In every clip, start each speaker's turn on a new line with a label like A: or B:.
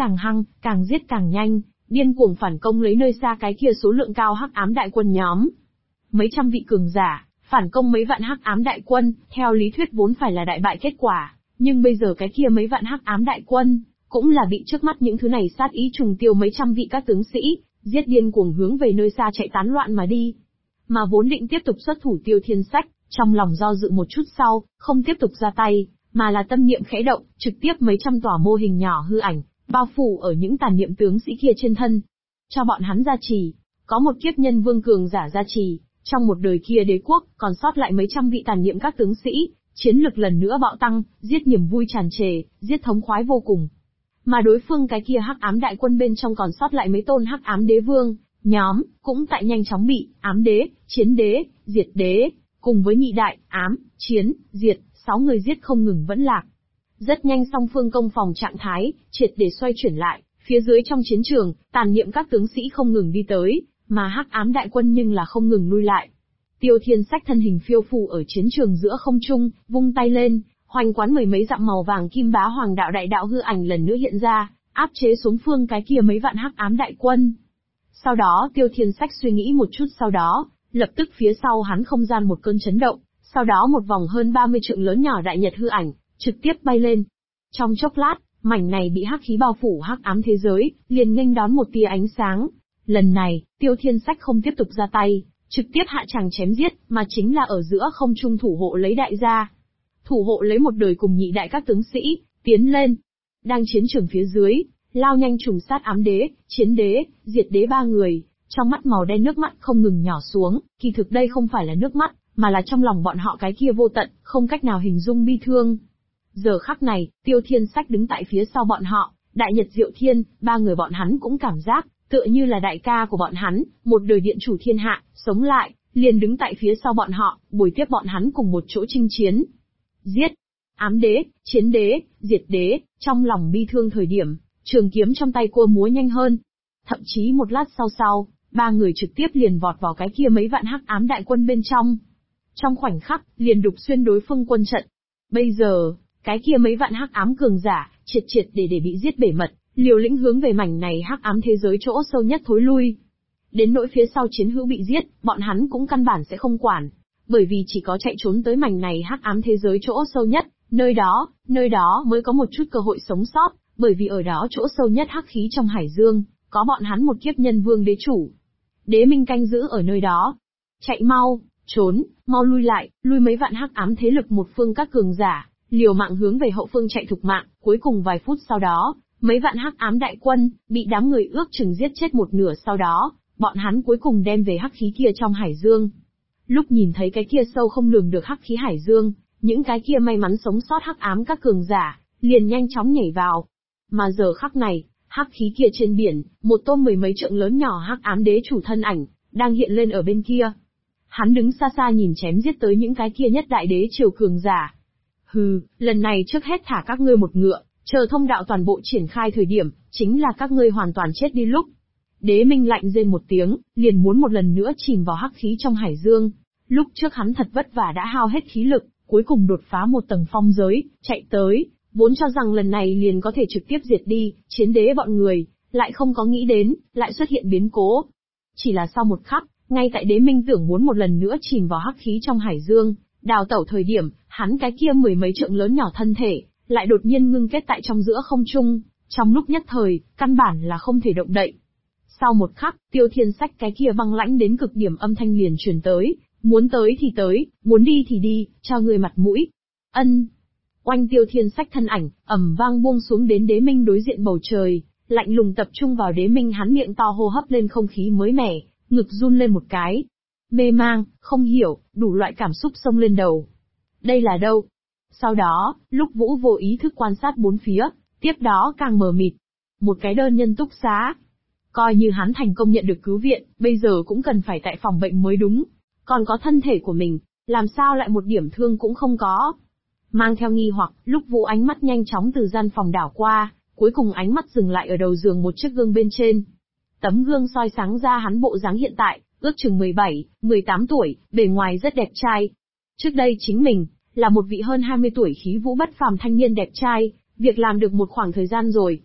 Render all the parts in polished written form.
A: càng hăng, càng giết càng nhanh, điên cuồng phản công lấy nơi xa cái kia số lượng cao hắc ám đại quân nhóm. Mấy trăm vị cường giả, phản công mấy vạn hắc ám đại quân, theo lý thuyết vốn phải là đại bại kết quả, nhưng bây giờ cái kia mấy vạn hắc ám đại quân, cũng là bị trước mắt những thứ này sát ý trùng tiêu mấy trăm vị các tướng sĩ, giết điên cuồng hướng về nơi xa chạy tán loạn mà đi. Mà vốn định tiếp tục xuất thủ Tiêu Thiên Sách, trong lòng do dự một chút sau, không tiếp tục ra tay, mà là tâm niệm khẽ động, trực tiếp mấy trăm tòa mô hình nhỏ hư ảnh, bao phủ ở những tàn niệm tướng sĩ kia trên thân. Cho bọn hắn gia trì, có một kiếp nhân vương cường giả gia trì, trong một đời kia đế quốc, còn sót lại mấy trăm vị tàn niệm các tướng sĩ, chiến lực lần nữa bạo tăng, giết niềm vui tràn trề, giết thống khoái vô cùng. Mà đối phương cái kia hắc ám đại quân bên trong còn sót lại mấy tôn hắc ám đế vương, nhóm, cũng tại nhanh chóng bị, ám đế, chiến đế, diệt đế, cùng với nhị đại, ám, chiến, diệt, 6 người giết không ngừng vẫn lạc. Rất nhanh song phương công phòng trạng thái, triệt để xoay chuyển lại, phía dưới trong chiến trường, tàn niệm các tướng sĩ không ngừng đi tới, mà hắc ám đại quân nhưng là không ngừng lui lại. Tiêu Thiên Sách thân hình phiêu phù ở chiến trường giữa không trung, vung tay lên, hoành quán mười mấy dặm màu vàng kim bá hoàng đạo đại đạo hư ảnh lần nữa hiện ra, áp chế xuống phương cái kia mấy vạn hắc ám đại quân. Sau đó Tiêu Thiên Sách suy nghĩ một chút sau đó, lập tức phía sau hắn không gian một cơn chấn động, sau đó một vòng hơn 30 trượng lớn nhỏ đại nhật hư ảnh, trực tiếp bay lên. Trong chốc lát, mảnh này bị hắc khí bao phủ hắc ám thế giới, liền nghênh đón một tia ánh sáng. Lần này, Tiêu Thiên Sách không tiếp tục ra tay, trực tiếp hạ tràng chém giết, mà chính là ở giữa không trung thủ hộ lấy đại gia. Thủ hộ lấy một đời cùng nhị đại các tướng sĩ, tiến lên. Đang chiến trường phía dưới, lao nhanh trùng sát ám đế, chiến đế, diệt đế 3 người, trong mắt màu đen nước mắt không ngừng nhỏ xuống, kỳ thực đây không phải là nước mắt, mà là trong lòng bọn họ cái kia vô tận, không cách nào hình dung bi thương. Giờ khắc này, Tiêu Thiên Sách đứng tại phía sau bọn họ, Đại Nhật Diệu Thiên, 3 người bọn hắn cũng cảm giác, tựa như là đại ca của bọn hắn, một đời điện chủ thiên hạ, sống lại, liền đứng tại phía sau bọn họ, bồi tiếp bọn hắn cùng một chỗ chinh chiến. Giết! Ám đế, chiến đế, diệt đế, trong lòng bi thương thời điểm, trường kiếm trong tay cô múa nhanh hơn. Thậm chí một lát sau, 3 người trực tiếp liền vọt vào cái kia mấy vạn hắc ám đại quân bên trong. Trong khoảnh khắc, liền đục xuyên đối phương quân trận. Bây giờ, cái kia mấy vạn hắc ám cường giả, triệt để bị giết bể mật, liều lĩnh hướng về mảnh này hắc ám thế giới chỗ sâu nhất thối lui. Đến nỗi phía sau chiến hữu bị giết, bọn hắn cũng căn bản sẽ không quản, bởi vì chỉ có chạy trốn tới mảnh này hắc ám thế giới chỗ sâu nhất, nơi đó mới có một chút cơ hội sống sót, bởi vì ở đó chỗ sâu nhất hắc khí trong hải dương, có bọn hắn một kiếp nhân vương đế chủ. Đế minh canh giữ ở nơi đó. Chạy mau, trốn, mau lui lại, lui mấy vạn hắc ám thế lực một phương các cường giả, liều mạng hướng về hậu phương chạy thục mạng, cuối cùng vài phút sau đó, mấy vạn hắc ám đại quân, bị đám người ước chừng giết chết một nửa sau đó, bọn hắn cuối cùng đem về hắc khí kia trong hải dương. Lúc nhìn thấy cái kia sâu không lường được hắc khí hải dương, những cái kia may mắn sống sót hắc ám các cường giả, liền nhanh chóng nhảy vào. Mà giờ khắc này, hắc khí kia trên biển, một tôn mười mấy trượng lớn nhỏ hắc ám đế chủ thân ảnh, đang hiện lên ở bên kia. Hắn đứng xa xa nhìn chém giết tới những cái kia nhất đại đế triều cường giả. Hừ, lần này trước hết thả các ngươi một ngựa, chờ thông đạo toàn bộ triển khai thời điểm, chính là các ngươi hoàn toàn chết đi lúc. Đế minh lạnh rên một tiếng, liền muốn một lần nữa chìm vào hắc khí trong hải dương. Lúc trước hắn thật vất vả đã hao hết khí lực, cuối cùng đột phá một tầng phong giới, chạy tới, vốn cho rằng lần này liền có thể trực tiếp diệt đi, chiến đế bọn người, lại không có nghĩ đến, lại xuất hiện biến cố. Chỉ là sau một khắc, ngay tại đế minh tưởng muốn một lần nữa chìm vào hắc khí trong hải dương, đào tẩu thời điểm, hắn cái kia mười mấy trượng lớn nhỏ thân thể, lại đột nhiên ngưng kết tại trong giữa không trung, trong lúc nhất thời, căn bản là không thể động đậy. Sau một khắc, Tiêu Thiên Sách cái kia băng lãnh đến cực điểm âm thanh liền truyền tới, muốn tới thì tới, muốn đi thì đi, cho người mặt mũi. Ân. Oanh Tiêu Thiên Sách thân ảnh, ầm vang buông xuống đến đế minh đối diện bầu trời, lạnh lùng tập trung vào đế minh, hắn miệng to hô hấp lên không khí mới mẻ, ngực run lên một cái. Mê mang, không hiểu, đủ loại cảm xúc xông lên đầu. Đây là đâu? Sau đó, lúc Vũ vô ý thức quan sát bốn phía, tiếp đó càng mờ mịt. Một cái đơn nhân túc xá. Coi như hắn thành công nhận được cứu viện, bây giờ cũng cần phải tại phòng bệnh mới đúng. Còn có thân thể của mình, làm sao lại một điểm thương cũng không có. Mang theo nghi hoặc, lúc Vũ ánh mắt nhanh chóng từ gian phòng đảo qua, cuối cùng ánh mắt dừng lại ở đầu giường một chiếc gương bên trên. Tấm gương soi sáng ra hắn bộ dáng hiện tại, ước chừng 17, 18 tuổi, bề ngoài rất đẹp trai. Trước đây chính mình, là một vị hơn 20 tuổi khí vũ bất phàm thanh niên đẹp trai, việc làm được một khoảng thời gian rồi.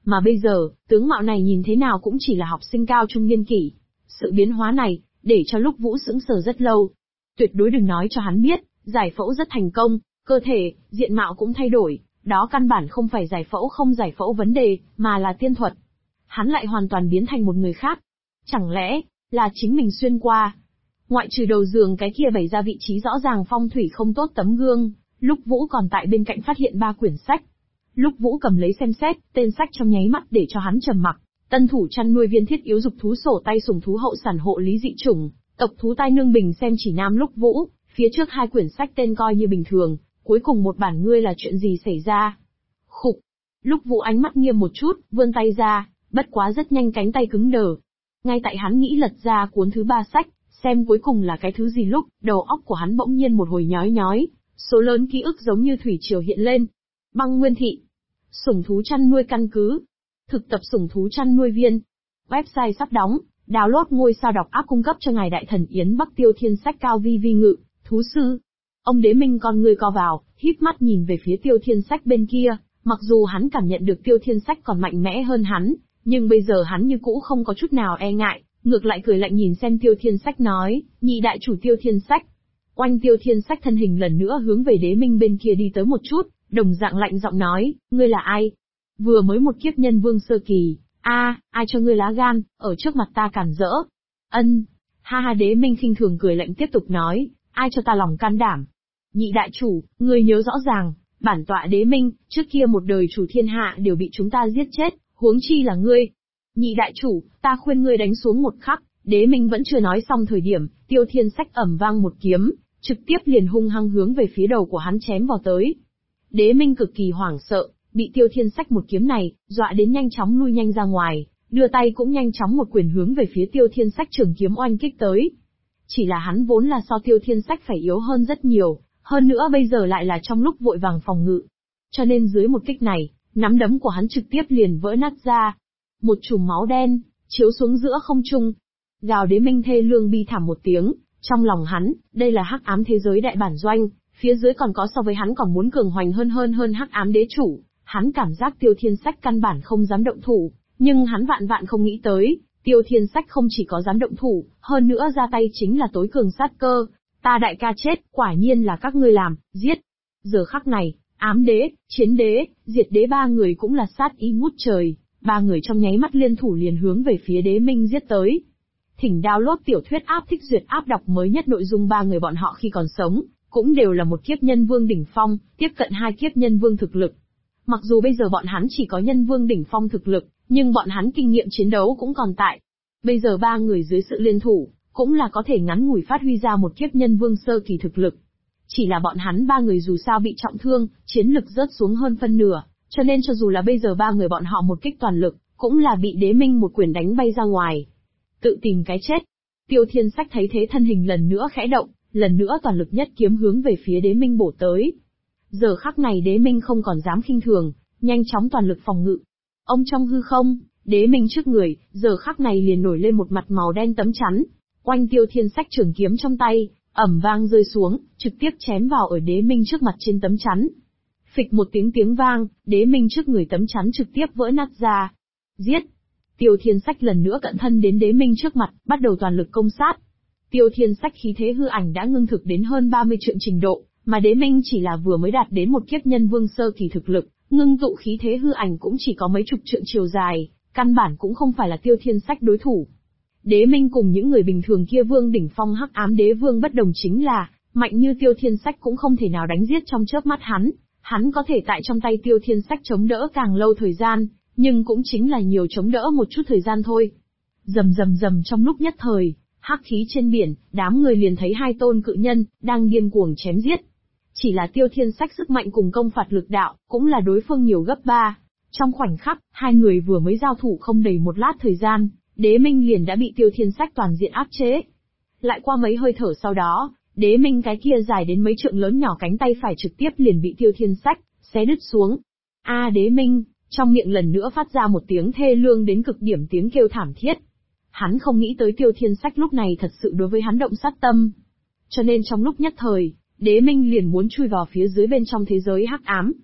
A: Mà bây giờ, tướng mạo này nhìn thế nào cũng chỉ là học sinh cao trung niên kỷ. Sự biến hóa này, để cho Lúc Vũ sững sờ rất lâu. Tuyệt đối đừng nói cho hắn biết, giải phẫu rất thành công, cơ thể, diện mạo cũng thay đổi, đó căn bản không phải giải phẫu không giải phẫu vấn đề, mà là tiên thuật. Hắn lại hoàn toàn biến thành một người khác. Chẳng lẽ, là chính mình xuyên qua? Ngoại trừ đầu giường cái kia bày ra vị trí rõ ràng phong thủy không tốt tấm gương, Lúc Vũ còn tại bên cạnh phát hiện 3 quyển sách. Lúc Vũ cầm lấy xem xét, tên sách trong nháy mắt để cho hắn trầm mặc. Tân thủ chăn nuôi viên thiết yếu dục thú sổ tay sủng thú hậu sản hộ lý dị chủng, tộc thú tai nương bình xem chỉ nam Lúc Vũ, phía trước 2 quyển sách tên coi như bình thường, cuối cùng một bản ngươi là chuyện gì xảy ra? Khục. Lúc Vũ ánh mắt nghiêm một chút, vươn tay ra, bất quá rất nhanh cánh tay cứng đờ. Ngay tại hắn nghĩ lật ra cuốn thứ 3 sách, xem cuối cùng là cái thứ gì lúc, đầu óc của hắn bỗng nhiên một hồi nhói nhói, số lớn ký ức giống như thủy triều hiện lên. Băng Nguyên thị, sủng thú chăn nuôi căn cứ, thực tập sủng thú chăn nuôi viên. Website sắp đóng, download ngôi sao đọc app cung cấp cho ngài đại thần Yến Bắc Tiêu Thiên Sách cao vi vi ngự, thú sư. Ông Đế Minh con người co vào, híp mắt nhìn về phía Tiêu Thiên Sách bên kia, mặc dù hắn cảm nhận được Tiêu Thiên Sách còn mạnh mẽ hơn hắn, nhưng bây giờ hắn như cũ không có chút nào e ngại, ngược lại cười lạnh nhìn xem Tiêu Thiên Sách nói, nhị đại chủ Tiêu Thiên Sách. Oanh Tiêu Thiên Sách thân hình lần nữa hướng về Đế Minh bên kia đi tới một chút, đồng dạng lạnh giọng nói, ngươi là ai? Vừa mới một kiếp nhân vương sơ kỳ, ai cho ngươi lá gan, ở trước mặt ta cản rỡ? Ân, ha ha Đế Minh khinh thường cười lạnh tiếp tục nói, ai cho ta lòng can đảm? Nhị đại chủ, ngươi nhớ rõ ràng, bản tọa Đế Minh, trước kia một đời chủ thiên hạ đều bị chúng ta giết chết, huống chi là ngươi. Nhị đại chủ, ta khuyên ngươi đánh xuống một khắc. Đế Minh vẫn chưa nói xong thời điểm, Tiêu Thiên Sách ầm vang một kiếm, trực tiếp liền hung hăng hướng về phía đầu của hắn chém vào tới. Đế Minh cực kỳ hoảng sợ, bị Tiêu Thiên Sách một kiếm này, dọa đến nhanh chóng lui nhanh ra ngoài, đưa tay cũng nhanh chóng một quyền hướng về phía Tiêu Thiên Sách trường kiếm oanh kích tới. Chỉ là hắn vốn là so Tiêu Thiên Sách phải yếu hơn rất nhiều, hơn nữa bây giờ lại là trong lúc vội vàng phòng ngự. Cho nên dưới một kích này, nắm đấm của hắn trực tiếp liền vỡ nát ra. Một chùm máu đen, chiếu xuống giữa không trung. Gào Đế Minh thê lương bi thảm một tiếng, trong lòng hắn, đây là hắc ám thế giới đại bản doanh, phía dưới còn có so với hắn còn muốn cường hoành hơn hắc ám đế chủ. Hắn cảm giác Tiêu Thiên Sách căn bản không dám động thủ, nhưng hắn vạn vạn không nghĩ tới, Tiêu Thiên Sách không chỉ có dám động thủ, hơn nữa ra tay chính là tối cường sát cơ. Ta đại ca chết, quả nhiên là các ngươi làm, giết. Giờ khắc này, ám đế, chiến đế, diệt đế 3 người cũng là sát ý ngút trời, 3 người trong nháy mắt liên thủ liền hướng về phía Đế Minh giết tới. Thỉnh download tiểu thuyết áp thích duyệt áp đọc mới nhất nội dung 3 người bọn họ khi còn sống, cũng đều là một kiếp nhân vương đỉnh phong, tiếp cận 2 kiếp nhân vương thực lực. Mặc dù bây giờ bọn hắn chỉ có nhân vương đỉnh phong thực lực, nhưng bọn hắn kinh nghiệm chiến đấu cũng còn tại. Bây giờ 3 người dưới sự liên thủ, cũng là có thể ngắn ngủi phát huy ra một kiếp nhân vương sơ kỳ thực lực. Chỉ là bọn hắn 3 người dù sao bị trọng thương, chiến lực rớt xuống hơn phân nửa, cho nên cho dù là bây giờ 3 người bọn họ một kích toàn lực, cũng là bị Đế Minh một quyền đánh bay ra ngoài. Tự tìm cái chết. Tiêu Thiên Sách thấy thế thân hình lần nữa khẽ động, lần nữa toàn lực nhất kiếm hướng về phía Đế Minh bổ tới. Giờ khắc này Đế Minh không còn dám khinh thường, nhanh chóng toàn lực phòng ngự. Ông trong hư không, Đế Minh trước người, giờ khắc này liền nổi lên một mặt màu đen tấm chắn. Oanh Tiêu Thiên Sách trường kiếm trong tay, ầm vang rơi xuống, trực tiếp chém vào ở Đế Minh trước mặt trên tấm chắn. Phịch một tiếng vang, Đế Minh trước người tấm chắn trực tiếp vỡ nát ra. Giết! Tiêu Thiên Sách lần nữa cận thân đến Đế Minh trước mặt, bắt đầu toàn lực công sát. Tiêu Thiên Sách khí thế hư ảnh đã ngưng thực đến hơn 30 trượng trình độ, mà Đế Minh chỉ là vừa mới đạt đến một kiếp nhân vương sơ kỳ thực lực, ngưng tụ khí thế hư ảnh cũng chỉ có mấy chục trượng chiều dài, căn bản cũng không phải là Tiêu Thiên Sách đối thủ. Đế Minh cùng những người bình thường kia vương đỉnh phong hắc ám đế vương bất đồng chính là, mạnh như Tiêu Thiên Sách cũng không thể nào đánh giết trong chớp mắt hắn có thể tại trong tay Tiêu Thiên Sách chống đỡ càng lâu thời gian, nhưng cũng chính là nhiều chống đỡ một chút thời gian thôi. Rầm rầm rầm trong lúc nhất thời, hắc khí trên biển, đám người liền thấy 2 tôn cự nhân, đang điên cuồng chém giết. Chỉ là Tiêu Thiên Sách sức mạnh cùng công phạt lực đạo, cũng là đối phương nhiều gấp 3. Trong khoảnh khắc, 2 người vừa mới giao thủ không đầy một lát thời gian, Đế Minh liền đã bị Tiêu Thiên Sách toàn diện áp chế. Lại qua mấy hơi thở sau đó, Đế Minh cái kia dài đến mấy trượng lớn nhỏ cánh tay phải trực tiếp liền bị Tiêu Thiên Sách xé đứt xuống. Đế Minh, trong miệng lần nữa phát ra một tiếng thê lương đến cực điểm tiếng kêu thảm thiết. Hắn không nghĩ tới Tiêu Thiên Sách lúc này thật sự đối với hắn động sát tâm. Cho nên trong lúc nhất thời, Đế Minh liền muốn chui vào phía dưới bên trong thế giới hắc ám.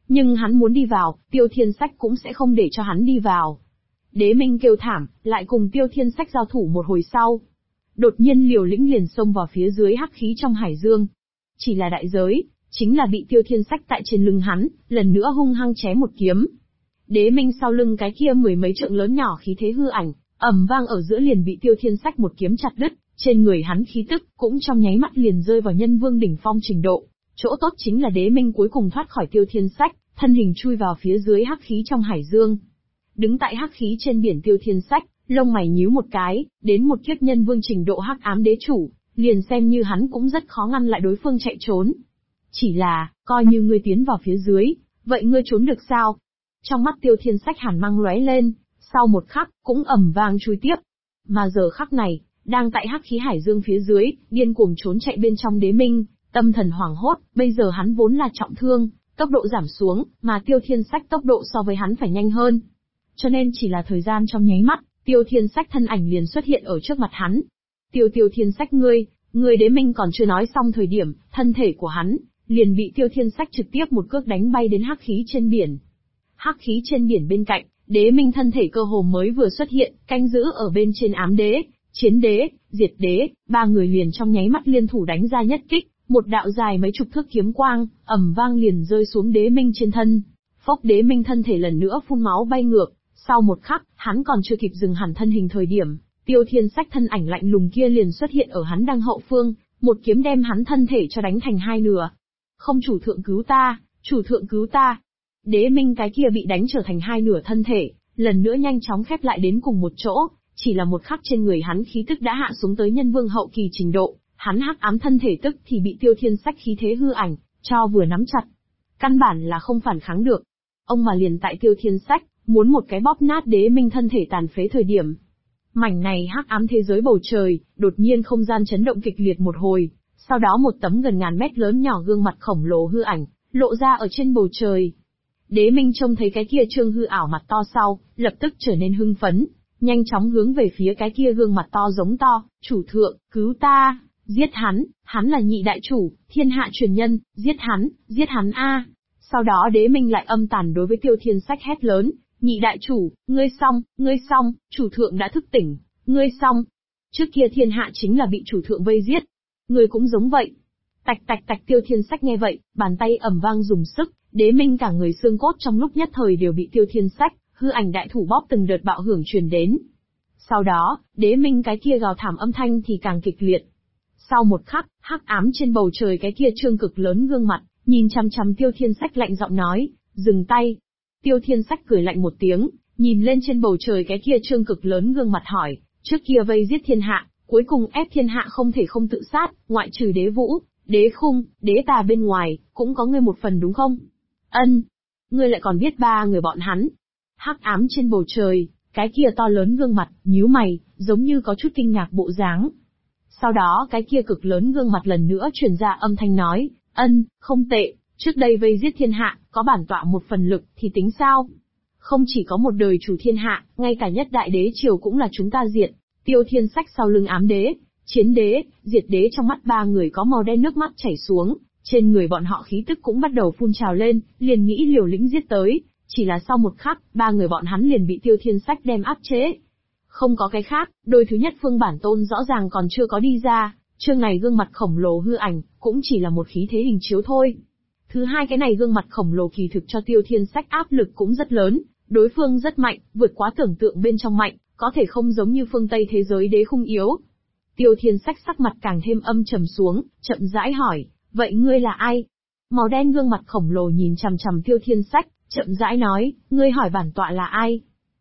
A: Nhưng hắn muốn đi vào, Tiêu Thiên Sách cũng sẽ không để cho hắn đi vào. Đế Minh kêu thảm, lại cùng Tiêu Thiên Sách giao thủ một hồi sau. Đột nhiên liều lĩnh liền xông vào phía dưới hắc khí trong hải dương. Chỉ là đại giới, chính là bị Tiêu Thiên Sách tại trên lưng hắn, lần nữa hung hăng chém một kiếm. Đế Minh sau lưng cái kia mười mấy trượng lớn nhỏ khí thế hư ảnh, ầm vang ở giữa liền bị Tiêu Thiên Sách một kiếm chặt đứt, trên người hắn khí tức cũng trong nháy mắt liền rơi vào nhân vương đỉnh phong trình độ. Chỗ tốt chính là Đế Minh cuối cùng thoát khỏi Tiêu Thiên Sách, thân hình chui vào phía dưới hắc khí trong hải dương. Đứng tại hắc khí trên biển Tiêu Thiên Sách, lông mày nhíu một cái, đến một kiếp nhân vương trình độ hắc ám đế chủ, liền xem như hắn cũng rất khó ngăn lại đối phương chạy trốn. Chỉ là, coi như ngươi tiến vào phía dưới, vậy ngươi trốn được sao? Trong mắt Tiêu Thiên Sách hàn mang lóe lên, sau một khắc, cũng ầm vang chui tiếp. Mà giờ khắc này, đang tại hắc khí hải dương phía dưới, điên cuồng trốn chạy bên trong Đế Minh, tâm thần hoảng hốt, bây giờ hắn vốn là trọng thương, tốc độ giảm xuống, mà Tiêu Thiên Sách tốc độ so với hắn phải nhanh hơn. Cho nên chỉ là thời gian trong nháy mắt, Tiêu Thiên Sách thân ảnh liền xuất hiện ở trước mặt hắn. Tiêu Thiên Sách ngươi Đế Minh còn chưa nói xong thời điểm, thân thể của hắn liền bị Tiêu Thiên Sách trực tiếp một cước đánh bay đến hắc khí trên biển. Hắc khí trên biển bên cạnh, Đế Minh thân thể cơ hồ mới vừa xuất hiện, canh giữ ở bên trên ám đế, chiến đế, diệt đế, ba người liền trong nháy mắt liên thủ đánh ra nhất kích, một đạo dài mấy chục thước kiếm quang, ầm vang liền rơi xuống Đế Minh trên thân. Phốc, Đế Minh thân thể lần nữa phun máu bay ngược, sau một khắc, hắn còn chưa kịp dừng hẳn thân hình thời điểm, Tiêu Thiên Sách thân ảnh lạnh lùng kia liền xuất hiện ở hắn đang hậu phương, một kiếm đem hắn thân thể cho đánh thành hai nửa. Không, chủ thượng cứu ta, chủ thượng cứu ta. Đế Minh cái kia bị đánh trở thành hai nửa thân thể, lần nữa nhanh chóng khép lại đến cùng một chỗ, chỉ là một khắc trên người hắn khí tức đã hạ xuống tới nhân vương hậu kỳ trình độ, hắn hắc ám thân thể tức thì bị Tiêu Thiên Sách khí thế hư ảnh cho vừa nắm chặt. Căn bản là không phản kháng được. Ông mà liền tại Tiêu Thiên Sách muốn một cái bóp nát Đế Minh thân thể tàn phế thời điểm. Mảnh này hắc ám thế giới bầu trời, đột nhiên không gian chấn động kịch liệt một hồi, sau đó một tấm gần ngàn mét lớn nhỏ gương mặt khổng lồ hư ảnh, lộ ra ở trên bầu trời. Đế Minh trông thấy cái kia trương hư ảo mặt to sau, lập tức trở nên hưng phấn, nhanh chóng hướng về phía cái kia gương mặt to giống to, chủ thượng, cứu ta, giết hắn là nhị đại chủ, thiên hạ truyền nhân, giết hắn a. Sau đó Đế Minh lại âm tàn đối với Tiêu Thiên Sách hét lớn, nhị đại chủ, ngươi xong, chủ thượng đã thức tỉnh, ngươi xong. Trước kia thiên hạ chính là bị chủ thượng vây giết. Ngươi cũng giống vậy. Tạch tạch tạch, Tiêu Thiên Sách nghe vậy, bàn tay ầm vang dùng sức, Đế Minh cả người xương cốt trong lúc nhất thời đều bị Tiêu Thiên Sách, hư ảnh đại thủ bóp từng đợt bạo hưởng truyền đến. Sau đó, Đế Minh cái kia gào thảm âm thanh thì càng kịch liệt. Sau một khắc, hắc ám trên bầu trời cái kia trương cực lớn gương mặt, nhìn chằm chằm Tiêu Thiên Sách lạnh giọng nói, dừng tay. Tiêu Thiên Sách cười lạnh một tiếng, nhìn lên trên bầu trời cái kia trương cực lớn gương mặt hỏi, trước kia vây giết thiên hạ, cuối cùng ép thiên hạ không thể không tự sát, ngoại trừ Đế Vũ, Đế Khung, Đế Tà bên ngoài, cũng có ngươi một phần đúng không? Ân. Ngươi lại còn biết ba người bọn hắn. Hắc ám trên bầu trời, cái kia to lớn gương mặt, nhíu mày, giống như có chút kinh ngạc bộ dáng. Sau đó cái kia cực lớn gương mặt lần nữa truyền ra âm thanh nói, không tệ, trước đây vây giết thiên hạ, có bản tọa một phần lực, thì tính sao? Không chỉ có một đời chủ thiên hạ, ngay cả nhất đại đế triều cũng là chúng ta diệt. Tiêu Thiên Sách sau lưng ám đế, chiến đế, diệt đế trong mắt ba người có màu đen nước mắt chảy xuống, trên người bọn họ khí tức cũng bắt đầu phun trào lên, liền nghĩ liều lĩnh giết tới, chỉ là sau một khắc, ba người bọn hắn liền bị Tiêu Thiên Sách đem áp chế. Không có cái khác, đôi thứ nhất phương bản tôn rõ ràng còn chưa có đi ra, chương này gương mặt khổng lồ hư ảnh, cũng chỉ là một khí thế hình chiếu thôi. Thứ hai, cái này gương mặt khổng lồ kỳ thực cho Tiêu Thiên Sách áp lực cũng rất lớn, đối phương rất mạnh, vượt quá tưởng tượng bên trong mạnh, có thể không giống như phương Tây thế giới Đế Khung yếu. Tiêu Thiên Sách sắc mặt càng thêm âm trầm xuống, chậm rãi hỏi, vậy ngươi là ai? Màu đen gương mặt khổng lồ nhìn chằm chằm Tiêu Thiên Sách, chậm rãi nói, ngươi hỏi bản tọa là ai?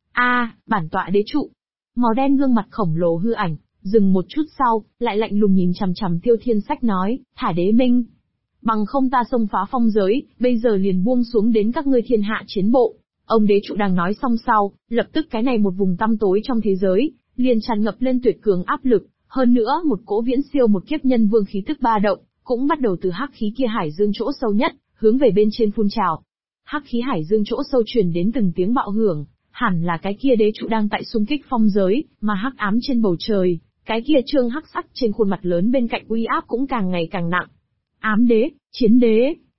A: Bản tọa đế trụ. Màu đen gương mặt khổng lồ hư ảnh, dừng một chút sau, lại lạnh lùng nhìn chằm chằm Tiêu Thiên Sách nói, thả Đế Minh. Bằng không ta xông phá phong giới, bây giờ liền buông xuống đến các ngươi thiên hạ chiến bộ. Ông đế trụ đang nói xong sau, lập tức cái này một vùng tăm tối trong thế giới, liền tràn ngập lên tuyệt cường áp lực, hơn nữa một cỗ viễn siêu một kiếp nhân vương khí tức ba động, cũng bắt đầu từ hắc khí kia hải dương chỗ sâu nhất, hướng về bên trên phun trào. Hắc khí hải dương chỗ sâu truyền đến từng tiếng bạo hưởng, hẳn là cái kia đế trụ đang tại xung kích phong giới, mà hắc ám trên bầu trời, cái kia trương hắc sắc trên khuôn mặt lớn bên cạnh uy áp cũng càng ngày càng nặng. Ám đế, chiến đế,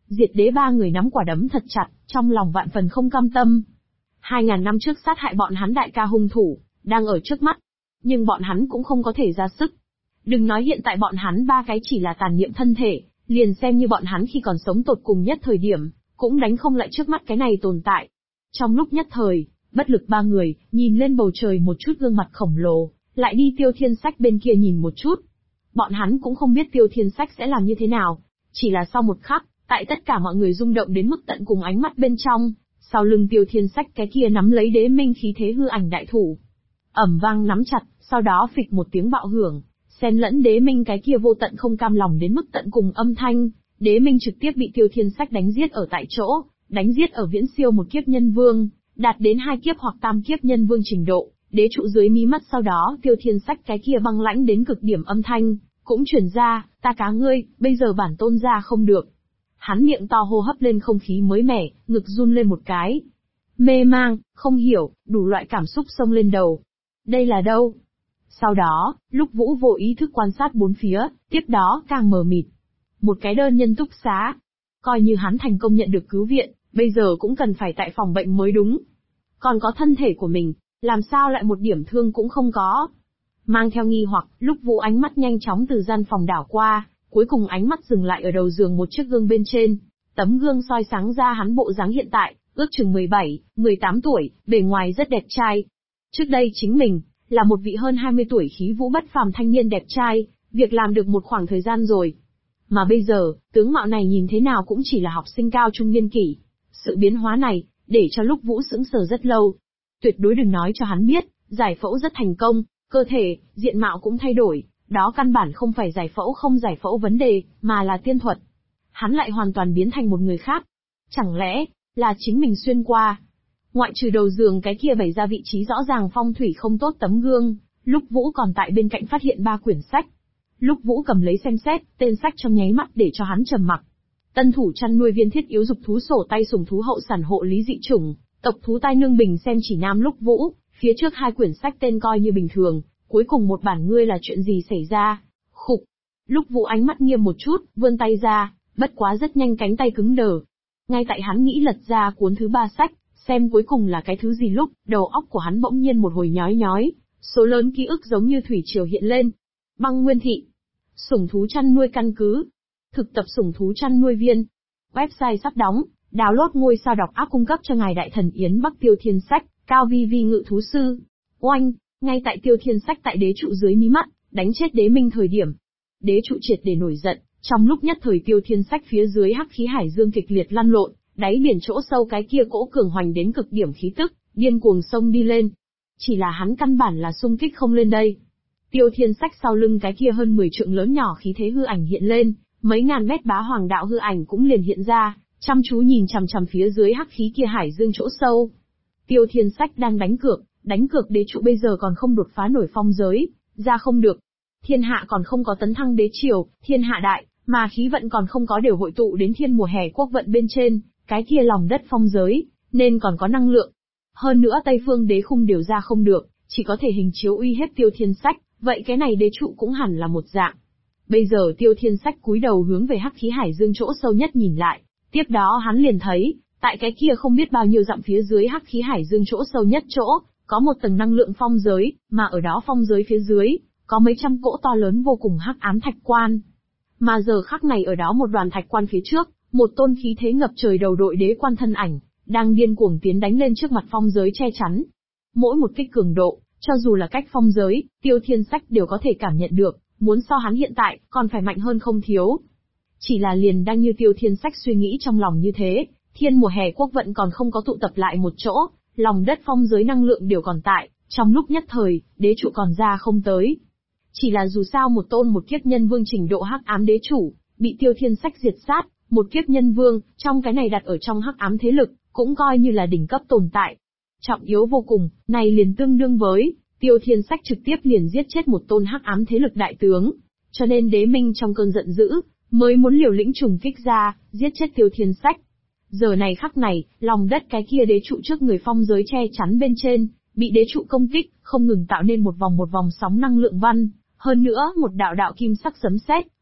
A: Diệt đế ba người nắm quả đấm thật chặt, trong lòng vạn phần không cam tâm. 2000 năm trước sát hại bọn hắn đại ca hung thủ, đang ở trước mắt. Nhưng bọn hắn cũng không có thể ra sức. Đừng nói hiện tại bọn hắn ba cái chỉ là tàn niệm thân thể, liền xem như bọn hắn khi còn sống tột cùng nhất thời điểm, cũng đánh không lại trước mắt cái này tồn tại. Trong lúc nhất thời, bất lực ba người, nhìn lên bầu trời một chút gương mặt khổng lồ, lại đi Tiêu Thiên Sách bên kia nhìn một chút. Bọn hắn cũng không biết Tiêu Thiên Sách sẽ làm như thế nào, chỉ là sau một khắc, tại tất cả mọi người rung động đến mức tận cùng ánh mắt bên trong, sau lưng Tiêu Thiên Sách cái kia nắm lấy đế minh khí thế hư ảnh đại thủ. Ầm vang nắm chặt, sau đó phịch một tiếng bạo hưởng, xen lẫn đế minh cái kia vô tận không cam lòng đến mức tận cùng âm thanh, đế minh trực tiếp bị Tiêu Thiên Sách đánh giết ở tại chỗ, đánh giết ở viễn siêu một kiếp nhân vương, đạt đến 2 kiếp hoặc tam kiếp nhân vương trình độ, đế trụ dưới mí mắt sau đó Tiêu Thiên Sách cái kia băng lãnh đến cực điểm âm thanh, cũng truyền ra, ta cá ngươi, bây giờ bản tôn ra không được. Hắn miệng to hô hấp lên không khí mới mẻ, ngực run lên một cái. Mê mang, không hiểu, đủ loại cảm xúc xông lên đầu. Đây là đâu? Sau đó, lúc Vũ vô ý thức quan sát bốn phía, tiếp đó càng mờ mịt. Một cái đơn nhân túc xá. Coi như hắn thành công nhận được cứu viện, bây giờ cũng cần phải tại phòng bệnh mới đúng. Còn có thân thể của mình, làm sao lại một điểm thương cũng không có. Mang theo nghi hoặc, lúc Vũ ánh mắt nhanh chóng từ gian phòng đảo qua, cuối cùng ánh mắt dừng lại ở đầu giường một chiếc gương bên trên. Tấm gương soi sáng ra hắn bộ dáng hiện tại, ước chừng 17, 18 tuổi, bề ngoài rất đẹp trai. Trước đây chính mình, là một vị hơn 20 tuổi khí vũ bất phàm thanh niên đẹp trai, việc làm được một khoảng thời gian rồi. Mà bây giờ, tướng mạo này nhìn thế nào cũng chỉ là học sinh cao trung niên kỷ. Sự biến hóa này, để cho lúc Vũ sững sờ rất lâu. Tuyệt đối đừng nói cho hắn biết, giải phẫu rất thành công, cơ thể, diện mạo cũng thay đổi, đó căn bản không phải giải phẫu không giải phẫu vấn đề, mà là tiên thuật. Hắn lại hoàn toàn biến thành một người khác. Chẳng lẽ, là chính mình xuyên qua? Ngoại trừ đầu giường cái kia bày ra vị trí rõ ràng phong thủy không tốt tấm gương, lúc Vũ còn tại bên cạnh phát hiện 3 quyển sách. Lúc Vũ cầm lấy xem xét, tên sách trong nháy mắt để cho hắn trầm mặc. Tân thủ chăn nuôi viên thiết yếu dục thú sổ tay sủng thú hậu sản hộ lý dị chủng, tộc thú tai nương bình xem chỉ nam lúc Vũ, phía trước 2 quyển sách tên coi như bình thường, cuối cùng một bản ngươi là chuyện gì xảy ra? Khục. Lúc Vũ ánh mắt nghiêm một chút, vươn tay ra, bất quá rất nhanh cánh tay cứng đờ. Ngay tại hắn nghĩ lật ra cuốn thứ 3 sách, xem cuối cùng là cái thứ gì lúc, đầu óc của hắn bỗng nhiên một hồi nhói nhói, số lớn ký ức giống như thủy triều hiện lên. Băng Nguyên thị, sủng thú chăn nuôi căn cứ, thực tập sủng thú chăn nuôi viên. Website sắp đóng, download ngôi sao đọc app cung cấp cho ngài đại thần Yến Bắc Tiêu Thiên Sách, cao vi vi ngự thú sư. Oanh, ngay tại Tiêu Thiên Sách tại đế trụ dưới mí mắt, đánh chết đế minh thời điểm. Đế trụ triệt để nổi giận, trong lúc nhất thời Tiêu Thiên Sách phía dưới hắc khí hải dương kịch liệt lăn lộn, đáy biển chỗ sâu cái kia cỗ cường hoành đến cực điểm khí tức, điên cuồng sông đi lên. Chỉ là hắn căn bản là xung kích không lên đây. Tiêu Thiên Sách sau lưng cái kia hơn 10 trượng lớn nhỏ khí thế hư ảnh hiện lên, mấy ngàn mét bá hoàng đạo hư ảnh cũng liền hiện ra, chăm chú nhìn chằm chằm phía dưới hắc khí kia hải dương chỗ sâu. Tiêu Thiên Sách đang đánh cược đế trụ bây giờ còn không đột phá nổi phong giới, ra không được. Thiên hạ còn không có tấn thăng đế triều, thiên hạ đại, mà khí vận còn không có đều hội tụ đến thiên mùa hè quốc vận bên trên, cái kia lòng đất phong giới, nên còn có năng lượng. Hơn nữa Tây Phương đế khung đều ra không được, chỉ có thể hình chiếu uy hiếp Tiêu Thiên Sách, vậy cái này đế trụ cũng hẳn là một dạng. Bây giờ Tiêu Thiên Sách cúi đầu hướng về hắc khí hải dương chỗ sâu nhất nhìn lại, tiếp đó hắn liền thấy, tại cái kia không biết bao nhiêu dặm phía dưới hắc khí hải dương chỗ sâu nhất chỗ, có một tầng năng lượng phong giới, mà ở đó phong giới phía dưới, có mấy trăm cỗ to lớn vô cùng hắc ám thạch quan. Mà giờ khắc này ở đó một đoàn thạch quan phía trước, một tôn khí thế ngập trời đầu đội đế quan thân ảnh, đang điên cuồng tiến đánh lên trước mặt phong giới che chắn. Mỗi một kích cường độ, cho dù là cách phong giới, Tiêu Thiên Sách đều có thể cảm nhận được, muốn so hắn hiện tại, còn phải mạnh hơn không thiếu. Chỉ là liền đang như Tiêu Thiên Sách suy nghĩ trong lòng như thế, thiên mùa hè quốc vận còn không có tụ tập lại một chỗ, lòng đất phong giới năng lượng đều còn tại, trong lúc nhất thời, đế trụ còn ra không tới. Chỉ là dù sao một tôn một kiếp nhân vương trình độ hắc ám đế chủ, bị Tiêu Thiên Sách diệt sát, một kiếp nhân vương, trong cái này đặt ở trong hắc ám thế lực, cũng coi như là đỉnh cấp tồn tại. Trọng yếu vô cùng, này liền tương đương với, Tiêu Thiên Sách trực tiếp liền giết chết một tôn hắc ám thế lực đại tướng. Cho nên đế minh trong cơn giận dữ, mới muốn liều lĩnh trùng kích ra, giết chết Tiêu Thiên Sách. Giờ này khắc này, lòng đất cái kia đế trụ trước người phong giới che chắn bên trên, bị đế trụ công kích, không ngừng tạo nên một vòng sóng năng lượng văn, hơn nữa một đạo đạo kim sắc sấm sét,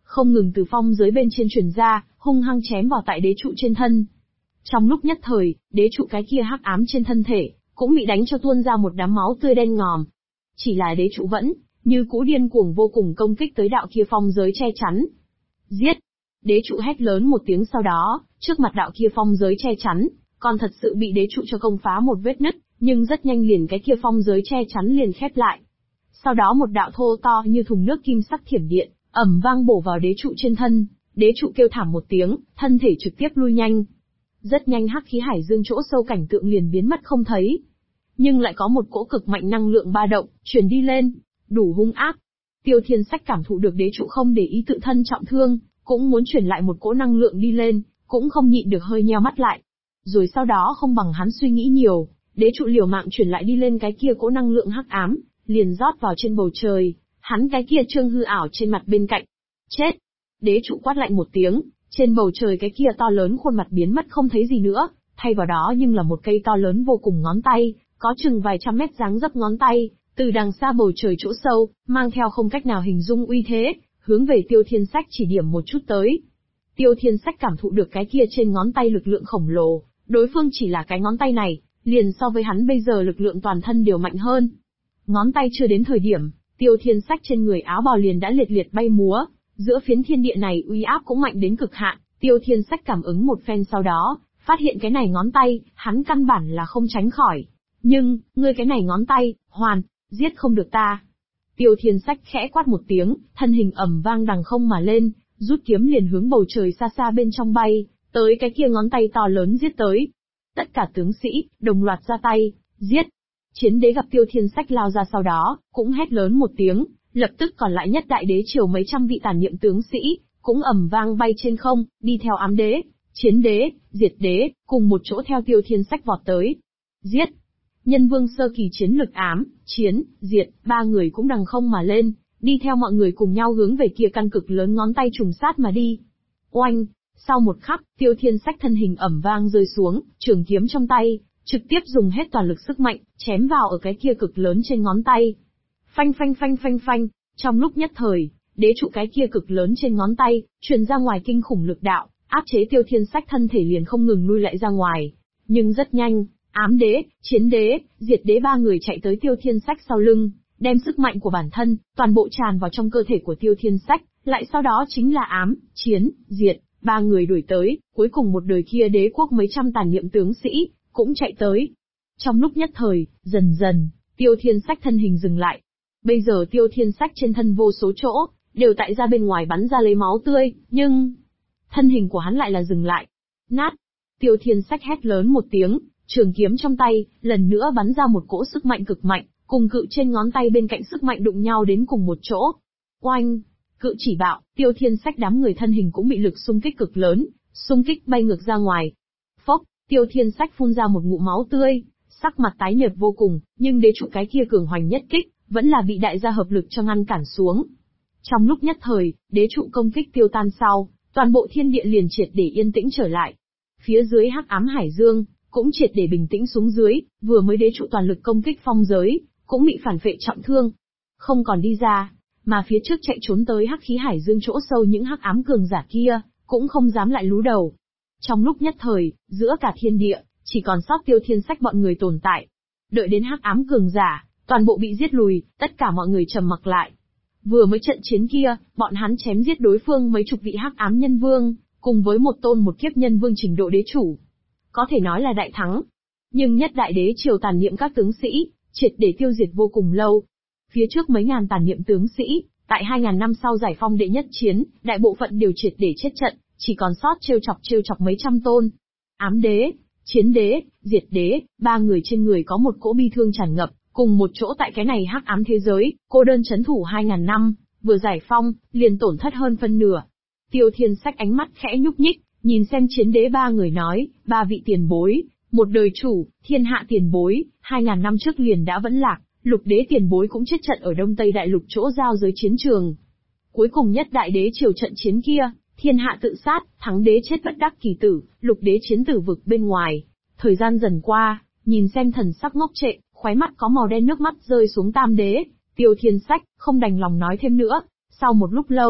A: không ngừng từ phong giới bên trên truyền ra, hung hăng chém vào tại đế trụ trên thân. Trong lúc nhất thời, đế trụ cái kia hắc ám trên thân thể, cũng bị đánh cho tuôn ra một đám máu tươi đen ngòm. Chỉ là đế trụ vẫn, như cũ điên cuồng vô cùng công kích tới đạo kia phong giới che chắn. Giết! Đế trụ hét lớn một tiếng sau đó, trước mặt đạo kia phong giới che chắn, còn thật sự bị đế trụ cho công phá một vết nứt, nhưng rất nhanh liền cái kia phong giới che chắn liền khép lại. Sau đó một đạo thô to như thùng nước kim sắc thiểm điện, ầm vang bổ vào đế trụ trên thân, đế trụ kêu thảm một tiếng, thân thể trực tiếp lui nhanh. Rất nhanh hắc khí hải dương chỗ sâu cảnh tượng liền biến mất không thấy. Nhưng lại có một cỗ cực mạnh năng lượng ba động, truyền đi lên, đủ hung ác. Tiêu Thiên Sách cảm thụ được đế trụ không để ý tự thân trọng thương, cũng muốn truyền lại một cỗ năng lượng đi lên, cũng không nhịn được hơi nheo mắt lại. Rồi sau đó không bằng hắn suy nghĩ nhiều, đế trụ liều mạng truyền lại đi lên cái kia cỗ năng lượng hắc ám, liền rót vào trên bầu trời, hắn cái kia trương hư ảo trên mặt bên cạnh. Chết! Đế trụ quát lạnh một tiếng, trên bầu trời cái kia to lớn khuôn mặt biến mất không thấy gì nữa, thay vào đó nhưng là một cây to lớn vô cùng ngón tay, có chừng vài trăm mét dáng dấp ngón tay, từ đằng xa bầu trời chỗ sâu, mang theo không cách nào hình dung uy thế, hướng về Tiêu Thiên Sách chỉ điểm một chút tới. Tiêu Thiên Sách cảm thụ được cái kia trên ngón tay lực lượng khổng lồ, đối phương chỉ là cái ngón tay này, liền so với hắn bây giờ lực lượng toàn thân đều mạnh hơn. Ngón tay chưa đến thời điểm, Tiêu Thiên Sách trên người áo bào liền đã liệt liệt bay múa, giữa phiến thiên địa này uy áp cũng mạnh đến cực hạn, Tiêu Thiên Sách cảm ứng một phen sau đó, phát hiện cái này ngón tay, hắn căn bản là không tránh khỏi. Nhưng, ngươi cái này ngón tay, giết không được ta. Tiêu Thiên Sách khẽ quát một tiếng, thân hình ầm vang đằng không mà lên, rút kiếm liền hướng bầu trời xa xa bên trong bay, tới cái kia ngón tay to lớn giết tới. Tất cả tướng sĩ, đồng loạt ra tay, giết. Chiến đế gặp Tiêu Thiên Sách lao ra sau đó, cũng hét lớn một tiếng, lập tức còn lại nhất đại đế triều mấy trăm vị tàn niệm tướng sĩ, cũng ầm vang bay trên không, đi theo ám đế, chiến đế, diệt đế, cùng một chỗ theo Tiêu Thiên Sách vọt tới. Giết! Nhân vương sơ kỳ chiến lực ám, chiến, diệt, ba người cũng đằng không mà lên, đi theo mọi người cùng nhau hướng về kia căn cực lớn ngón tay trùng sát mà đi. Oanh! Sau một khắc, Tiêu Thiên Sách thân hình ầm vang rơi xuống, trường kiếm trong tay, trực tiếp dùng hết toàn lực sức mạnh, chém vào ở cái kia cực lớn trên ngón tay. Phanh phanh phanh phanh phanh, trong lúc nhất thời, đế trụ cái kia cực lớn trên ngón tay, truyền ra ngoài kinh khủng lực đạo, áp chế Tiêu Thiên Sách thân thể liền không ngừng lui lại ra ngoài. Nhưng rất nhanh, ám đế, chiến đế, diệt đế ba người chạy tới Tiêu Thiên Sách sau lưng, đem sức mạnh của bản thân, toàn bộ tràn vào trong cơ thể của Tiêu Thiên Sách, lại sau đó chính là ám, chiến, diệt, ba người đuổi tới, cuối cùng một đời kia đế quốc mấy trăm tàn niệm tướng sĩ, cũng chạy tới. Trong lúc nhất thời, dần dần, Tiêu Thiên Sách thân hình dừng lại. Bây giờ Tiêu Thiên Sách trên thân vô số chỗ, đều tại ra bên ngoài bắn ra lấy máu tươi, nhưng thân hình của hắn lại là dừng lại. Nát! Tiêu Thiên Sách hét lớn một tiếng, trường kiếm trong tay, lần nữa bắn ra một cỗ sức mạnh cực mạnh, cùng cự trên ngón tay bên cạnh sức mạnh đụng nhau đến cùng một chỗ. Oanh! Cự chỉ bạo, Tiêu Thiên Sách đám người thân hình cũng bị lực xung kích cực lớn, xung kích bay ngược ra ngoài. Phốc! Tiêu Thiên Sách phun ra một ngụm máu tươi, sắc mặt tái nhợt vô cùng, nhưng đế trụ cái kia cường hoành nhất kích, vẫn là bị đại gia hợp lực cho ngăn cản xuống. Trong lúc nhất thời, đế trụ công kích tiêu tan sau, toàn bộ thiên địa liền triệt để yên tĩnh trở lại. Phía dưới hắc ám hải dương, cũng triệt để bình tĩnh xuống dưới, vừa mới đế trụ toàn lực công kích phong giới, cũng bị phản phệ trọng thương. Không còn đi ra, mà phía trước chạy trốn tới hắc khí hải dương chỗ sâu những hắc ám cường giả kia, cũng không dám lại lú đầu. Trong lúc nhất thời, giữa cả thiên địa, chỉ còn sót Tiêu Thiên Sách bọn người tồn tại. Đợi đến hắc ám cường giả, toàn bộ bị giết lùi, tất cả mọi người trầm mặc lại. Vừa mới trận chiến kia, bọn hắn chém giết đối phương mấy chục vị hắc ám nhân vương, cùng với một tôn một kiếp nhân vương trình độ đế chủ. Có thể nói là đại thắng. Nhưng nhất đại đế triều tàn niệm các tướng sĩ, triệt để tiêu diệt vô cùng lâu. Phía trước mấy ngàn tàn niệm tướng sĩ, tại 2000 năm sau giải phong đệ nhất chiến, đại bộ phận đều triệt để chết trận, chỉ còn sót trêu chọc mấy trăm tôn. Ám đế, chiến đế, diệt đế, ba người trên người có một cỗ bi thương tràn ngập, cùng một chỗ tại cái này hắc ám thế giới, cô đơn chấn thủ 2000 năm, vừa giải phong, liền tổn thất hơn phân nửa. Tiêu Thiên Sách ánh mắt khẽ nhúc nhích, nhìn xem chiến đế ba người nói, ba vị tiền bối, một đời chủ, thiên hạ tiền bối, 2000 năm trước liền đã vẫn lạc, lục đế tiền bối cũng chết trận ở Đông Tây Đại Lục chỗ giao giới chiến trường. Cuối cùng nhất đại đế triều trận chiến kia, thiên hạ tự sát, thắng đế chết bất đắc kỳ tử, lục đế chiến tử vực bên ngoài. Thời gian dần qua, nhìn xem thần sắc ngốc trệ, khóe mắt có màu đen nước mắt rơi xuống tam đế, Tiêu Thiên Sách không đành lòng nói thêm nữa. Sau một lúc lâu,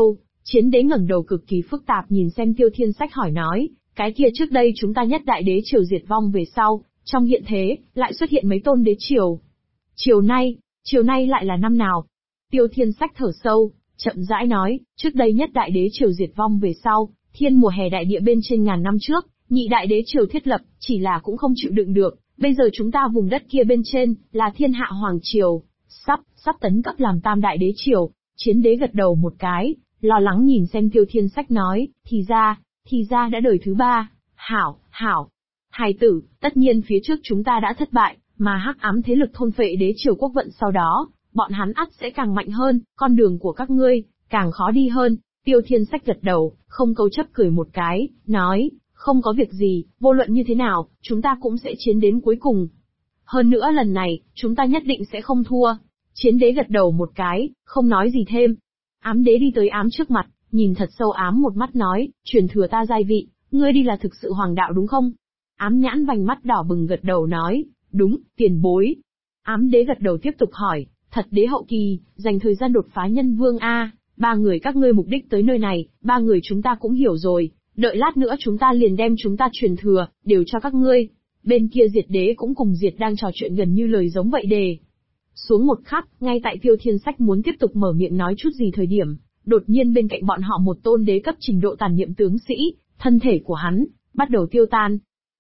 A: Chiến đế ngẩng đầu cực kỳ phức tạp nhìn xem Tiêu Thiên Sách hỏi nói, cái kia trước đây chúng ta nhất đại đế triều diệt vong về sau, trong hiện thế, lại xuất hiện mấy tôn đế triều. Chiều nay lại là năm nào? Tiêu Thiên Sách thở sâu, chậm rãi nói, trước đây nhất đại đế triều diệt vong về sau, thiên mùa hè đại địa bên trên ngàn năm trước, nhị đại đế triều thiết lập, chỉ là cũng không chịu đựng được, bây giờ chúng ta vùng đất kia bên trên, là thiên hạ hoàng triều, sắp tấn cấp làm tam đại đế triều. Chiến đế gật đầu một cái, lo lắng nhìn xem Tiêu Thiên Sách nói, thì ra đã đời thứ ba, hảo. Hài tử, tất nhiên phía trước chúng ta đã thất bại, mà hắc ám thế lực thôn phệ đế triều quốc vận sau đó, bọn hắn ắt sẽ càng mạnh hơn, con đường của các ngươi, càng khó đi hơn. Tiêu Thiên Sách gật đầu, không câu chấp cười một cái, nói, không có việc gì, vô luận như thế nào, chúng ta cũng sẽ chiến đến cuối cùng. Hơn nữa lần này, chúng ta nhất định sẽ không thua. Chiến đế gật đầu một cái, không nói gì thêm. Ám đế đi tới ám trước mặt, nhìn thật sâu ám một mắt nói, truyền thừa ta giai vị, ngươi đi là thực sự hoàng đạo đúng không? Ám nhãn vành mắt đỏ bừng gật đầu nói, đúng, tiền bối. Ám đế gật đầu tiếp tục hỏi, thật đế hậu kỳ, dành thời gian đột phá nhân vương A, ba người các ngươi mục đích tới nơi này, ba người chúng ta cũng hiểu rồi, đợi lát nữa chúng ta liền đem chúng ta truyền thừa, đều cho các ngươi. Bên kia Diệt đế cũng cùng Diệt đang trò chuyện gần như lời giống vậy đề. Xuống một khắc, ngay tại Tiêu Thiên Sách muốn tiếp tục mở miệng nói chút gì thời điểm, đột nhiên bên cạnh bọn họ một tôn đế cấp trình độ tàn niệm tướng sĩ, thân thể của hắn bắt đầu tiêu tan.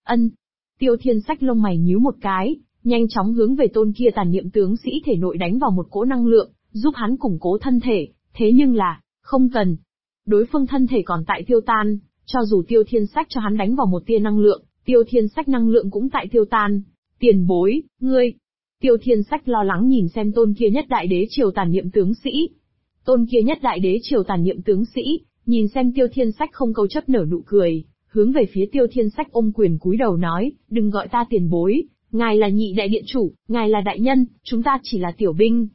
A: Tiêu Thiên Sách lông mày nhíu một cái, nhanh chóng hướng về tôn kia tàn niệm tướng sĩ thể nội đánh vào một cỗ năng lượng, giúp hắn củng cố thân thể, thế nhưng là, không cần. Đối phương thân thể còn tại tiêu tan, cho dù Tiêu Thiên Sách cho hắn đánh vào một tia năng lượng, Tiêu Thiên Sách năng lượng cũng tại tiêu tan. Tiền bối, ngươi. Tiêu Thiên Sách lo lắng nhìn xem tôn kia nhất đại đế triều tàn niệm tướng sĩ. Tôn kia nhất đại đế triều tàn niệm tướng sĩ, nhìn xem Tiêu Thiên Sách không câu chấp nở nụ cười, hướng về phía Tiêu Thiên Sách ôm quyền cúi đầu nói, đừng gọi ta tiền bối, ngài là nhị đại điện chủ, ngài là đại nhân, chúng ta chỉ là tiểu binh.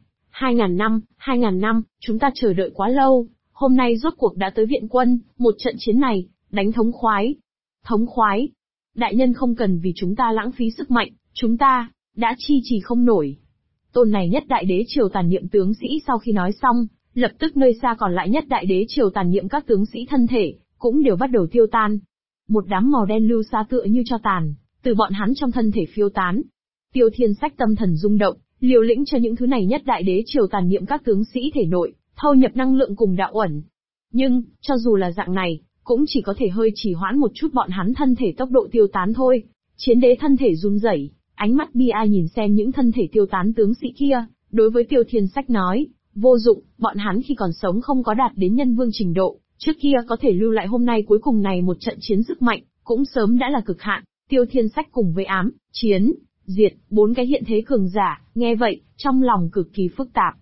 A: 2000 năm, chúng ta chờ đợi quá lâu, hôm nay rốt cuộc đã tới viện quân, một trận chiến này, đánh thống khoái. Thống khoái. Đại nhân không cần vì chúng ta lãng phí sức mạnh, chúng ta đã chi trì không nổi. Tôn này nhất đại đế triều tàn niệm tướng sĩ sau khi nói xong, lập tức nơi xa còn lại nhất đại đế triều tàn niệm các tướng sĩ thân thể, cũng đều bắt đầu tiêu tan. Một đám màu đen lưu xa tựa như cho tàn, từ bọn hắn trong thân thể phiêu tán. Tiêu Thiên Sách tâm thần rung động, liều lĩnh cho những thứ này nhất đại đế triều tàn niệm các tướng sĩ thể nội, thâu nhập năng lượng cùng đạo uẩn. Nhưng, cho dù là dạng này, cũng chỉ có thể hơi trì hoãn một chút bọn hắn thân thể tốc độ tiêu tán thôi. Chiến đế thân thể run rẩy, ánh mắt bi ai nhìn xem những thân thể tiêu tán tướng sĩ kia, đối với Tiêu Thiên Sách nói, vô dụng, bọn hắn khi còn sống không có đạt đến nhân vương trình độ, trước kia có thể lưu lại hôm nay cuối cùng này một trận chiến sức mạnh, cũng sớm đã là cực hạn. Tiêu Thiên Sách cùng với ám, chiến, diệt, bốn cái hiện thế cường giả, nghe vậy, trong lòng cực kỳ phức tạp.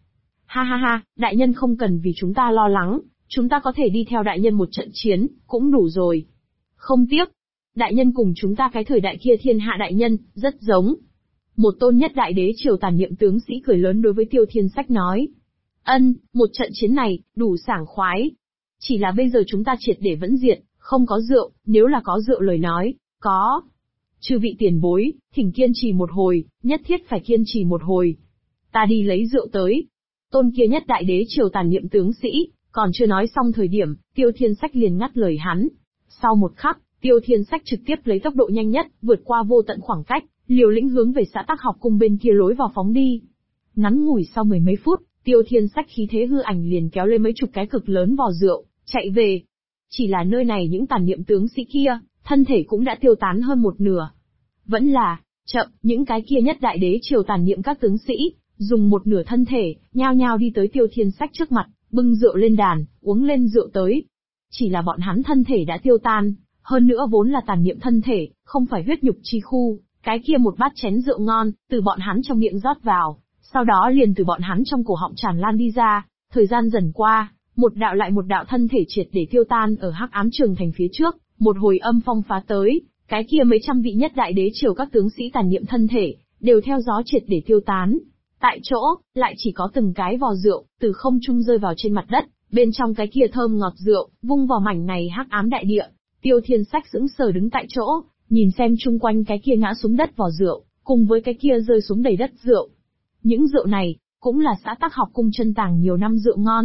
A: Ha, đại nhân không cần vì chúng ta lo lắng, chúng ta có thể đi theo đại nhân một trận chiến, cũng đủ rồi. Không tiếc, đại nhân cùng chúng ta cái thời đại kia thiên hạ đại nhân, rất giống. Một tôn nhất đại đế triều tàn niệm tướng sĩ cười lớn đối với Tiêu Thiên Sách nói. Một trận chiến này, đủ sảng khoái. Chỉ là bây giờ chúng ta triệt để vẫn diệt, không có rượu, nếu là có rượu lời nói, có. Chư vị tiền bối, thỉnh kiên trì một hồi, nhất thiết phải kiên trì một hồi. Ta đi lấy rượu tới. Tôn kia nhất đại đế triều tàn niệm tướng sĩ, còn chưa nói xong thời điểm, Tiêu Thiên Sách liền ngắt lời hắn. Sau một khắc, Tiêu Thiên Sách trực tiếp lấy tốc độ nhanh nhất, vượt qua vô tận khoảng cách, liều lĩnh hướng về xã Tắc Học Cung bên kia lối vào phóng đi. Ngắn ngủi sau mười mấy phút, Tiêu Thiên Sách khí thế hư ảnh liền kéo lên mấy chục cái cực lớn vò rượu, chạy về. Chỉ là nơi này những tàn niệm tướng sĩ kia, thân thể cũng đã tiêu tán hơn một nửa. Vẫn là, chậm, những cái kia nhất đại đế triều tàn niệm các tướng sĩ, dùng một nửa thân thể, nhao nhao đi tới Tiêu Thiên Sách trước mặt, bưng rượu lên đàn, uống lên rượu tới. Chỉ là bọn hắn thân thể đã tiêu tan, hơn nữa vốn là tàn niệm thân thể, không phải huyết nhục chi khu, cái kia một bát chén rượu ngon, từ bọn hắn trong miệng rót vào, sau đó liền từ bọn hắn trong cổ họng tràn lan đi ra. Thời gian dần qua, một đạo lại một đạo thân thể triệt để tiêu tan ở hắc ám trường thành phía trước, một hồi âm phong phá tới, cái kia mấy trăm vị nhất đại đế triều các tướng sĩ tàn niệm thân thể, đều theo gió triệt để tiêu tán. Tại chỗ, lại chỉ có từng cái vò rượu, từ không trung rơi vào trên mặt đất, bên trong cái kia thơm ngọt rượu, vung vào mảnh này hắc ám đại địa. Tiêu Thiên Sách sững sờ đứng tại chỗ, nhìn xem chung quanh cái kia ngã xuống đất vò rượu, cùng với cái kia rơi xuống đầy đất rượu. Những rượu này, cũng là xã Tắc Học Cung chân tàng nhiều năm rượu ngon,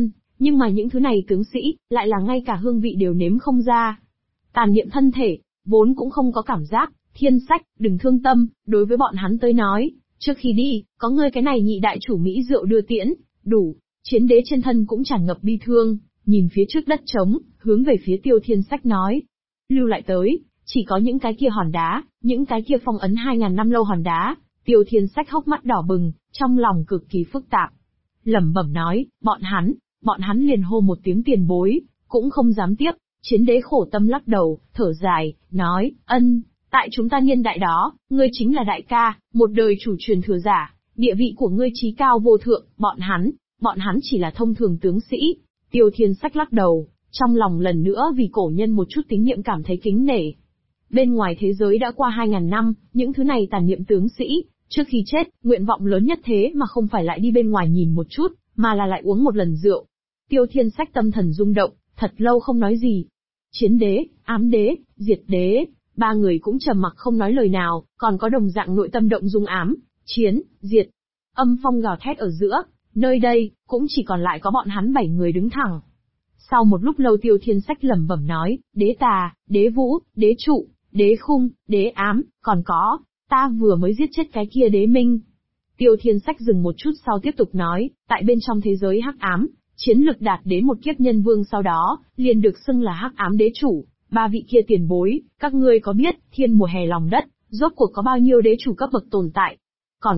A: Nhưng mà những thứ này tướng sĩ, lại là ngay cả hương vị đều nếm không ra. Tàn niệm thân thể, vốn cũng không có cảm giác, Thiên Sách, đừng thương tâm, đối với bọn hắn tới nói, trước khi đi, có ngươi cái này nhị đại chủ Mỹ rượu đưa tiễn, đủ. Chiến đế trên thân cũng tràn ngập bi thương, nhìn phía trước đất trống, hướng về phía Tiêu Thiên Sách nói. Lưu lại tới, chỉ có những cái kia hòn đá, những cái kia phong ấn 2000 năm lâu hòn đá. Tiêu Thiên Sách hốc mắt đỏ bừng, trong lòng cực kỳ phức tạp. Lẩm bẩm nói, bọn hắn liền hô một tiếng tiền bối, cũng không dám tiếp. Chiến đế khổ tâm lắc đầu, thở dài, nói, tại chúng ta niên đại đó, ngươi chính là đại ca, một đời chủ truyền thừa giả, địa vị của ngươi chí cao vô thượng, bọn hắn chỉ là thông thường tướng sĩ. Tiêu Thiên Sách lắc đầu, trong lòng lần nữa vì cổ nhân một chút tín niệm cảm thấy kính nể. Bên ngoài thế giới đã qua 2000 năm, những thứ này tàn niệm tướng sĩ, trước khi chết, nguyện vọng lớn nhất thế mà không phải lại đi bên ngoài nhìn một chút, mà là lại uống một lần rượu. Tiêu Thiên Sách tâm thần rung động, thật lâu không nói gì. Chiến đế, ám đế, diệt đế, ba người cũng trầm mặc không nói lời nào, còn có đồng dạng nội tâm động dung ám, chiến, diệt. Âm phong gào thét ở giữa, nơi đây, cũng chỉ còn lại có bọn hắn 7 người đứng thẳng. Sau một lúc lâu Tiêu Thiên Sách lẩm bẩm nói, đế tà, đế vũ, đế trụ, đế khung, đế ám, còn có, ta vừa mới giết chết cái kia đế minh. Tiêu Thiên Sách dừng một chút sau tiếp tục nói, tại bên trong thế giới hắc ám, chiến lực đạt đến một kiếp nhân vương sau đó, liền được xưng là hắc ám đế chủ. Ba vị kia tiền bối, các ngươi có biết, thiên mùa hè lòng đất, rốt cuộc có bao nhiêu đế chủ cấp bậc tồn tại? Còn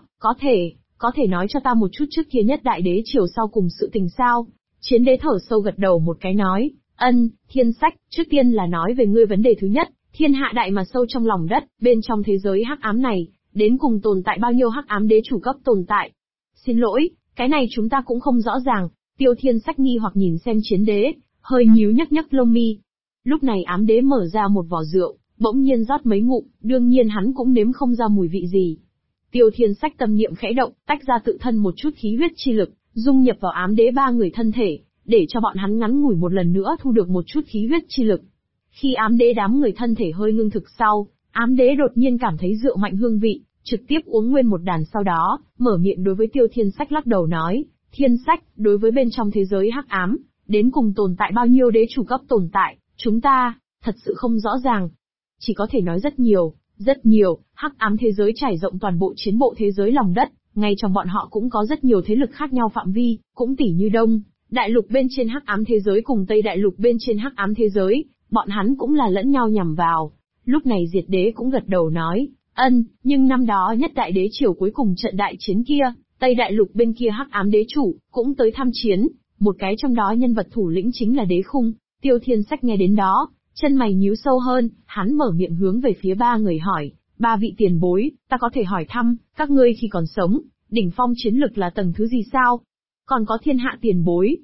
A: có thể nói cho ta một chút trước kia nhất đại đế triều sau cùng sự tình sao? Chiến đế thở sâu gật đầu một cái nói, Thiên Sách, trước tiên là nói về ngươi vấn đề thứ nhất, thiên hạ đại mà sâu trong lòng đất, bên trong thế giới hắc ám này, đến cùng tồn tại bao nhiêu hắc ám đế chủ cấp tồn tại? Xin lỗi, cái này chúng ta cũng không rõ ràng. Tiêu Thiên Sách nghi hoặc nhìn xem chiến đế, hơi nhíu nhấc lông mi. Lúc này ám đế mở ra một vò rượu, bỗng nhiên rót mấy ngụm, đương nhiên hắn cũng nếm không ra mùi vị gì. Tiêu Thiên Sách tâm niệm khẽ động, tách ra tự thân một chút khí huyết chi lực, dung nhập vào ám đế ba người thân thể, để cho bọn hắn ngắn ngủi một lần nữa thu được một chút khí huyết chi lực. Khi ám đế đám người thân thể hơi ngưng thực sau, ám đế đột nhiên cảm thấy rượu mạnh hương vị, trực tiếp uống nguyên một đàn sau đó, mở miệng đối với Tiêu Thiên Sách lắc đầu nói, Thiên Sách, đối với bên trong thế giới hắc ám, đến cùng tồn tại bao nhiêu đế chủ cấp tồn tại, chúng ta, thật sự không rõ ràng. Chỉ có thể nói rất nhiều, hắc ám thế giới trải rộng toàn bộ chiến bộ thế giới lòng đất, ngay trong bọn họ cũng có rất nhiều thế lực khác nhau phạm vi, cũng tỉ như Đông Đại lục bên trên hắc ám thế giới cùng Tây Đại lục bên trên hắc ám thế giới, bọn hắn cũng là lẫn nhau nhằm vào. Lúc này diệt đế cũng gật đầu nói, nhưng năm đó nhất đại đế triều cuối cùng trận đại chiến kia, Tây Đại lục bên kia hắc ám đế chủ, cũng tới tham chiến, một cái trong đó nhân vật thủ lĩnh chính là đế khung. Tiêu Thiên Sách nghe đến đó, chân mày nhíu sâu hơn, hắn mở miệng hướng về phía ba người hỏi, ba vị tiền bối, ta có thể hỏi thăm, các ngươi khi còn sống, đỉnh phong chiến lực là tầng thứ gì sao? Còn có thiên hạ tiền bối,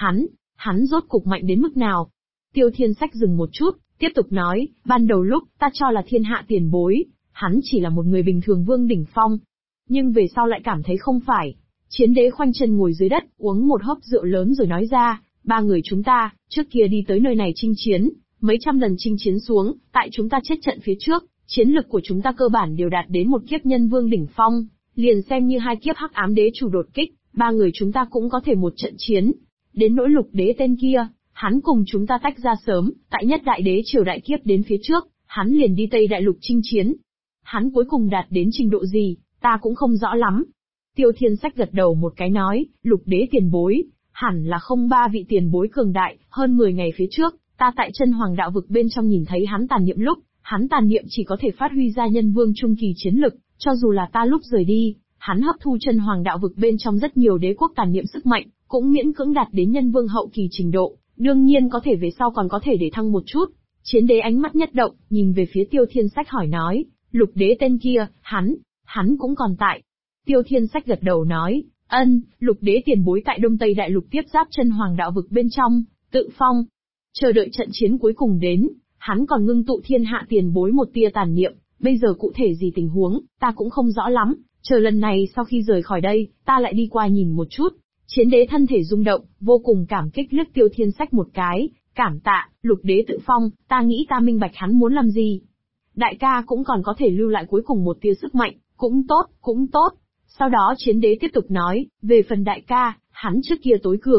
A: hắn rốt cục mạnh đến mức nào? Tiêu Thiên Sách dừng một chút, tiếp tục nói, ban đầu lúc, ta cho là thiên hạ tiền bối, hắn chỉ là một người bình thường vương đỉnh phong. Nhưng về sau lại cảm thấy không phải. Chiến đế khoanh chân ngồi dưới đất, uống một hớp rượu lớn rồi nói ra, ba người chúng ta, trước kia đi tới nơi này chinh chiến, mấy trăm lần chinh chiến xuống, tại chúng ta chết trận phía trước, chiến lực của chúng ta cơ bản đều đạt đến một kiếp nhân vương đỉnh phong, liền xem như hai kiếp hắc ám đế chủ đột kích, ba người chúng ta cũng có thể một trận chiến. Đến nỗi Lục đế tên kia, hắn cùng chúng ta tách ra sớm, tại nhất đại đế triều đại kiếp đến phía trước, hắn liền đi Tây Đại lục chinh chiến. Hắn cuối cùng đạt đến trình độ gì, ta cũng không rõ lắm. Tiêu Thiên Sách gật đầu một cái nói, Lục đế tiền bối, hẳn là không ba vị tiền bối cường đại, hơn 10 ngày phía trước, ta tại chân hoàng đạo vực bên trong nhìn thấy hắn tàn niệm lúc, hắn tàn niệm chỉ có thể phát huy ra nhân vương trung kỳ chiến lực, cho dù là ta lúc rời đi, hắn hấp thu chân hoàng đạo vực bên trong rất nhiều đế quốc tàn niệm sức mạnh, cũng miễn cưỡng đạt đến nhân vương hậu kỳ trình độ, đương nhiên có thể về sau còn có thể để thăng một chút. Chiến đế ánh mắt nhất động, nhìn về phía Tiêu Thiên Sách hỏi nói, Lục đế tên kia, hắn cũng còn tại. Tiêu Thiên Sách gật đầu nói, Lục đế tiền bối tại Đông Tây Đại lục tiếp giáp chân hoàng đạo vực bên trong, tự phong. Chờ đợi trận chiến cuối cùng đến, hắn còn ngưng tụ thiên hạ tiền bối một tia tàn niệm, bây giờ cụ thể gì tình huống, ta cũng không rõ lắm, chờ lần này sau khi rời khỏi đây, ta lại đi qua nhìn một chút. Chiến đế thân thể rung động, vô cùng cảm kích liếc Tiêu Thiên Sách một cái, cảm tạ, Lục đế tự phong, ta nghĩ ta minh bạch hắn muốn làm gì. Đại ca cũng còn có thể lưu lại cuối cùng một tia sức mạnh, cũng tốt. Sau đó chiến đế tiếp tục nói, về phần đại ca, hắn trước kia tối cường,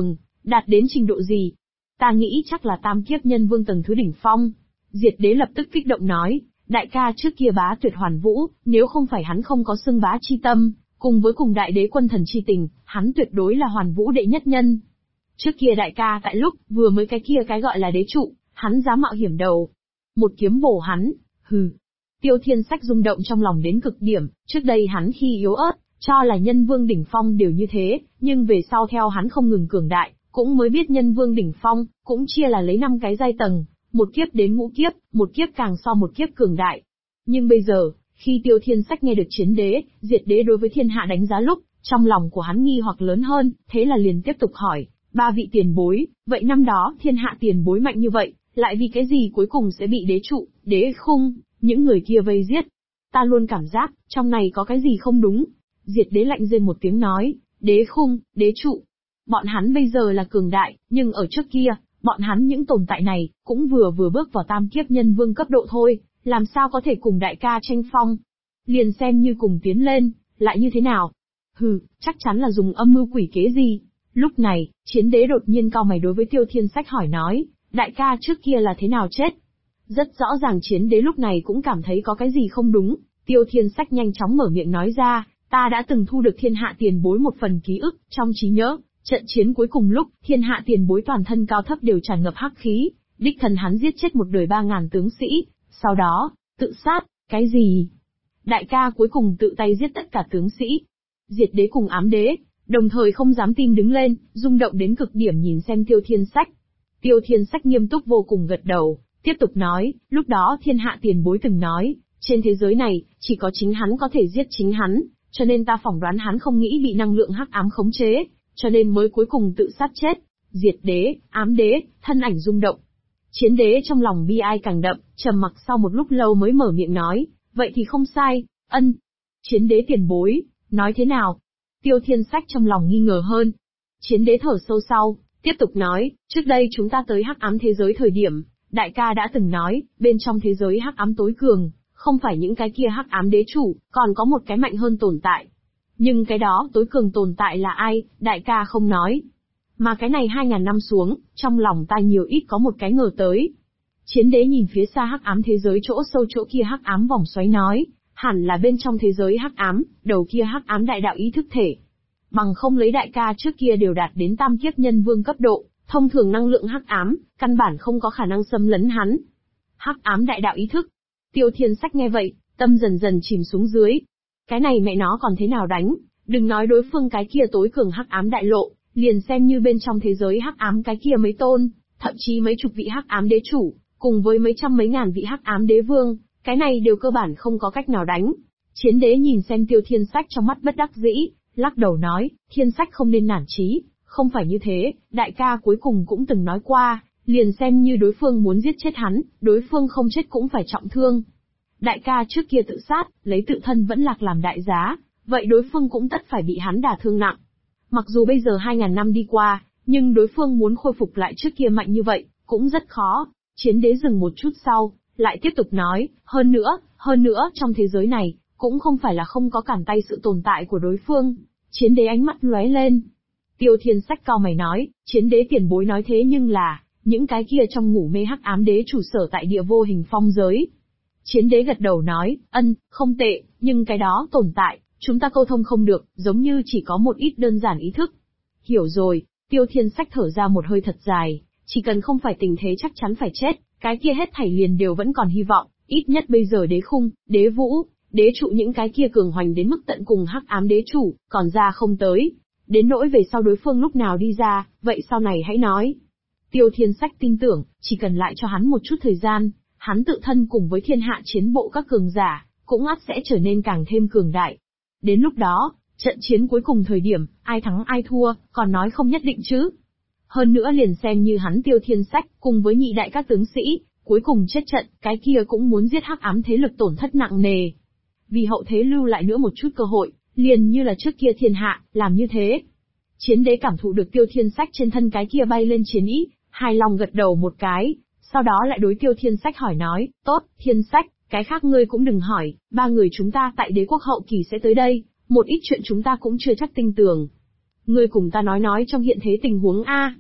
A: Đạt đến trình độ gì? Ta nghĩ chắc là tam kiếp nhân vương tầng thứ đỉnh phong. Diệt đế lập tức kích động nói, đại ca trước kia bá tuyệt hoàn vũ, nếu không phải hắn không có xưng bá chi tâm, cùng đại đế quân thần chi tình, hắn tuyệt đối là hoàn vũ đệ nhất nhân. Trước kia đại ca tại lúc vừa mới cái gọi là đế trụ, hắn dám mạo hiểm đầu. Một kiếm bổ hắn, hừ. Tiêu Thiên Sách rung động trong lòng đến cực điểm, trước đây hắn khi yếu ớt, cho là nhân vương đỉnh phong đều như thế, nhưng về sau theo hắn không ngừng cường đại, cũng mới biết nhân vương đỉnh phong, cũng chia là lấy 5 cái giai tầng, một kiếp đến ngũ kiếp, một kiếp càng so một kiếp cường đại. Nhưng bây giờ, khi Tiêu Thiên Sách nghe được chiến đế, diệt đế đối với thiên hạ đánh giá lúc, trong lòng của hắn nghi hoặc lớn hơn, thế là liền tiếp tục hỏi, ba vị tiền bối, vậy năm đó thiên hạ tiền bối mạnh như vậy, lại vì cái gì cuối cùng sẽ bị đế trụ, đế khung, những người kia vây giết? Ta luôn cảm giác, trong này có cái gì không đúng. Diệt đế lạnh rên một tiếng nói, đế khung, đế trụ. Bọn hắn bây giờ là cường đại, nhưng ở trước kia, bọn hắn những tồn tại này, cũng vừa bước vào tam kiếp nhân vương cấp độ thôi, làm sao có thể cùng đại ca tranh phong. Liền xem như cùng tiến lên, lại như thế nào? Hừ, chắc chắn là dùng âm mưu quỷ kế gì. Lúc này, chiến đế đột nhiên cau mày đối với Tiêu Thiên Sách hỏi nói, đại ca trước kia là thế nào chết? Rất rõ ràng chiến đế lúc này cũng cảm thấy có cái gì không đúng, Tiêu Thiên Sách nhanh chóng mở miệng nói ra, ta đã từng thu được thiên hạ tiền bối một phần ký ức, trong trí nhớ, trận chiến cuối cùng lúc, thiên hạ tiền bối toàn thân cao thấp đều tràn ngập hắc khí, đích thần hắn giết chết một đời 3.000 tướng sĩ, sau đó, tự sát, cái gì? Đại ca cuối cùng tự tay giết tất cả tướng sĩ. Diệt đế cùng ám đế, đồng thời không dám tin đứng lên, rung động đến cực điểm nhìn xem Tiêu Thiên Sách. Tiêu Thiên Sách nghiêm túc vô cùng gật đầu, tiếp tục nói, lúc đó thiên hạ tiền bối từng nói, trên thế giới này, chỉ có chính hắn có thể giết chính hắn, cho nên ta phỏng đoán hắn không nghĩ bị năng lượng hắc ám khống chế, cho nên mới cuối cùng tự sát chết. Diệt đế, ám đế, thân ảnh rung động. Chiến đế trong lòng bi ai càng đậm, trầm mặc sau một lúc lâu mới mở miệng nói, vậy thì không sai, ân. Chiến đế tiền bối, nói thế nào? Tiêu Thiên Sách trong lòng nghi ngờ hơn. Chiến đế thở sâu sau, tiếp tục nói, trước đây chúng ta tới hắc ám thế giới thời điểm, đại ca đã từng nói, bên trong thế giới hắc ám tối cường, không phải những cái kia hắc ám đế chủ, còn có một cái mạnh hơn tồn tại. Nhưng cái đó tối cường tồn tại là ai, đại ca không nói. Mà cái này 2.000 năm xuống, trong lòng ta nhiều ít có một cái ngờ tới. Chiến đế nhìn phía xa hắc ám thế giới chỗ sâu chỗ kia hắc ám vòng xoáy nói, hẳn là bên trong thế giới hắc ám, đầu kia hắc ám đại đạo ý thức thể. Bằng không lấy đại ca trước kia đều đạt đến tam kiếp nhân vương cấp độ, thông thường năng lượng hắc ám, căn bản không có khả năng xâm lấn hắn. Hắc ám đại đạo ý thức. Tiêu Thiên Sách nghe vậy, tâm dần dần chìm xuống dưới. Cái này mẹ nó còn thế nào đánh, đừng nói đối phương cái kia tối cường hắc ám đại lộ, liền xem như bên trong thế giới hắc ám cái kia mấy tôn, thậm chí mấy chục vị hắc ám đế chủ, cùng với mấy trăm mấy ngàn vị hắc ám đế vương, cái này đều cơ bản không có cách nào đánh. Chiến đế nhìn xem Tiêu Thiên Sách trong mắt bất đắc dĩ, lắc đầu nói, Thiên Sách không nên nản chí, không phải như thế, đại ca cuối cùng cũng từng nói qua, liền xem như đối phương muốn giết chết hắn, đối phương không chết cũng phải trọng thương. Đại ca trước kia tự sát, lấy tự thân vẫn lạc làm đại giá, vậy đối phương cũng tất phải bị hắn đả thương nặng. Mặc dù bây giờ 2.000 năm đi qua, nhưng đối phương muốn khôi phục lại trước kia mạnh như vậy, cũng rất khó. Chiến đế dừng một chút sau, lại tiếp tục nói, hơn nữa, trong thế giới này, cũng không phải là không có cản tay sự tồn tại của đối phương. Chiến đế ánh mắt lóe lên. Tiêu Thiên Sách cau mày nói, chiến đế tiền bối nói thế nhưng là, những cái kia trong ngủ mê hắc ám đế chủ sở tại địa vô hình phong giới. Chiến đế gật đầu nói, không tệ, nhưng cái đó tồn tại, chúng ta câu thông không được, giống như chỉ có một ít đơn giản ý thức. Hiểu rồi, Tiêu Thiên Sách thở ra một hơi thật dài, chỉ cần không phải tình thế chắc chắn phải chết, cái kia hết thảy liền đều vẫn còn hy vọng, ít nhất bây giờ đế khung, đế vũ, đế trụ những cái kia cường hoành đến mức tận cùng hắc ám đế chủ, còn ra không tới. Đến nỗi về sau đối phương lúc nào đi ra, vậy sau này hãy nói. Tiêu Thiên Sách tin tưởng, chỉ cần lại cho hắn một chút thời gian, hắn tự thân cùng với thiên hạ chiến bộ các cường giả, cũng ắt sẽ trở nên càng thêm cường đại. Đến lúc đó, trận chiến cuối cùng thời điểm, ai thắng ai thua, còn nói không nhất định chứ. Hơn nữa liền xem như hắn Tiêu Thiên Sách, cùng với nhị đại các tướng sĩ, cuối cùng chết trận, cái kia cũng muốn giết hắc ám thế lực tổn thất nặng nề. Vì hậu thế lưu lại nữa một chút cơ hội, liền như là trước kia thiên hạ, làm như thế. Chiến đế cảm thụ được Tiêu Thiên Sách trên thân cái kia bay lên chiến ý, hài lòng gật đầu một cái, sau đó lại đối Tiêu Thiên Sách hỏi nói, tốt, Thiên Sách, cái khác ngươi cũng đừng hỏi, ba người chúng ta tại đế quốc hậu kỳ sẽ tới đây, một ít chuyện chúng ta cũng chưa chắc tin tưởng. Ngươi cùng ta nói trong hiện thế tình huống A.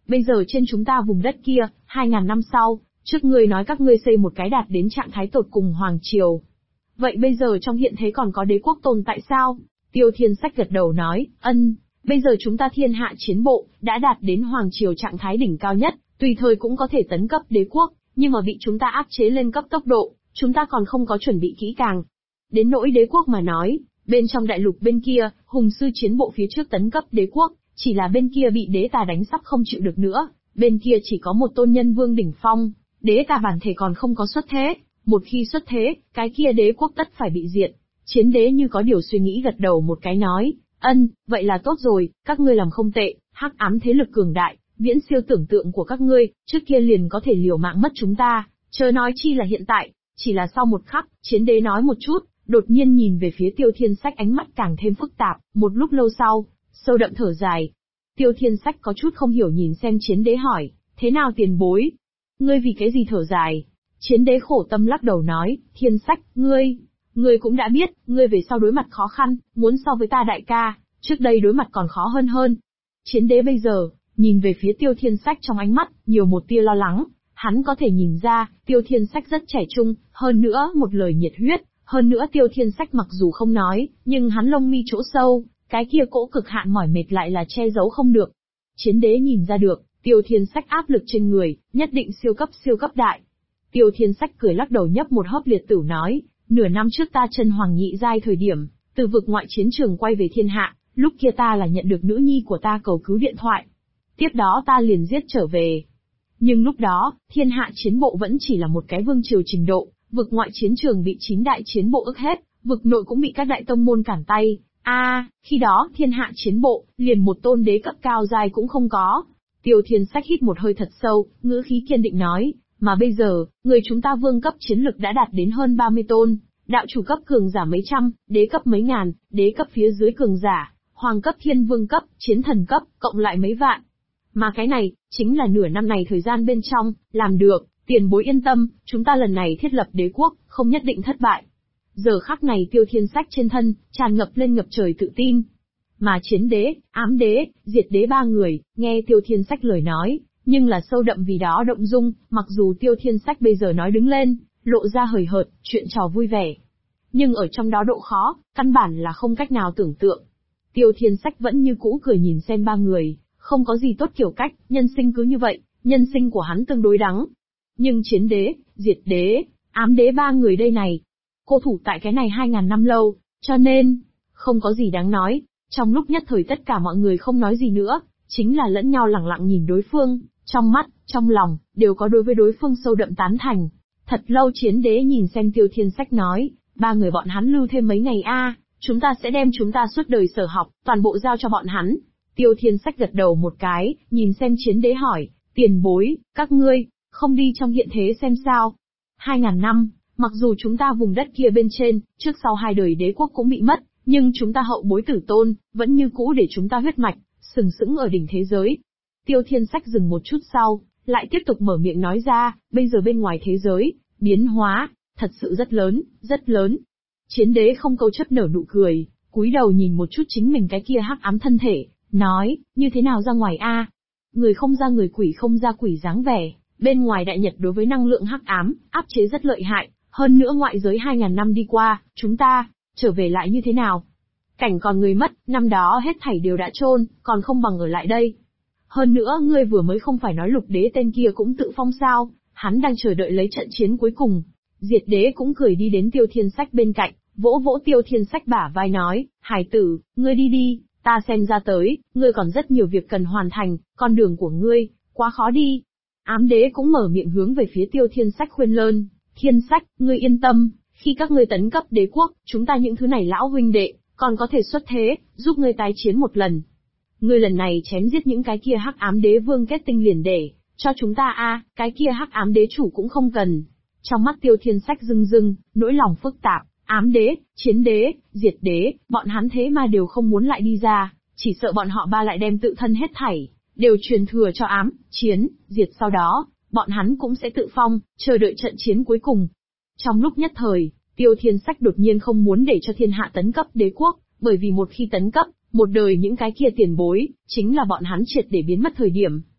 A: Bây giờ trên chúng ta vùng đất kia, 2.000 năm sau, trước ngươi nói các ngươi xây một cái đạt đến trạng thái tột cùng hoàng triều. Vậy bây giờ trong hiện thế còn có đế quốc tồn tại sao? Tiêu Thiên Sách gật đầu nói, bây giờ chúng ta thiên hạ chiến bộ, đã đạt đến hoàng triều trạng thái đỉnh cao nhất, tùy thời cũng có thể tấn cấp đế quốc, nhưng mà bị chúng ta áp chế lên cấp tốc độ, chúng ta còn không có chuẩn bị kỹ càng. Đến nỗi đế quốc mà nói, bên trong đại lục bên kia, hùng sư chiến bộ phía trước tấn cấp đế quốc, chỉ là bên kia bị đế tà đánh sắp không chịu được nữa, bên kia chỉ có một tôn nhân vương đỉnh phong, đế tà bản thể còn không có xuất thế, một khi xuất thế, cái kia đế quốc tất phải bị diệt. Chiến đế như có điều suy nghĩ gật đầu một cái nói, vậy là tốt rồi, các ngươi làm không tệ, hắc ám thế lực cường đại, viễn siêu tưởng tượng của các ngươi, trước kia liền có thể liều mạng mất chúng ta, chớ nói chi là hiện tại. Chỉ là sau một khắc, chiến đế nói một chút, đột nhiên nhìn về phía Tiêu Thiên Sách, ánh mắt càng thêm phức tạp, một lúc lâu sau, sâu đậm thở dài. Tiêu Thiên Sách có chút không hiểu nhìn xem chiến đế hỏi, thế nào tiền bối? Ngươi vì cái gì thở dài? Chiến đế khổ tâm lắc đầu nói, Thiên Sách, ngươi cũng đã biết, ngươi về sau đối mặt khó khăn, muốn so với ta đại ca, trước đây đối mặt còn khó hơn. Chiến đế bây giờ, nhìn về phía Tiêu Thiên Sách trong ánh mắt, nhiều một tia lo lắng, hắn có thể nhìn ra, Tiêu Thiên Sách rất trẻ trung, hơn nữa một lời nhiệt huyết, hơn nữa Tiêu Thiên Sách mặc dù không nói, nhưng hắn lông mi chỗ sâu, cái kia cỗ cực hạn mỏi mệt lại là che giấu không được. Chiến đế nhìn ra được, Tiêu Thiên Sách áp lực trên người, nhất định siêu cấp đại. Tiêu Thiên Sách cười lắc đầu nhấp một hớp liệt tử nói, nửa năm trước ta chân hoàng nhị giai thời điểm, từ vực ngoại chiến trường quay về thiên hạ, lúc kia ta là nhận được nữ nhi của ta cầu cứu điện thoại. Tiếp đó ta liền giết trở về. Nhưng lúc đó, thiên hạ chiến bộ vẫn chỉ là một cái vương triều trình độ, vực ngoại chiến trường bị 9 đại chiến bộ ức hết, vực nội cũng bị các đại tông môn cản tay. Khi đó thiên hạ chiến bộ, liền một tôn đế cấp cao giai cũng không có. Tiêu Thiên Sách hít một hơi thật sâu, ngữ khí kiên định nói, mà bây giờ, người chúng ta vương cấp chiến lực đã đạt đến hơn 30 tôn, đạo chủ cấp cường giả mấy trăm, đế cấp mấy ngàn, đế cấp phía dưới cường giả, hoàng cấp thiên vương cấp, chiến thần cấp, cộng lại mấy vạn. Mà cái này, chính là nửa năm này thời gian bên trong, làm được, tiền bối yên tâm, chúng ta lần này thiết lập đế quốc, không nhất định thất bại. Giờ khắc này Tiêu Thiên Sách trên thân, tràn ngập lên ngập trời tự tin. Mà chiến đế, ám đế, diệt đế ba người, nghe Tiêu Thiên Sách lời nói, nhưng là sâu đậm vì đó động dung, mặc dù Tiêu Thiên Sách bây giờ nói đứng lên, lộ ra hời hợt, chuyện trò vui vẻ. Nhưng ở trong đó độ khó, căn bản là không cách nào tưởng tượng. Tiêu Thiên Sách vẫn như cũ cười nhìn xem ba người, không có gì tốt kiểu cách, nhân sinh cứ như vậy, nhân sinh của hắn tương đối đắng. Nhưng chiến đế, diệt đế, ám đế ba người đây này, cô thủ tại cái này 2.000 năm lâu, cho nên, không có gì đáng nói. Trong lúc nhất thời tất cả mọi người không nói gì nữa, chính là lẫn nhau lặng lặng nhìn đối phương, trong mắt, trong lòng, đều có đối với đối phương sâu đậm tán thành. Thật lâu chiến đế nhìn xem Tiêu Thiên Sách nói, ba người bọn hắn lưu thêm mấy ngày chúng ta sẽ đem chúng ta suốt đời sở học, toàn bộ giao cho bọn hắn. Tiêu Thiên Sách gật đầu một cái, nhìn xem chiến đế hỏi, tiền bối, các ngươi, không đi trong hiện thế xem sao? 2.000 năm, mặc dù chúng ta vùng đất kia bên trên, trước sau 2 đời đế quốc cũng bị mất, nhưng chúng ta hậu bối tử tôn, vẫn như cũ để chúng ta huyết mạch, sừng sững ở đỉnh thế giới. Tiêu Thiên Sách dừng một chút sau, lại tiếp tục mở miệng nói ra, bây giờ bên ngoài thế giới, biến hóa, thật sự rất lớn, rất lớn. Chiến đế không câu chấp nở nụ cười, cúi đầu nhìn một chút chính mình cái kia hắc ám thân thể, nói, như thế nào ra ngoài Người không ra người, quỷ không ra quỷ dáng vẻ, bên ngoài đại nhật đối với năng lượng hắc ám, áp chế rất lợi hại, hơn nữa ngoại giới 2.000 năm đi qua, chúng ta, trở về lại như thế nào? Cảnh còn người mất, năm đó hết thảy đều đã chôn, còn không bằng ở lại đây. Hơn nữa ngươi vừa mới không phải nói lục đế tên kia cũng tự phong sao, hắn đang chờ đợi lấy trận chiến cuối cùng. Diệt đế cũng cười đi đến Tiêu Thiên Sách bên cạnh, vỗ vỗ Tiêu Thiên Sách bả vai nói, hải tử, ngươi đi đi, ta xem ra tới, ngươi còn rất nhiều việc cần hoàn thành, con đường của ngươi, quá khó đi. Ám đế cũng mở miệng hướng về phía Tiêu Thiên Sách khuyên lơn, Thiên Sách, ngươi yên tâm, khi các ngươi tấn cấp đế quốc, chúng ta những thứ này lão huynh đệ, còn có thể xuất thế, giúp ngươi tái chiến một lần. Ngươi lần này chém giết những cái kia hắc ám đế vương kết tinh liền để cho chúng ta cái kia hắc ám đế chủ cũng không cần. Trong mắt Tiêu Thiên Sách rưng rưng, nỗi lòng phức tạp, ám đế, chiến đế, diệt đế, bọn hắn thế mà đều không muốn lại đi ra, chỉ sợ bọn họ ba lại đem tự thân hết thảy, đều truyền thừa cho ám, chiến, diệt sau đó, bọn hắn cũng sẽ tự phong, chờ đợi trận chiến cuối cùng. Trong lúc nhất thời, Tiêu Thiên Sách đột nhiên không muốn để cho thiên hạ tấn cấp đế quốc, bởi vì một khi tấn cấp, một đời những cái kia tiền bối, chính là bọn hắn triệt để biến mất thời điểm.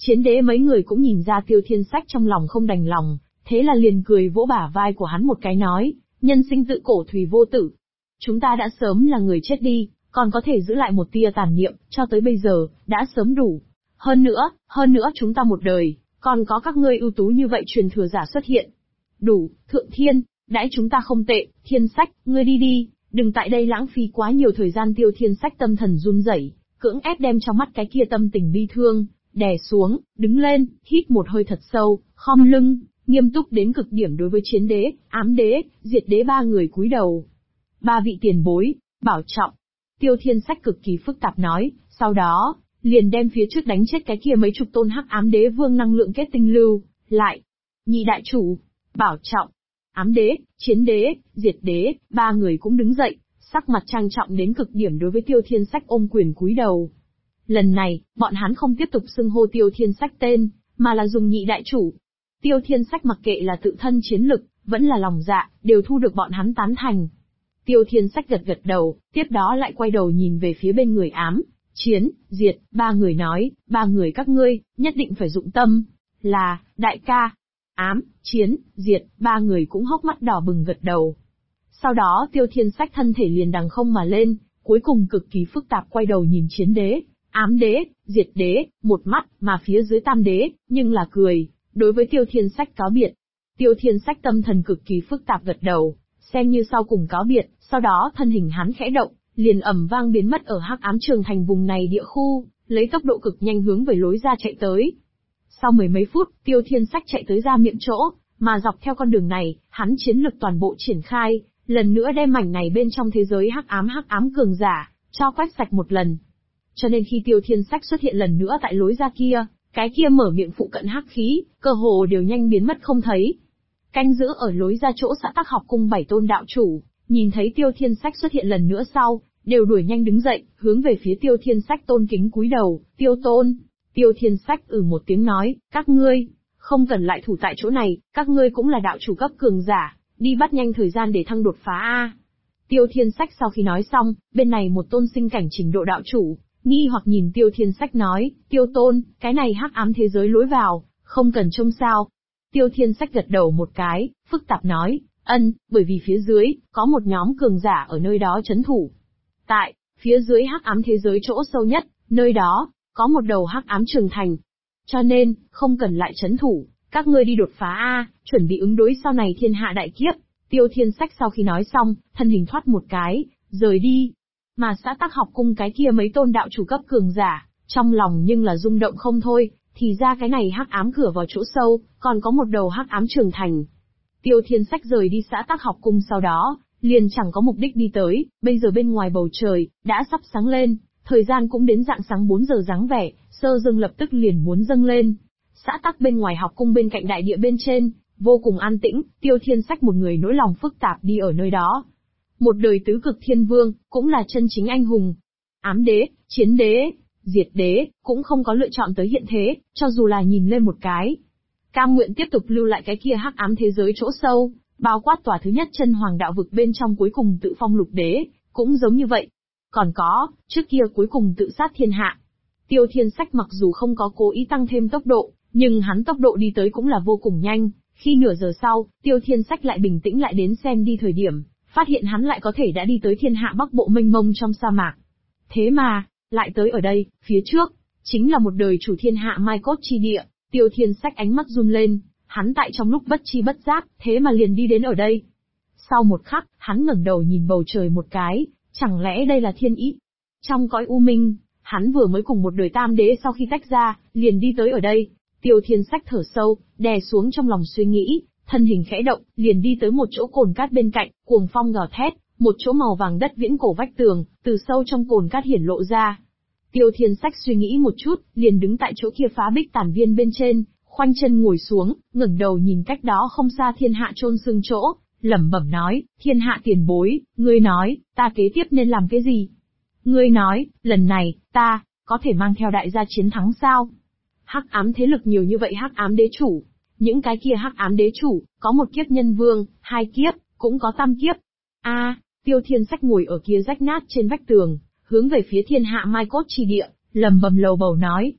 A: Chiến đế mấy người cũng nhìn ra Tiêu Thiên Sách trong lòng không đành lòng, thế là liền cười vỗ bả vai của hắn một cái nói, nhân sinh tự cổ thủy vô tử. Chúng ta đã sớm là người chết đi, còn có thể giữ lại một tia tàn niệm, cho tới bây giờ, đã sớm đủ. Hơn nữa chúng ta một đời, còn có các ngươi ưu tú như vậy truyền thừa giả xuất hiện. Đủ, Thượng Thiên, đãi chúng ta không tệ, Thiên Sách, ngươi đi đi, đừng tại đây lãng phí quá nhiều thời gian. Tiêu Thiên Sách tâm thần run rẩy, cưỡng ép đem trong mắt cái kia tâm tình bi thương, đè xuống, đứng lên, hít một hơi thật sâu, khom lưng, nghiêm túc đến cực điểm đối với Chiến đế, Ám đế, Diệt đế ba người cúi đầu. Ba vị tiền bối, bảo trọng. Tiêu Thiên Sách cực kỳ phức tạp nói, sau đó, liền đem phía trước đánh chết cái kia mấy chục tôn hắc ám đế vương năng lượng kết tinh lưu lại. Nhị đại chủ, bảo trọng. Ám đế, Chiến đế, Diệt đế, ba người cũng đứng dậy, sắc mặt trang trọng đến cực điểm đối với Tiêu Thiên Sách ôm quyền cúi đầu. Lần này, bọn hắn không tiếp tục xưng hô Tiêu Thiên Sách tên, mà là dùng nhị đại chủ. Tiêu Thiên Sách mặc kệ là tự thân chiến lực, vẫn là lòng dạ, đều thu được bọn hắn tán thành. Tiêu Thiên Sách gật gật đầu, tiếp đó lại quay đầu nhìn về phía bên người Ám, Chiến, Diệt, ba người nói, ba người các ngươi, nhất định phải dụng tâm. Là, đại ca. Ám, Chiến, Diệt, ba người cũng hốc mắt đỏ bừng gật đầu. Sau đó Tiêu Thiên Sách thân thể liền đằng không mà lên, cuối cùng cực kỳ phức tạp quay đầu nhìn Chiến đế, Ám đế, Diệt đế, một mắt, mà phía dưới Tam đế, nhưng là cười, đối với Tiêu Thiên Sách cáo biệt. Tiêu Thiên Sách tâm thần cực kỳ phức tạp gật đầu, xem như sau cùng cáo biệt, sau đó thân hình hắn khẽ động, liền ầm vang biến mất ở hắc ám trường thành vùng này địa khu, lấy tốc độ cực nhanh hướng về lối ra chạy tới. Sau mười mấy phút, Tiêu Thiên Sách chạy tới ra miệng chỗ, mà dọc theo con đường này, hắn chiến lực toàn bộ triển khai, lần nữa đem mảnh này bên trong thế giới hắc ám cường giả, cho quét sạch một lần. Cho nên khi Tiêu Thiên Sách xuất hiện lần nữa tại lối ra kia, cái kia mở miệng phụ cận hắc khí, cơ hồ đều nhanh biến mất không thấy. Canh giữ ở lối ra chỗ xã Tắc Học Cung 7 tôn đạo chủ, nhìn thấy Tiêu Thiên Sách xuất hiện lần nữa sau, đều đuổi nhanh đứng dậy, hướng về phía Tiêu Thiên Sách tôn kính cúi đầu, Tiêu tôn. Tiêu Thiên Sách một tiếng nói, các ngươi, không cần lại thủ tại chỗ này, các ngươi cũng là đạo chủ cấp cường giả, đi bắt nhanh thời gian để thăng đột phá a. Tiêu Thiên Sách sau khi nói xong, bên này một tôn sinh cảnh trình độ đạo chủ, nghi hoặc nhìn Tiêu Thiên Sách nói, Tiêu tôn, cái này hắc ám thế giới lối vào, không cần trông sao. Tiêu Thiên Sách gật đầu một cái, phức tạp nói, bởi vì phía dưới, có một nhóm cường giả ở nơi đó trấn thủ. Tại, phía dưới hắc ám thế giới chỗ sâu nhất, nơi đó, có một đầu hắc ám trường thành. Cho nên, không cần lại trấn thủ, các ngươi đi đột phá a, chuẩn bị ứng đối sau này thiên hạ đại kiếp. Tiêu Thiên Sách sau khi nói xong, thân hình thoát một cái, rời đi. Mà xã Tắc Học Cung cái kia mấy tôn đạo chủ cấp cường giả, trong lòng nhưng là rung động không thôi, thì ra cái này hắc ám cửa vào chỗ sâu, còn có một đầu hắc ám trường thành. Tiêu Thiên Sách rời đi xã Tắc Học Cung sau đó, liền chẳng có mục đích đi tới, bây giờ bên ngoài bầu trời, đã sắp sáng lên, thời gian cũng đến rạng sáng 4 giờ dáng vẻ, sơ dương lập tức liền muốn dâng lên. Xã Tắc bên ngoài học cung bên cạnh đại địa bên trên, vô cùng an tĩnh, Tiêu Thiên Sách một người nỗi lòng phức tạp đi ở nơi đó. Một đời tứ cực thiên vương, cũng là chân chính anh hùng. Ám đế, Chiến đế, Diệt đế, cũng không có lựa chọn tới hiện thế, cho dù là nhìn lên một cái. Cam nguyện tiếp tục lưu lại cái kia hắc ám thế giới chỗ sâu, bao quát tòa thứ nhất chân hoàng đạo vực bên trong cuối cùng tự phong lục đế, cũng giống như vậy. Còn có, trước kia cuối cùng tự sát thiên hạ. Tiêu Thiên Sách mặc dù không có cố ý tăng thêm tốc độ, nhưng hắn tốc độ đi tới cũng là vô cùng nhanh, khi nửa giờ sau, Tiêu Thiên Sách lại bình tĩnh lại đến xem đi thời điểm, phát hiện hắn lại có thể đã đi tới thiên hạ bắc bộ mênh mông trong sa mạc. Thế mà, lại tới ở đây, phía trước, chính là một đời chủ thiên hạ mai cốt chi địa. Tiêu Thiên Sách ánh mắt run lên, hắn tại trong lúc bất chi bất giác, thế mà liền đi đến ở đây. Sau một khắc, hắn ngẩng đầu nhìn bầu trời một cái, chẳng lẽ đây là thiên ý? Trong cõi u minh, hắn vừa mới cùng một đời tam đế sau khi tách ra, liền đi tới ở đây. Tiêu Thiên Sách thở sâu, đè xuống trong lòng suy nghĩ, thân hình khẽ động, liền đi tới một chỗ cồn cát bên cạnh, cuồng phong gào thét, một chỗ màu vàng đất viễn cổ vách tường, từ sâu trong cồn cát hiển lộ ra. Tiêu Thiên Sách suy nghĩ một chút, liền đứng tại chỗ kia phá bích tản viên bên trên, khoanh chân ngồi xuống, ngẩng đầu nhìn cách đó không xa thiên hạ chôn xương chỗ, lẩm bẩm nói, thiên hạ tiền bối, ngươi nói, ta kế tiếp nên làm cái gì? Ngươi nói, lần này, ta, có thể mang theo đại gia chiến thắng sao? Hắc ám thế lực nhiều như vậy hắc ám đế chủ. Những cái kia hắc ám đế chủ, có một kiếp nhân vương, hai kiếp, cũng có tam kiếp. Tiêu Thiên Sách ngồi ở kia rách nát trên vách tường, hướng về phía thiên hạ mai cốt chi địa, lầm bầm lầu bầu nói.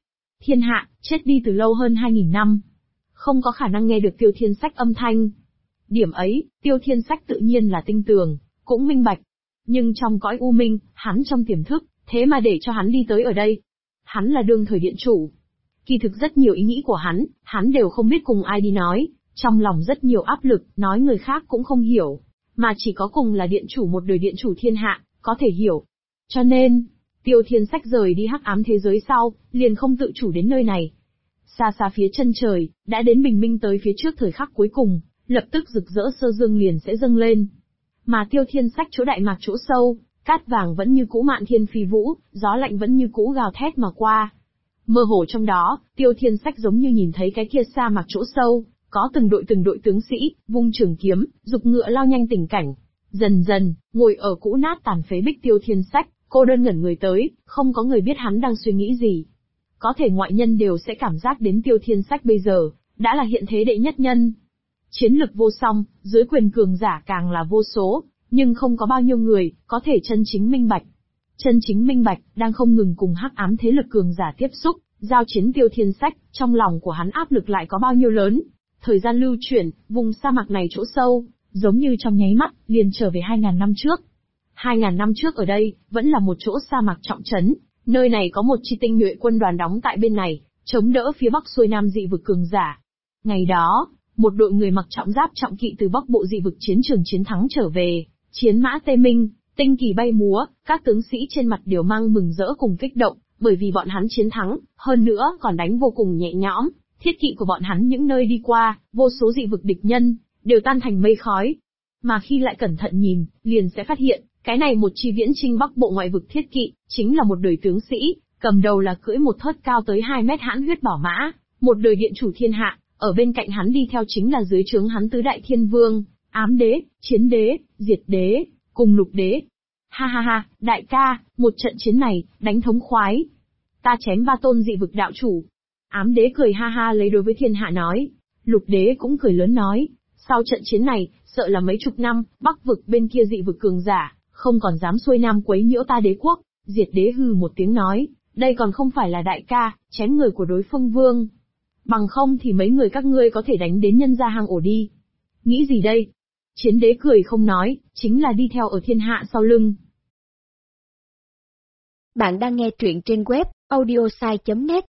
A: Thiên hạ, chết đi từ lâu hơn 2.000 năm. Không có khả năng nghe được Tiêu Thiên Sách âm thanh. Điểm ấy, Tiêu Thiên Sách tự nhiên là tinh tường, cũng minh bạch. Nhưng trong cõi u minh, hắn trong tiềm thức, thế mà để cho hắn đi tới ở đây. Hắn là đương thời điện chủ. Kỳ thực rất nhiều ý nghĩ của hắn đều không biết cùng ai đi nói, trong lòng rất nhiều áp lực, nói người khác cũng không hiểu. Mà chỉ có cùng là điện chủ một đời điện chủ thiên hạ, có thể hiểu. Cho nên, Tiêu Thiên Sách rời đi hắc ám thế giới sau, liền không tự chủ đến nơi này. Xa xa phía chân trời, đã đến bình minh tới phía trước thời khắc cuối cùng, lập tức rực rỡ sơ dương liền sẽ dâng lên. Mà Tiêu Thiên Sách chỗ đại mạc chỗ sâu, cát vàng vẫn như cũ mạn thiên phi vũ, gió lạnh vẫn như cũ gào thét mà qua. Mơ hồ trong đó, Tiêu Thiên Sách giống như nhìn thấy cái kia sa mạc chỗ sâu, có từng đội tướng sĩ, vung trường kiếm, giục ngựa lao nhanh tình cảnh. Dần dần, ngồi ở cũ nát tàn phế bích Tiêu Thiên Sách, cô đơn ngẩn người tới, không có người biết hắn đang suy nghĩ gì. Có thể ngoại nhân đều sẽ cảm giác đến Tiêu Thiên Sách bây giờ, đã là hiện thế đệ nhất nhân. Chiến lực vô song, dưới quyền cường giả càng là vô số, nhưng không có bao nhiêu người, có thể chân chính minh bạch. Chân chính minh bạch, đang không ngừng cùng hắc ám thế lực cường giả tiếp xúc, giao chiến Tiêu Thiên Sách, trong lòng của hắn áp lực lại có bao nhiêu lớn. Thời gian lưu chuyển, vùng sa mạc này chỗ sâu, giống như trong nháy mắt, liền trở về 2.000 năm trước. 2.000 năm trước ở đây, vẫn là một chỗ sa mạc trọng trấn, nơi này có một chi tinh nhuệ quân đoàn đóng tại bên này, chống đỡ phía bắc xuôi nam dị vực cường giả. Ngày đó, một đội người mặc trọng giáp trọng kỵ từ bắc bộ dị vực chiến trường chiến thắng trở về, chiến mã tê minh, tinh kỳ bay múa, các tướng sĩ trên mặt đều mang mừng rỡ cùng kích động, bởi vì bọn hắn chiến thắng, hơn nữa còn đánh vô cùng nhẹ nhõm, thiết kỵ của bọn hắn những nơi đi qua, vô số dị vực địch nhân, đều tan thành mây khói. Mà khi lại cẩn thận nhìn, liền sẽ phát hiện, cái này một chi viễn chinh bắc bộ ngoại vực thiết kỵ, chính là một đời tướng sĩ, cầm đầu là cưỡi một thớt cao tới 2 mét hãn huyết bảo mã, một đời điện chủ thiên hạ, ở bên cạnh hắn đi theo chính là dưới trướng hắn tứ đại thiên vương, ám đế, chiến đế, diệt đế, cùng lục đế. Ha ha ha, đại ca, một trận chiến này, đánh thống khoái. Ta chém 3 tôn dị vực đạo chủ. Ám đế cười ha ha lấy đối với thiên hạ nói. Lục đế cũng cười lớn nói, sau trận chiến này, sợ là mấy chục năm, bắc vực bên kia dị vực cường giả, không còn dám xuôi nam quấy nhiễu ta đế quốc. Diệt đế hừ một tiếng nói, đây còn không phải là đại ca, chém người của đối phương vương. Bằng không thì mấy người các ngươi có thể đánh đến nhân gia hang ổ đi. Nghĩ gì đây? Chiến đế cười không nói, chính là đi theo ở thiên hạ sau lưng.
B: Bạn đang nghe truyện trên web audiosai.net.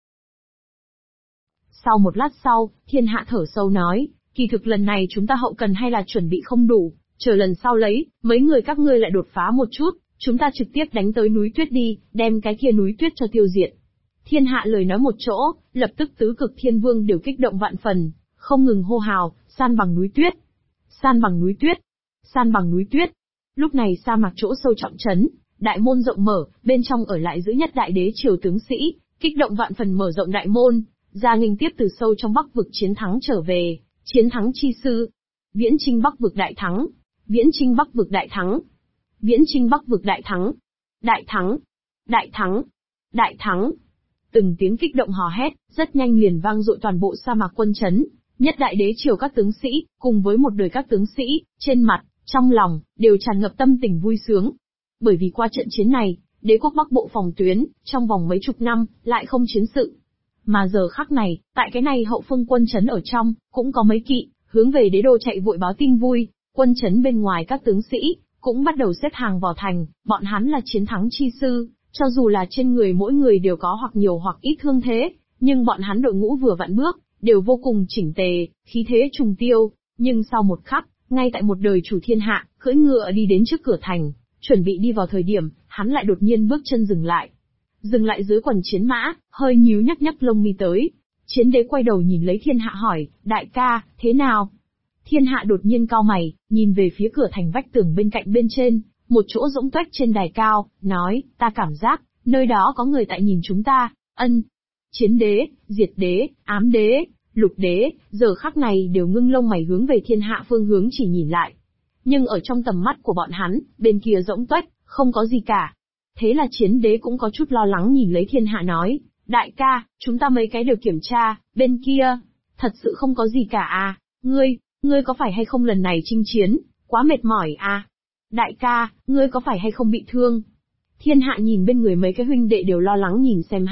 A: Sau một lát sau, thiên hạ thở sâu nói, kỳ thực lần này chúng ta hậu cần hay là chuẩn bị không đủ, chờ lần sau lấy, mấy người các ngươi lại đột phá một chút, chúng ta trực tiếp đánh tới núi tuyết đi, đem cái kia núi tuyết cho tiêu diệt. Thiên hạ lời nói một chỗ, lập tức tứ cực thiên vương đều kích động vạn phần, không ngừng hô hào, san bằng núi tuyết. San bằng núi tuyết. San bằng núi tuyết. Lúc này sa mạc chỗ sâu trọng trấn, đại môn rộng mở, bên trong ở lại giữ nhất đại đế triều tướng sĩ, kích động vạn phần mở rộng đại môn, ra nghênh tiếp từ sâu trong bắc vực chiến thắng trở về, chiến thắng chi sư. Viễn chinh bắc vực đại thắng. Viễn chinh bắc vực đại thắng. Viễn chinh bắc vực đại thắng. Đại thắng. Đại thắng. Đại thắng. Từng tiếng kích động hò hét, rất nhanh liền vang dội toàn bộ sa mạc quân trấn. Nhất đại đế triều các tướng sĩ, cùng với một đời các tướng sĩ, trên mặt, trong lòng, đều tràn ngập tâm tình vui sướng. Bởi vì qua trận chiến này, đế quốc bắc bộ phòng tuyến, trong vòng mấy chục năm, lại không chiến sự. Mà giờ khắc này, tại cái này hậu phương quân trấn ở trong, cũng có mấy kỵ, hướng về đế đô chạy vội báo tin vui, quân trấn bên ngoài các tướng sĩ, cũng bắt đầu xếp hàng vào thành, bọn hắn là chiến thắng chi sư, cho dù là trên người mỗi người đều có hoặc nhiều hoặc ít thương thế, nhưng bọn hắn đội ngũ vừa vặn bước, đều vô cùng chỉnh tề, khí thế trùng tiêu, nhưng sau một khắc, ngay tại một đời chủ thiên hạ, cưỡi ngựa đi đến trước cửa thành, chuẩn bị đi vào thời điểm, hắn lại đột nhiên bước chân dừng lại. Dừng lại dưới quần chiến mã, hơi nhíu nhắc lông mi tới. Chiến đế quay đầu nhìn lấy thiên hạ hỏi, đại ca, thế nào? Thiên hạ đột nhiên cau mày, nhìn về phía cửa thành vách tường bên cạnh bên trên, một chỗ rỗng tuếch trên đài cao, nói, ta cảm giác, nơi đó có người tại nhìn chúng ta, ân. Chiến đế, diệt đế, ám đế, lục đế, giờ khắc này đều ngưng lông mày hướng về thiên hạ phương hướng chỉ nhìn lại. Nhưng ở trong tầm mắt của bọn hắn, bên kia rỗng tuếch, không có gì cả. Thế là chiến đế cũng có chút lo lắng nhìn lấy thiên hạ nói, đại ca, chúng ta mấy cái đều kiểm tra, bên kia, thật sự không có gì cả à, ngươi có phải hay không lần này chinh chiến, quá mệt mỏi à? Đại ca, ngươi có phải hay không bị thương? Thiên hạ nhìn bên người mấy cái huynh đệ đều lo lắng nhìn xem hắn,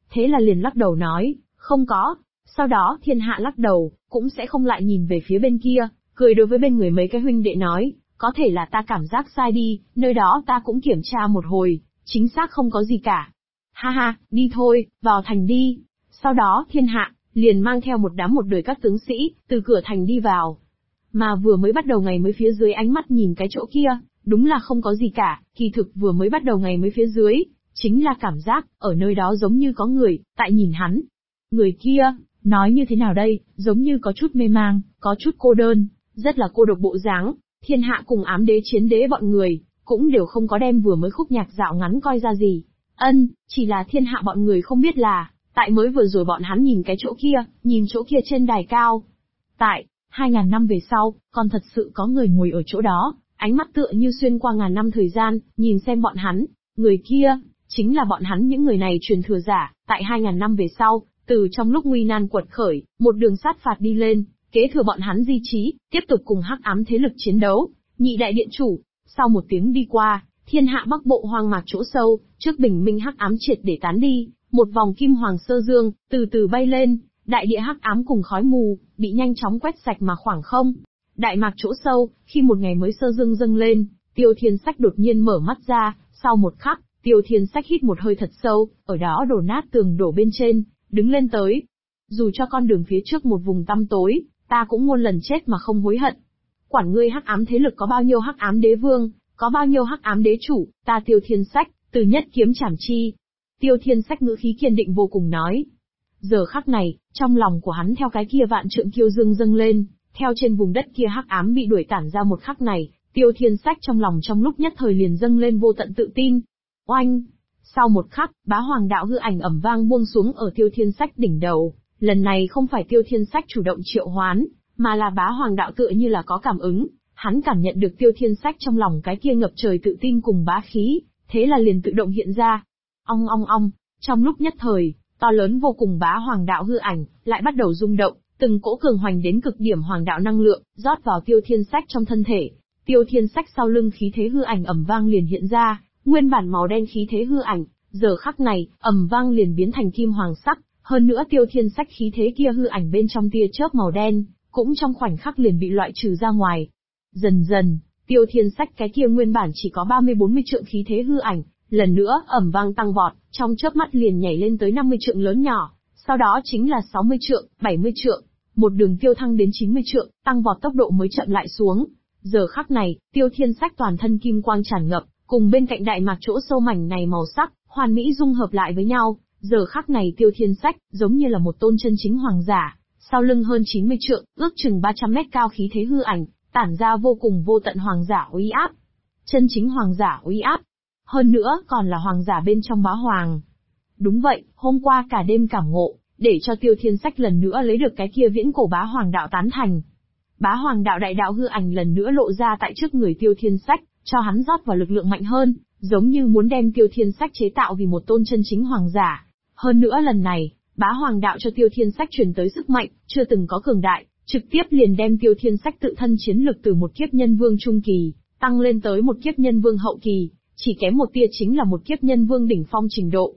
A: thế là liền lắc đầu nói, không có. Sau đó thiên hạ lắc đầu, cũng sẽ không lại nhìn về phía bên kia, cười đối với bên người mấy cái huynh đệ nói, có thể là ta cảm giác sai đi, nơi đó ta cũng kiểm tra một hồi, chính xác không có gì cả. Ha ha, đi thôi, vào thành đi. Sau đó thiên hạ, liền mang theo một đám một đời các tướng sĩ, từ cửa thành đi vào. Mà vừa mới bắt đầu ngày mới phía dưới ánh mắt nhìn cái chỗ kia, đúng là không có gì cả, kỳ thực vừa mới bắt đầu ngày mới phía dưới, chính là cảm giác, ở nơi đó giống như có người, tại nhìn hắn. Người kia, nói như thế nào đây, giống như có chút mê mang, có chút cô đơn, rất là cô độc bộ dáng. Thiên hạ cùng ám đế chiến đế bọn người, cũng đều không có đem vừa mới khúc nhạc dạo ngắn coi ra gì. Chỉ là thiên hạ bọn người không biết là, tại mới vừa rồi bọn hắn nhìn cái chỗ kia, nhìn chỗ kia trên đài cao. Tại, 2.000 năm về sau, còn thật sự có người ngồi ở chỗ đó, ánh mắt tựa như xuyên qua ngàn năm thời gian, nhìn xem bọn hắn. Người kia, chính là bọn hắn những người này truyền thừa giả, tại 2.000 năm về sau, từ trong lúc nguy nan quật khởi, một đường sát phạt đi lên, kế thừa bọn hắn di trí, tiếp tục cùng hắc ám thế lực chiến đấu. Nhị đại điện chủ, sau một tiếng đi qua, thiên hạ bắc bộ hoang mạc chỗ sâu, trước bình minh hắc ám triệt để tán đi, một vòng kim hoàng sơ dương, từ từ bay lên, đại địa hắc ám cùng khói mù, bị nhanh chóng quét sạch mà khoảng không. Đại mạc chỗ sâu, khi một ngày mới sơ dương dâng lên, Tiêu Thiên Sách đột nhiên mở mắt ra, sau một khắc, Tiêu Thiên Sách hít một hơi thật sâu, ở đó đổ nát tường đổ bên trên, đứng lên tới. Dù cho con đường phía trước một vùng tăm tối, ta cũng muôn lần chết mà không hối hận. Quản ngươi hắc ám thế lực có bao nhiêu hắc ám đế vương, có bao nhiêu hắc ám đế chủ, ta Tiêu Thiên Sách, từ nhất kiếm chảm chi. Tiêu Thiên Sách ngữ khí kiên định vô cùng nói. Giờ khắc này, trong lòng của hắn theo cái kia vạn trượng kiêu dương dâng lên, theo trên vùng đất kia hắc ám bị đuổi tản ra một khắc này, Tiêu Thiên Sách trong lòng trong lúc nhất thời liền dâng lên vô tận tự tin. Oanh! Sau một khắc, bá hoàng đạo hư ảnh ầm vang buông xuống ở Tiêu Thiên Sách đỉnh đầu. Lần này không phải Tiêu Thiên Sách chủ động triệu hoán, mà là bá hoàng đạo tựa như là có cảm ứng, hắn cảm nhận được Tiêu Thiên Sách trong lòng cái kia ngập trời tự tin cùng bá khí, thế là liền tự động hiện ra. Ong ong ong, trong lúc nhất thời, to lớn vô cùng bá hoàng đạo hư ảnh lại bắt đầu rung động, từng cỗ cường hoành đến cực điểm hoàng đạo năng lượng rót vào Tiêu Thiên Sách trong thân thể. Tiêu Thiên Sách sau lưng khí thế hư ảnh ầm vang liền hiện ra, nguyên bản màu đen khí thế hư ảnh, giờ khắc này ầm vang liền biến thành kim hoàng sắc. Hơn nữa Tiêu Thiên Sách khí thế kia hư ảnh bên trong tia chớp màu đen, cũng trong khoảnh khắc liền bị loại trừ ra ngoài. Dần dần, Tiêu Thiên Sách cái kia nguyên bản chỉ có 30-40 trượng khí thế hư ảnh, lần nữa ầm vang tăng vọt, trong chớp mắt liền nhảy lên tới 50 trượng lớn nhỏ, sau đó chính là 60 trượng, 70 trượng, một đường tiêu thăng đến 90 trượng, tăng vọt tốc độ mới chậm lại xuống. Giờ khắc này, Tiêu Thiên Sách toàn thân kim quang tràn ngập, cùng bên cạnh đại mạc chỗ sâu mảnh này màu sắc, hoàn mỹ dung hợp lại với nhau. Giờ khắc này Tiêu Thiên Sách, giống như là một tôn chân chính hoàng giả, sau lưng hơn 90 trượng, ước chừng 300 mét cao khí thế hư ảnh, tản ra vô cùng vô tận hoàng giả uy áp. Chân chính hoàng giả uy áp. Hơn nữa, còn là hoàng giả bên trong bá hoàng. Đúng vậy, hôm qua cả đêm cảm ngộ, để cho Tiêu Thiên Sách lần nữa lấy được cái kia viễn cổ bá hoàng đạo tán thành. Bá hoàng đạo đại đạo hư ảnh lần nữa lộ ra tại trước người Tiêu Thiên Sách, cho hắn rót vào lực lượng mạnh hơn, giống như muốn đem Tiêu Thiên Sách chế tạo vì một tôn chân chính hoàng giả. Hơn nữa lần này, bá hoàng đạo cho Tiêu Thiên Sách truyền tới sức mạnh, chưa từng có cường đại, trực tiếp liền đem Tiêu Thiên Sách tự thân chiến lực từ một kiếp nhân vương trung kỳ, tăng lên tới một kiếp nhân vương hậu kỳ, chỉ kém một tia chính là một kiếp nhân vương đỉnh phong trình độ.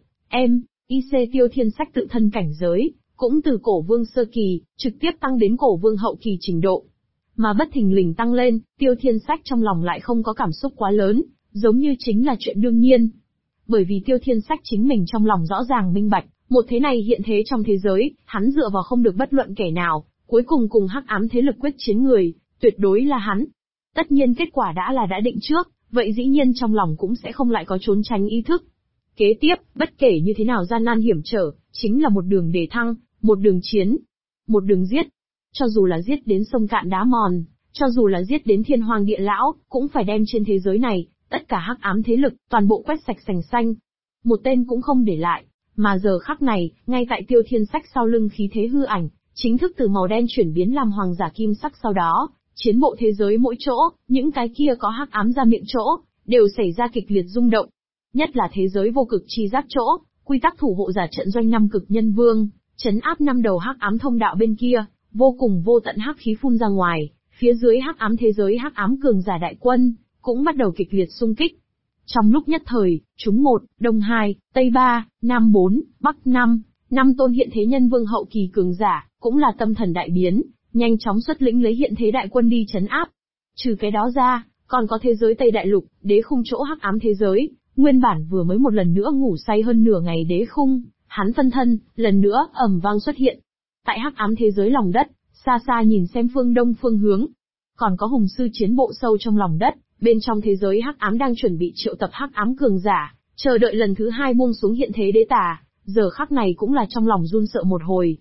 A: Tiêu Thiên Sách tự thân cảnh giới, cũng từ cổ vương sơ kỳ, trực tiếp tăng đến cổ vương hậu kỳ trình độ. Mà bất thình lình tăng lên, Tiêu Thiên Sách trong lòng lại không có cảm xúc quá lớn, giống như chính là chuyện đương nhiên. Bởi vì Tiêu Thiên Sách chính mình trong lòng rõ ràng minh bạch, một thế này hiện thế trong thế giới, hắn dựa vào không được bất luận kẻ nào, cuối cùng cùng hắc ám thế lực quyết chiến người, tuyệt đối là hắn. Tất nhiên kết quả đã định trước, vậy dĩ nhiên trong lòng cũng sẽ không lại có trốn tránh ý thức. Kế tiếp, bất kể như thế nào gian nan hiểm trở, chính là một đường đề thăng, một đường chiến, một đường giết. Cho dù là giết đến sông cạn đá mòn, cho dù là giết đến thiên hoàng địa lão, cũng phải đem trên thế giới này, tất cả hắc ám thế lực, toàn bộ quét sạch sành xanh. Một tên cũng không để lại, mà giờ khắc này, ngay tại Tiêu Thiên Sách sau lưng khí thế hư ảnh, chính thức từ màu đen chuyển biến làm hoàng giả kim sắc sau đó, chiến bộ thế giới mỗi chỗ, những cái kia có hắc ám ra miệng chỗ, đều xảy ra kịch liệt rung động. Nhất là thế giới vô cực chi giác chỗ, quy tắc thủ hộ giả trận doanh năm cực nhân vương, trấn áp năm đầu hắc ám thông đạo bên kia, vô cùng vô tận hắc khí phun ra ngoài, phía dưới hắc ám thế giới hắc ám cường giả đại quân, cũng bắt đầu kịch liệt xung kích. Trong lúc nhất thời, Trung 1, Đông 2, Tây 3, Nam 4, Bắc 5, 5 tôn hiện thế nhân vương hậu kỳ cường giả, cũng là tâm thần đại biến, nhanh chóng xuất lĩnh lấy hiện thế đại quân đi trấn áp. Trừ cái đó ra, còn có thế giới Tây Đại Lục, đế khung chỗ hắc ám thế giới, nguyên bản vừa mới một lần nữa ngủ say hơn nửa ngày đế khung, hắn phân thân, lần nữa ầm vang xuất hiện. Tại hắc ám thế giới lòng đất, xa xa nhìn xem phương đông phương hướng. Còn có hùng sư chiến bộ sâu trong lòng đất, bên trong thế giới hắc ám đang chuẩn bị triệu tập hắc ám cường giả, chờ đợi lần thứ 2 buông xuống hiện thế đế tà, giờ khắc này cũng là trong lòng run sợ một hồi.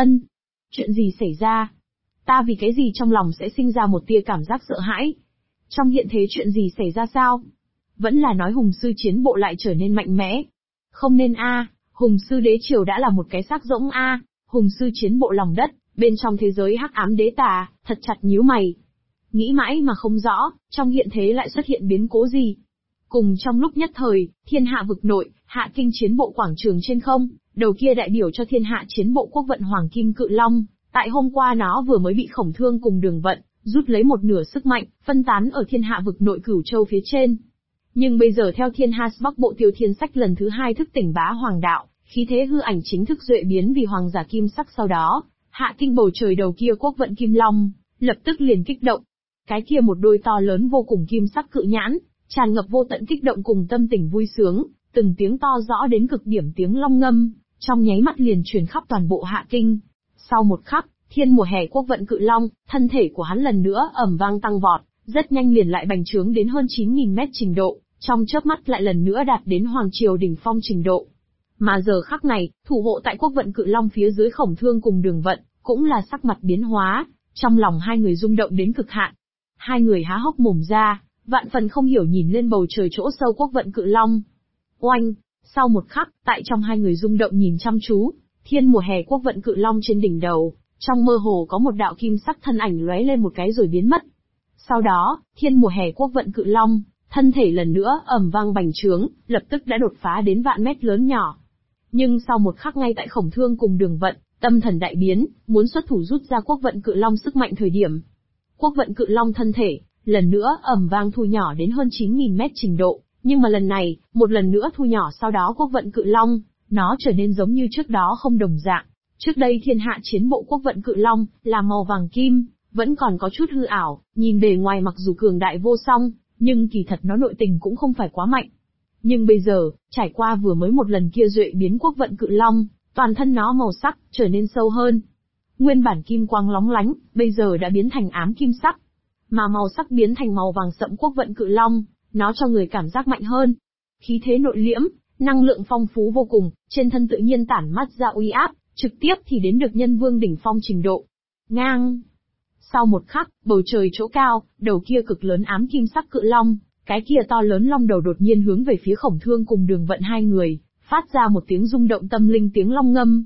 A: Chuyện gì xảy ra? Ta vì cái gì trong lòng sẽ sinh ra một tia cảm giác sợ hãi? Trong hiện thế chuyện gì xảy ra sao? Vẫn là nói hùng sư chiến bộ lại trở nên mạnh mẽ. Không nên hùng sư đế triều đã là một cái xác rỗng hùng sư chiến bộ lòng đất, bên trong thế giới hắc ám đế tà, thật chặt nhíu mày. Nghĩ mãi mà không rõ, trong hiện thế lại xuất hiện biến cố gì. Cùng trong lúc nhất thời, thiên hạ vực nội, hạ kinh chiến bộ quảng trường trên không, đầu kia đại biểu cho thiên hạ chiến bộ quốc vận Hoàng Kim Cự Long, tại hôm qua nó vừa mới bị Khổng Thương cùng Đường Vận, rút lấy một nửa sức mạnh, phân tán ở thiên hạ vực nội Cửu Châu phía trên. Nhưng bây giờ theo Thiên Has Bắc Bộ Tiêu Thiên Sách lần thứ 2 thức tỉnh bá hoàng đạo, khí thế hư ảnh chính thức duệ biến vì hoàng giả kim sắc sau đó, hạ kinh bầu trời đầu kia quốc vận Kim Long, lập tức liền kích động. Cái kia một đôi to lớn vô cùng kim sắc cự nhãn, tràn ngập vô tận kích động cùng tâm tình vui sướng, từng tiếng to rõ đến cực điểm tiếng long ngâm, trong nháy mắt liền truyền khắp toàn bộ hạ kinh. Sau một khắc, thiên mùa hè quốc vận Cự Long, thân thể của hắn lần nữa ầm vang tăng vọt, rất nhanh liền lại bành trướng đến hơn 9.000 mét trình độ, trong chớp mắt lại lần nữa đạt đến hoàng triều đỉnh phong trình độ. Mà giờ khắc này, thủ hộ tại quốc vận Cự Long phía dưới Khổng Thương cùng Đường Vận, cũng là sắc mặt biến hóa, trong lòng hai người rung động đến cực hạn. Hai người há hốc mồm ra, vạn phần không hiểu nhìn lên bầu trời chỗ sâu quốc vận Cự Long. Oanh! Sau một khắc, tại trong hai người rung động nhìn chăm chú, thiên mùa hè quốc vận Cự Long trên đỉnh đầu, trong mơ hồ có một đạo kim sắc thân ảnh lóe lên một cái rồi biến mất. Sau đó, thiên mùa hè quốc vận Cự Long, thân thể lần nữa ầm vang bành trướng, lập tức đã đột phá đến vạn mét lớn nhỏ. Nhưng sau một khắc ngay tại Khổng Thương cùng Đường Vận, tâm thần đại biến, muốn xuất thủ rút ra quốc vận Cự Long sức mạnh thời điểm. Quốc vận Cự Long thân thể, lần nữa ầm vang thu nhỏ đến hơn 9.000 mét trình độ, nhưng mà lần này, một lần nữa thu nhỏ sau đó quốc vận Cự Long, nó trở nên giống như trước đó không đồng dạng. Trước đây thiên hạ chiến bộ quốc vận Cự Long, là màu vàng kim, vẫn còn có chút hư ảo, nhìn bề ngoài mặc dù cường đại vô song, nhưng kỳ thật nó nội tình cũng không phải quá mạnh. Nhưng bây giờ, trải qua vừa mới một lần kia duệ biến quốc vận Cự Long, toàn thân nó màu sắc, trở nên sâu hơn. Nguyên bản kim quang lóng lánh, bây giờ đã biến thành ám kim sắc. Mà màu sắc biến thành màu vàng sẫm quốc vận Cự Long, nó cho người cảm giác mạnh hơn. Khí thế nội liễm, năng lượng phong phú vô cùng, trên thân tự nhiên tản mát ra uy áp, trực tiếp thì đến được nhân vương đỉnh phong trình độ. Ngang! Sau một khắc, bầu trời chỗ cao, đầu kia cực lớn ám kim sắc Cự Long, cái kia to lớn long đầu đột nhiên hướng về phía Khổng Thương cùng Đường Vận hai người, phát ra một tiếng rung động tâm linh tiếng long ngâm.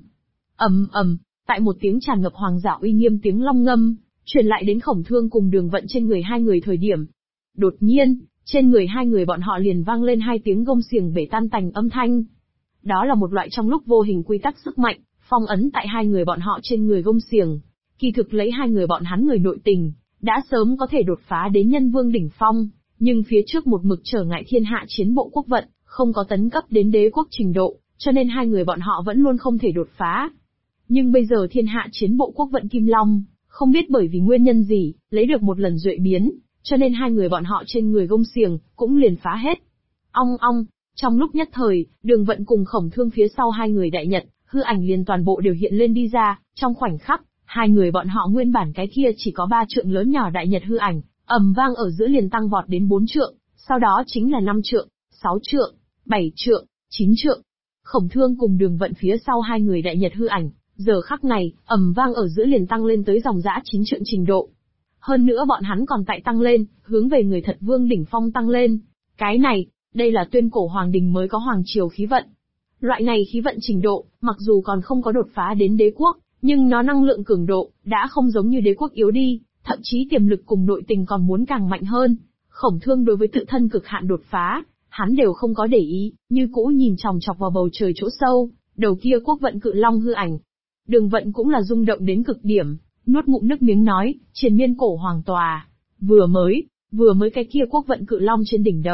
A: Tại một tiếng tràn ngập hoàng giả uy nghiêm tiếng long ngâm, truyền lại đến Khổng Thương cùng Đường Vận trên người hai người thời điểm. Đột nhiên, trên người hai người bọn họ liền vang lên hai tiếng gông xiềng bể tan tành âm thanh. Đó là một loại trong lúc vô hình quy tắc sức mạnh, phong ấn tại hai người bọn họ trên người gông xiềng. Kỳ thực lấy hai người bọn hắn người nội tình, đã sớm có thể đột phá đến nhân vương đỉnh phong, nhưng phía trước một mực trở ngại thiên hạ chiến bộ quốc vận, không có tấn cấp đến đế quốc trình độ, cho nên hai người bọn họ vẫn luôn không thể đột phá. Nhưng bây giờ thiên hạ chiến bộ quốc vận Kim Long, không biết bởi vì nguyên nhân gì, lấy được một lần duệ biến, cho nên hai người bọn họ trên người gông xiềng, cũng liền phá hết. Ong ong, trong lúc nhất thời, Đường Vận cùng Khổng Thương phía sau hai người đại nhật, hư ảnh liền toàn bộ đều hiện lên đi ra, trong khoảnh khắc, hai người bọn họ nguyên bản cái kia chỉ có 3 trượng lớn nhỏ đại nhật hư ảnh, ầm vang ở giữa liền tăng vọt đến 4 trượng, sau đó chính là 5 trượng, 6 trượng, 7 trượng, 9 trượng. Khổng Thương cùng Đường Vận phía sau hai người đại nhật hư ảnh, giờ khắc này, ầm vang ở giữa liền tăng lên tới dòng dã 9 trượng trình độ. Hơn nữa bọn hắn còn tại tăng lên, hướng về người thật vương đỉnh phong tăng lên. Cái này, đây là tuyên cổ hoàng đình mới có hoàng triều khí vận. Loại này khí vận trình độ, mặc dù còn không có đột phá đến đế quốc, nhưng nó năng lượng cường độ, đã không giống như đế quốc yếu đi, thậm chí tiềm lực cùng nội tình còn muốn càng mạnh hơn. Khổng Thương đối với tự thân cực hạn đột phá, hắn đều không có để ý, như cũ nhìn chòng chọc vào bầu trời chỗ sâu, đầu kia quốc vận Cự Long hư ảnh. Đường Vận cũng là rung động đến cực điểm, nuốt ngụm nước miếng nói, triền miên cổ hoàng tòa, vừa mới cái kia quốc vận Cự Long trên đỉnh đầu,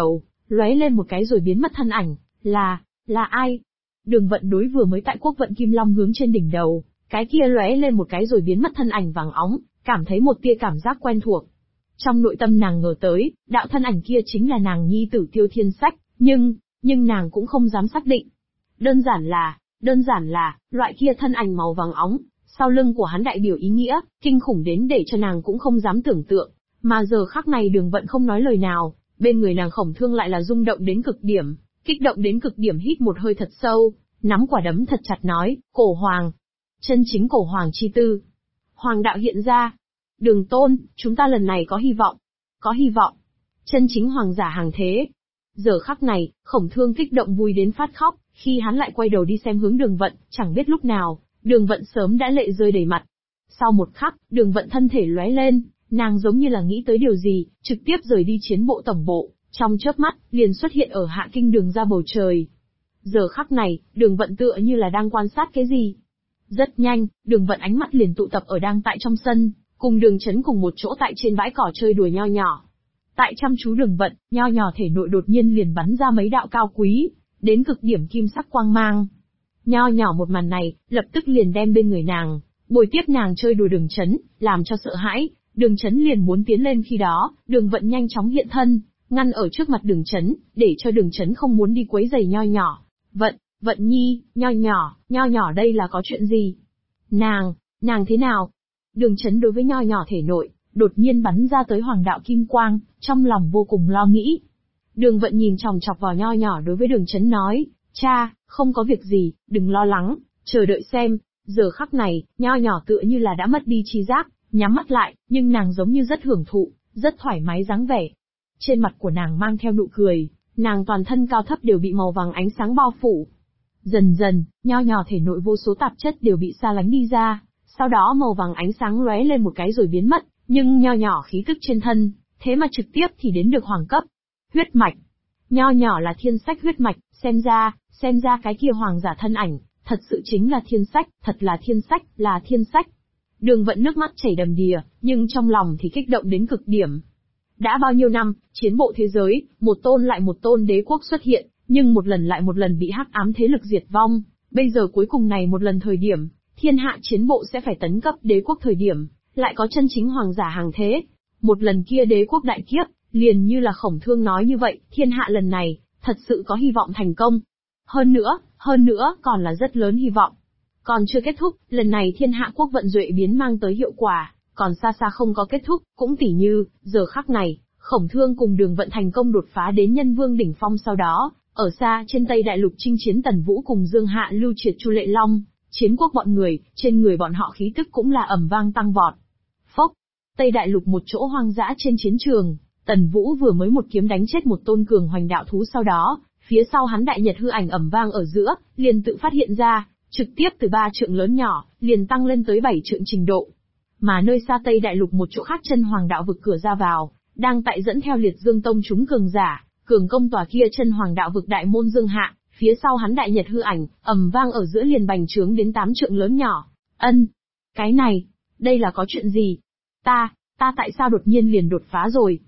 A: lóe lên một cái rồi biến mất thân ảnh, là ai? Đường Vận đối vừa mới tại quốc vận kim long hướng trên đỉnh đầu, cái kia lóe lên một cái rồi biến mất thân ảnh vàng óng, cảm thấy một tia cảm giác quen thuộc. Trong nội tâm nàng ngờ tới, đạo thân ảnh kia chính là nàng nhi tử Tiêu Thiên Sách, nhưng nàng cũng không dám xác định. Đơn giản là, loại kia thân ảnh màu vàng óng, sau lưng của hắn đại biểu ý nghĩa, kinh khủng đến để cho nàng cũng không dám tưởng tượng. Mà giờ khắc này Đường Vận không nói lời nào, bên người nàng Khổng Thương lại là rung động đến cực điểm, kích động đến cực điểm hít một hơi thật sâu, nắm quả đấm thật chặt nói, cổ hoàng. Chân chính cổ hoàng chi tư. Hoàng đạo hiện ra. Đường tôn, chúng ta lần này có hy vọng. Có hy vọng. Chân chính hoàng giả hàng thế. Giờ khắc này, Khổng Thương kích động vui đến phát khóc, khi hắn lại quay đầu đi xem hướng Đường Vận, chẳng biết lúc nào, Đường Vận sớm đã lệ rơi đầy mặt. Sau một khắc, Đường Vận thân thể lóe lên, nàng giống như là nghĩ tới điều gì, trực tiếp rời đi chiến bộ tổng bộ, trong chớp mắt, liền xuất hiện ở Hạ Kinh đường ra bầu trời. Giờ khắc này, Đường Vận tựa như là đang quan sát cái gì. Rất nhanh, Đường Vận ánh mắt liền tụ tập ở đang tại trong sân, cùng Đường Chấn cùng một chỗ tại trên bãi cỏ chơi đùa nho nhỏ. Tại chăm chú Đường Vận, nho nhỏ thể nội đột nhiên liền bắn ra mấy đạo cao quý, đến cực điểm kim sắc quang mang. Nho nhỏ một màn này, lập tức liền đem bên người nàng, bồi tiếp nàng chơi đùa Đường Chấn, làm cho sợ hãi, Đường Chấn liền muốn tiến lên khi đó, Đường Vận nhanh chóng hiện thân, ngăn ở trước mặt Đường Chấn, để cho Đường Chấn không muốn đi quấy rầy nho nhỏ. Vận nhi, nho nhỏ đây là có chuyện gì? Nàng thế nào? Đường Chấn đối với nho nhỏ thể nội, đột nhiên bắn ra tới hoàng đạo kim quang, trong lòng vô cùng lo nghĩ. Đường Vận nhìn chòng chọc vào nho nhỏ đối với Đường Chấn nói, cha, không có việc gì, đừng lo lắng, chờ đợi xem. Giờ khắc này, nho nhỏ tựa như là đã mất đi tri giác, nhắm mắt lại, nhưng nàng giống như rất hưởng thụ, rất thoải mái dáng vẻ. Trên mặt của nàng mang theo nụ cười, nàng toàn thân cao thấp đều bị màu vàng ánh sáng bao phủ. Dần dần, nho nhỏ thể nội vô số tạp chất đều bị xa lánh đi ra, sau đó màu vàng ánh sáng lóe lên một cái rồi biến mất, nhưng nho nhỏ khí tức trên thân, thế mà trực tiếp thì đến được hoàng cấp. Huyết mạch. Nho nhỏ là Thiên Sách huyết mạch, xem ra cái kia hoàng giả thân ảnh, thật sự chính là Thiên Sách, thật là Thiên Sách. Đường Vận nước mắt chảy đầm đìa, nhưng trong lòng thì kích động đến cực điểm. Đã bao nhiêu năm, chiến bộ thế giới, một tôn lại một tôn đế quốc xuất hiện, nhưng một lần lại một lần bị hắc ám thế lực diệt vong. Bây giờ cuối cùng này một lần thời điểm, thiên hạ chiến bộ sẽ phải tấn cấp đế quốc thời điểm, lại có chân chính hoàng giả hàng thế. Một lần kia đế quốc đại kiếp, liền như là Khổng Thương nói như vậy, thiên hạ lần này, thật sự có hy vọng thành công. Hơn nữa, còn là rất lớn hy vọng. Còn chưa kết thúc, lần này thiên hạ quốc vận duệ biến mang tới hiệu quả, còn xa xa không có kết thúc, cũng tỉ như, giờ khắc này, Khổng Thương cùng Đường Vận thành công đột phá đến Nhân Vương đỉnh phong sau đó, ở xa trên Tây Đại Lục chinh chiến Tần Vũ cùng Dương Hạ lưu triệt Chu Lệ Long, chiến quốc bọn người, trên người bọn họ khí tức cũng là ầm vang tăng vọt. Phốc, Tây Đại Lục một chỗ hoang dã trên chiến trường, Tần Vũ vừa mới một kiếm đánh chết một tôn cường hoành đạo thú sau đó, phía sau hắn đại nhật hư ảnh ầm vang ở giữa, liền tự phát hiện ra, trực tiếp từ 3 trượng lớn nhỏ, liền tăng lên tới 7 trượng trình độ. Mà nơi xa Tây Đại Lục một chỗ khác chân hoàng đạo vực cửa ra vào, đang tại dẫn theo Liệt Dương Tông chúng cường giả, cường công tòa kia chân hoàng đạo vực đại môn Dương Hạ, phía sau hắn đại nhật hư ảnh, ầm vang ở giữa liền bành trướng đến 8 trượng lớn nhỏ. Cái này, đây là có chuyện gì? Ta tại sao đột nhiên liền đột phá rồi?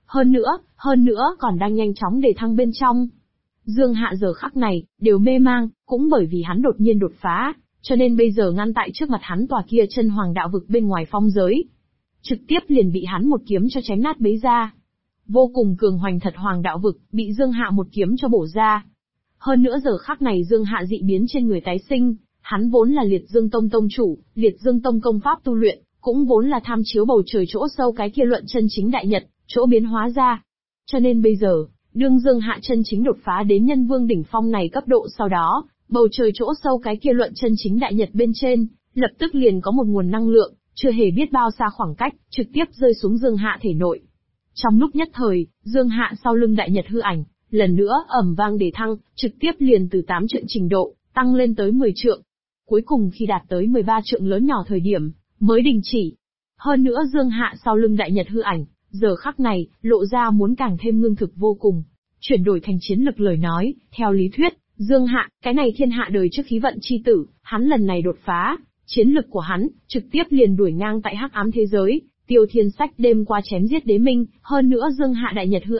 A: Hơn nữa còn đang nhanh chóng để thăng bên trong. Dương Hạ giờ khắc này, đều mê mang, cũng bởi vì hắn đột nhiên đột phá, cho nên bây giờ ngăn tại trước mặt hắn tòa kia chân hoàng đạo vực bên ngoài phong giới. Trực tiếp liền bị hắn một kiếm cho chém nát bấy ra. Vô cùng cường hoành thật hoàng đạo vực, bị Dương Hạ một kiếm cho bổ ra. Hơn nữa giờ khắc này Dương Hạ dị biến trên người tái sinh, hắn vốn là Liệt Dương Tông tông chủ, Liệt Dương Tông công pháp tu luyện, cũng vốn là tham chiếu bầu trời chỗ sâu cái kia luận chân chính đại nhật, chỗ biến hóa ra. Cho nên bây giờ, đương Dương Hạ chân chính đột phá đến Nhân Vương đỉnh phong này cấp độ sau đó, bầu trời chỗ sâu cái kia luận chân chính đại nhật bên trên, lập tức liền có một nguồn năng lượng, chưa hề biết bao xa khoảng cách, trực tiếp rơi xuống Dương Hạ thể nội. Trong lúc nhất thời, Dương Hạ sau lưng đại nhật hư ảnh, lần nữa ầm vang đề thăng, trực tiếp liền từ 8 trượng trình độ, tăng lên tới 10 trượng. Cuối cùng khi đạt tới 13 trượng lớn nhỏ thời điểm, mới đình chỉ. Hơn nữa Dương Hạ sau lưng đại nhật hư ảnh, giờ khắc này, lộ ra muốn càng thêm ngưng thực vô cùng. Chuyển đổi thành chiến lực lời nói, theo lý thuyết, Dương Hạ, cái này thiên hạ đời trước khí vận chi tử, hắn lần này đột phá, chiến lực của hắn, trực tiếp liền đuổi ngang tại hắc ám thế giới, Tiêu Thiên Sách đêm qua chém giết đế minh, hơn nữa Dương Hạ đại nhật hư ảnh,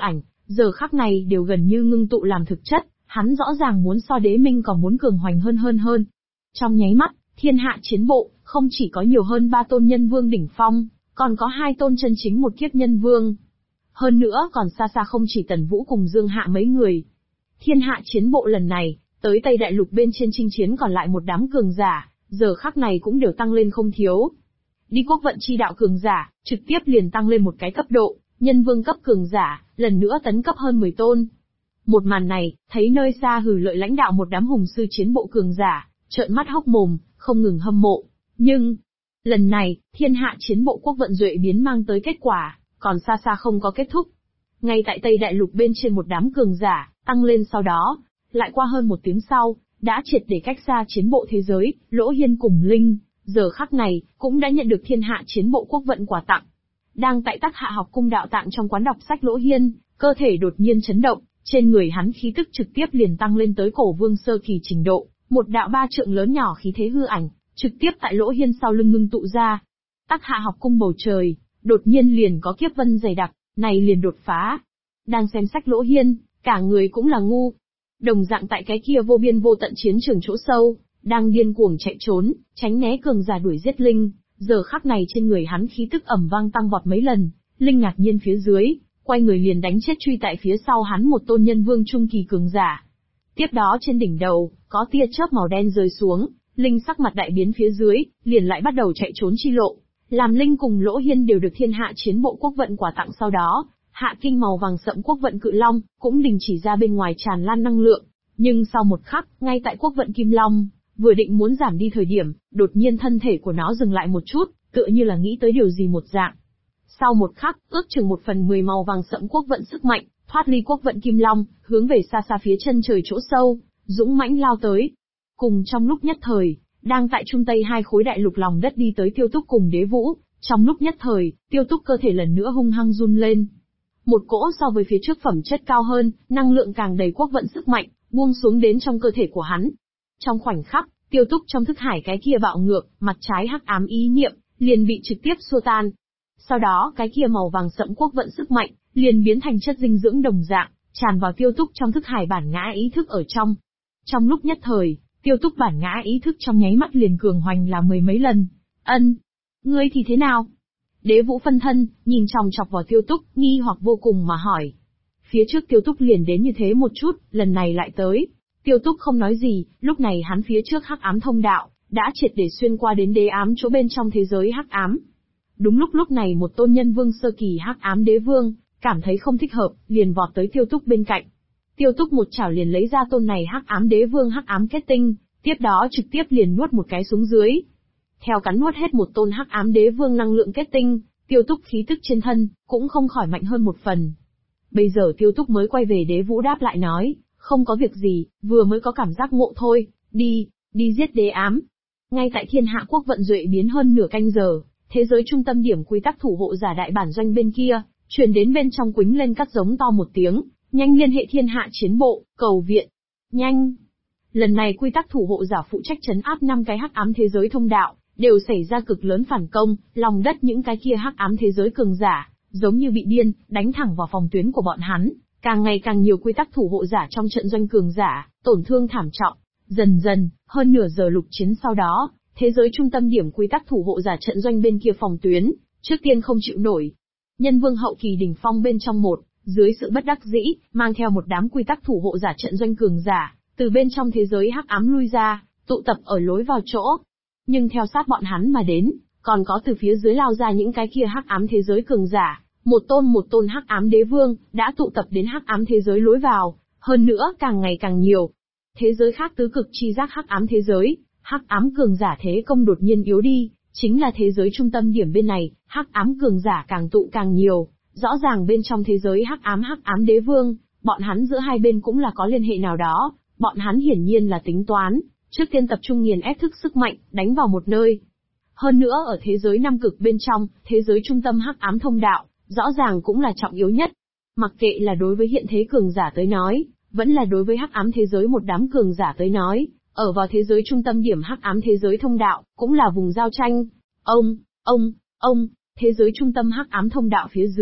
A: giờ khắc này đều gần như ngưng tụ làm thực chất, hắn rõ ràng muốn so Đế Minh còn muốn cường hoành hơn. Trong nháy mắt, thiên hạ chiến bộ, không chỉ có nhiều hơn 3 tôn nhân vương đỉnh phong, còn có 2 tôn chân chính một kiếp nhân vương. Hơn nữa còn xa xa không chỉ Tần Vũ cùng Dương Hạ mấy người. Thiên hạ chiến bộ lần này, tới Tây Đại Lục bên trên chinh chiến còn lại một đám cường giả, giờ khắc này cũng đều tăng lên không thiếu. Đi quốc vận chi đạo cường giả, trực tiếp liền tăng lên một cái cấp độ, nhân vương cấp cường giả, lần nữa tấn cấp hơn 10 tôn. Một màn này, thấy nơi xa Hử Lợi lãnh đạo một đám hùng sư chiến bộ cường giả, trợn mắt hốc mồm, không ngừng hâm mộ. Nhưng, lần này, thiên hạ chiến bộ quốc vận duệ biến mang tới kết quả, còn xa xa không có kết thúc. Ngay tại Tây Đại Lục bên trên một đám cường giả, tăng lên sau đó, lại qua hơn 1 tiếng sau, đã triệt để cách xa chiến bộ thế giới, Lỗ Hiên cùng Linh, giờ khắc này, cũng đã nhận được thiên hạ chiến bộ quốc vận quà tặng. Đang tại Tắc Hạ học cung đạo tạng trong quán đọc sách Lỗ Hiên, cơ thể đột nhiên chấn động, trên người hắn khí tức trực tiếp liền tăng lên tới cổ vương sơ kỳ trình độ, một đạo 3 trượng lớn nhỏ khí thế hư ảnh, trực tiếp tại Lỗ Hiên sau lưng ngưng tụ ra. Tắc Hạ học cung bầu trời, đột nhiên liền có kiếp vân dày đặc, này liền đột phá. Đang xem sách Lỗ Hiên, cả người cũng là ngu. Đồng dạng tại cái kia vô biên vô tận chiến trường chỗ sâu, đang điên cuồng chạy trốn, tránh né cường giả đuổi giết Linh, giờ khắc này trên người hắn khí tức ầm vang tăng vọt mấy lần, Linh ngạc nhiên phía dưới, quay người liền đánh chết truy tại phía sau hắn một tôn nhân vương trung kỳ cường giả. Tiếp đó trên đỉnh đầu, có tia chớp màu đen rơi xuống, Linh sắc mặt đại biến phía dưới, liền lại bắt đầu chạy trốn chi lộ. Làm Linh cùng Lỗ Hiên đều được thiên hạ chiến bộ quốc vận quà tặng sau đó, hạ kinh màu vàng sẫm quốc vận cự long, cũng đình chỉ ra bên ngoài tràn lan năng lượng. Nhưng sau một khắc, ngay tại quốc vận kim long, vừa định muốn giảm đi thời điểm, đột nhiên thân thể của nó dừng lại một chút, tựa như là nghĩ tới điều gì một dạng. Sau một khắc, ước chừng 1/10 màu vàng sẫm quốc vận sức mạnh, thoát ly quốc vận kim long, hướng về xa xa phía chân trời chỗ sâu, dũng mãnh lao tới. Cùng trong lúc nhất thời, đang tại trung tây 2 khối đại lục lòng đất đi tới Tiêu Túc cùng Đế Vũ, trong lúc nhất thời, Tiêu Túc cơ thể lần nữa hung hăng run lên. Một cỗ so với phía trước phẩm chất cao hơn, năng lượng càng đầy quốc vận sức mạnh, buông xuống đến trong cơ thể của hắn. Trong khoảnh khắc, Tiêu Túc trong thức hải cái kia bạo ngược, mặt trái hắc ám ý niệm, liền bị trực tiếp xua tan. Sau đó cái kia màu vàng sẫm quốc vận sức mạnh, liền biến thành chất dinh dưỡng đồng dạng, tràn vào Tiêu Túc trong thức hải bản ngã ý thức ở trong. Trong lúc nhất thời, Tiêu Túc bản ngã ý thức trong nháy mắt liền cường hoành là 10 mấy lần. Ngươi thì thế nào? Đế Vũ phân thân, nhìn chòng chọc vào Tiêu Túc, nghi hoặc vô cùng mà hỏi. Phía trước Tiêu Túc liền đến như thế một chút, lần này lại tới. Tiêu Túc không nói gì, lúc này hắn phía trước hắc ám thông đạo, đã triệt để xuyên qua đến đế ám chỗ bên trong thế giới hắc ám. Đúng lúc này một tôn nhân vương sơ kỳ hắc ám đế vương, cảm thấy không thích hợp, liền vọt tới Tiêu Túc bên cạnh. Tiêu Túc một chảo liền lấy ra tôn này hắc ám đế vương hắc ám kết tinh, tiếp đó trực tiếp liền nuốt một cái xuống dưới. Theo cắn nuốt hết một tôn hắc ám đế vương năng lượng kết tinh, Tiêu Túc khí tức trên thân, cũng không khỏi mạnh hơn một phần. Bây giờ Tiêu Túc mới quay về Đế Vũ đáp lại nói, không có việc gì, vừa mới có cảm giác ngộ thôi, đi giết đế ám. Ngay tại thiên hạ quốc vận duệ biến hơn nửa canh giờ, thế giới trung tâm điểm quy tắc thủ hộ giả đại bản doanh bên kia, truyền đến bên trong quính lên cắt giống to một tiếng, nhanh liên hệ thiên hạ chiến bộ, cầu viện. Nhanh! Lần này quy tắc thủ hộ giả phụ trách trấn áp 5 cái hắc ám thế giới thông đạo, đều xảy ra cực lớn phản công, lòng đất những cái kia hắc ám thế giới cường giả, giống như bị điên, đánh thẳng vào phòng tuyến của bọn hắn, càng ngày càng nhiều quy tắc thủ hộ giả trong trận doanh cường giả, tổn thương thảm trọng. Dần dần, hơn nửa giờ lục chiến sau đó, thế giới trung tâm điểm quy tắc thủ hộ giả trận doanh bên kia phòng tuyến, trước tiên không chịu nổi. Nhân vương hậu kỳ đỉnh phong bên trong dưới sự bất đắc dĩ, mang theo một đám quy tắc thủ hộ giả trận doanh cường giả, từ bên trong thế giới hắc ám lui ra, tụ tập ở lối vào chỗ. Nhưng theo sát bọn hắn mà đến, còn có từ phía dưới lao ra những cái kia hắc ám thế giới cường giả, một tôn hắc ám đế vương, đã tụ tập đến hắc ám thế giới lối vào, hơn nữa càng ngày càng nhiều. Thế giới khác tứ cực chi giác hắc ám thế giới, hắc ám cường giả thế công đột nhiên yếu đi, chính là thế giới trung tâm điểm bên này, hắc ám cường giả càng tụ càng nhiều, rõ ràng bên trong thế giới hắc ám đế vương, bọn hắn giữa hai bên cũng là có liên hệ nào đó, bọn hắn hiển nhiên là tính toán, trước tiên tập trung nghiền ép thức sức mạnh, đánh vào một nơi. Hơn nữa ở thế giới năm cực bên trong, thế giới trung tâm hắc ám thông đạo, rõ ràng cũng là trọng yếu nhất. Mặc kệ là đối với hiện thế cường giả tới nói, vẫn là đối với hắc ám thế giới một đám cường giả tới nói, ở vào thế giới trung tâm điểm hắc ám thế giới thông đạo, cũng là vùng giao tranh. Thế giới trung tâm hắc ám thông đạo phía dưới,